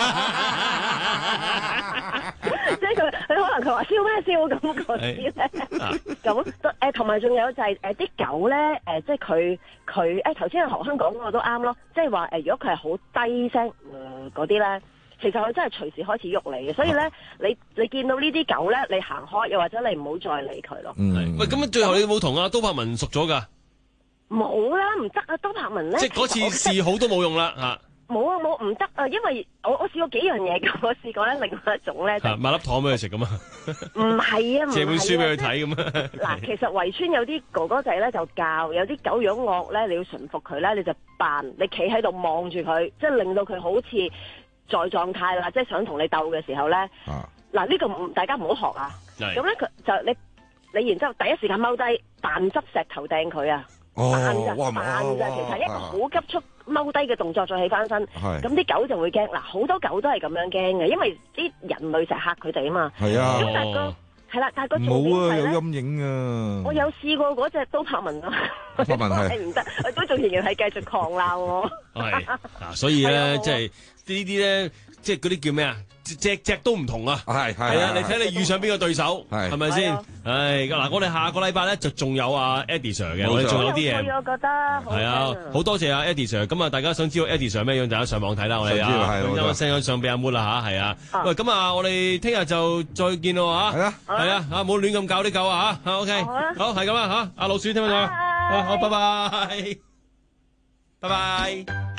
即係佢佢可能佢話笑咩笑咁嗰啲咧。咁誒同埋仲有就係誒啲狗咧誒，即係佢佢誒頭先阿何香講嗰個都啱咯。即係話誒，如果佢係好低聲嗰啲咧，其實佢真係隨時開始喐你嘅。所以咧，你你見到呢啲狗咧，你行開，又或者你唔好再理佢咯。 嗯，喂，咁最後你有冇同阿都柏文熟咗㗎？ 冇啦，唔得啊！都柏文咧， 即係嗰次示好都冇用啦嚇。 冇啊冇唔得啊！因為我我試過幾樣嘢㗎，我試過咧另外一種咧， 買粒糖俾佢食咁啊！ 唔係啊， 借本書俾佢睇咁啊！ 嗱，其實圍村有啲哥哥仔咧就教，有啲狗樣惡咧，你要馴服佢咧，你就扮你企喺度望住佢，即係令到佢好似在狀態啦，即係想同你鬥嘅時候咧。嗱呢個唔大家唔好學啊！咁咧佢就你你然之後第一時間踎低扮執石頭掟佢啊！扮就扮就，其實一個好急速踎低嘅動作再起翻身，咁啲狗就會驚。嗱，好多狗都係咁樣驚嘅，因為啲人類成日嚇佢哋啊嘛。係啊，咁但係個係啦，但係個重點係咧，冇啊，有陰影啊。我有試過嗰隻都柏文啊，柏文係唔得，我都仲仍然係繼續狂鬧我。 係嗱，所以咧，即係呢啲咧，即係嗰啲叫咩啊？隻隻都唔同啊！係係啊！你睇你遇上邊個對手係咪先？唉，嗱，我哋下個禮拜咧就仲有阿 Eddie Sir 嘅，我哋仲有啲嘢。我覺得係啊，好多謝阿 Eddie Sir。咁啊，大家想知道 Eddie Sir 咩樣，大家上網睇啦，我哋啊，咁我 send 咗相俾阿 Moon 啦吓，係啊。喂，咁啊，我哋聽日就再見咯吓。係啊，係啊，吓唔好亂咁搞啲狗啊吓。OK，好係咁啊吓。阿老鼠聽唔聽到？好，拜拜，拜拜。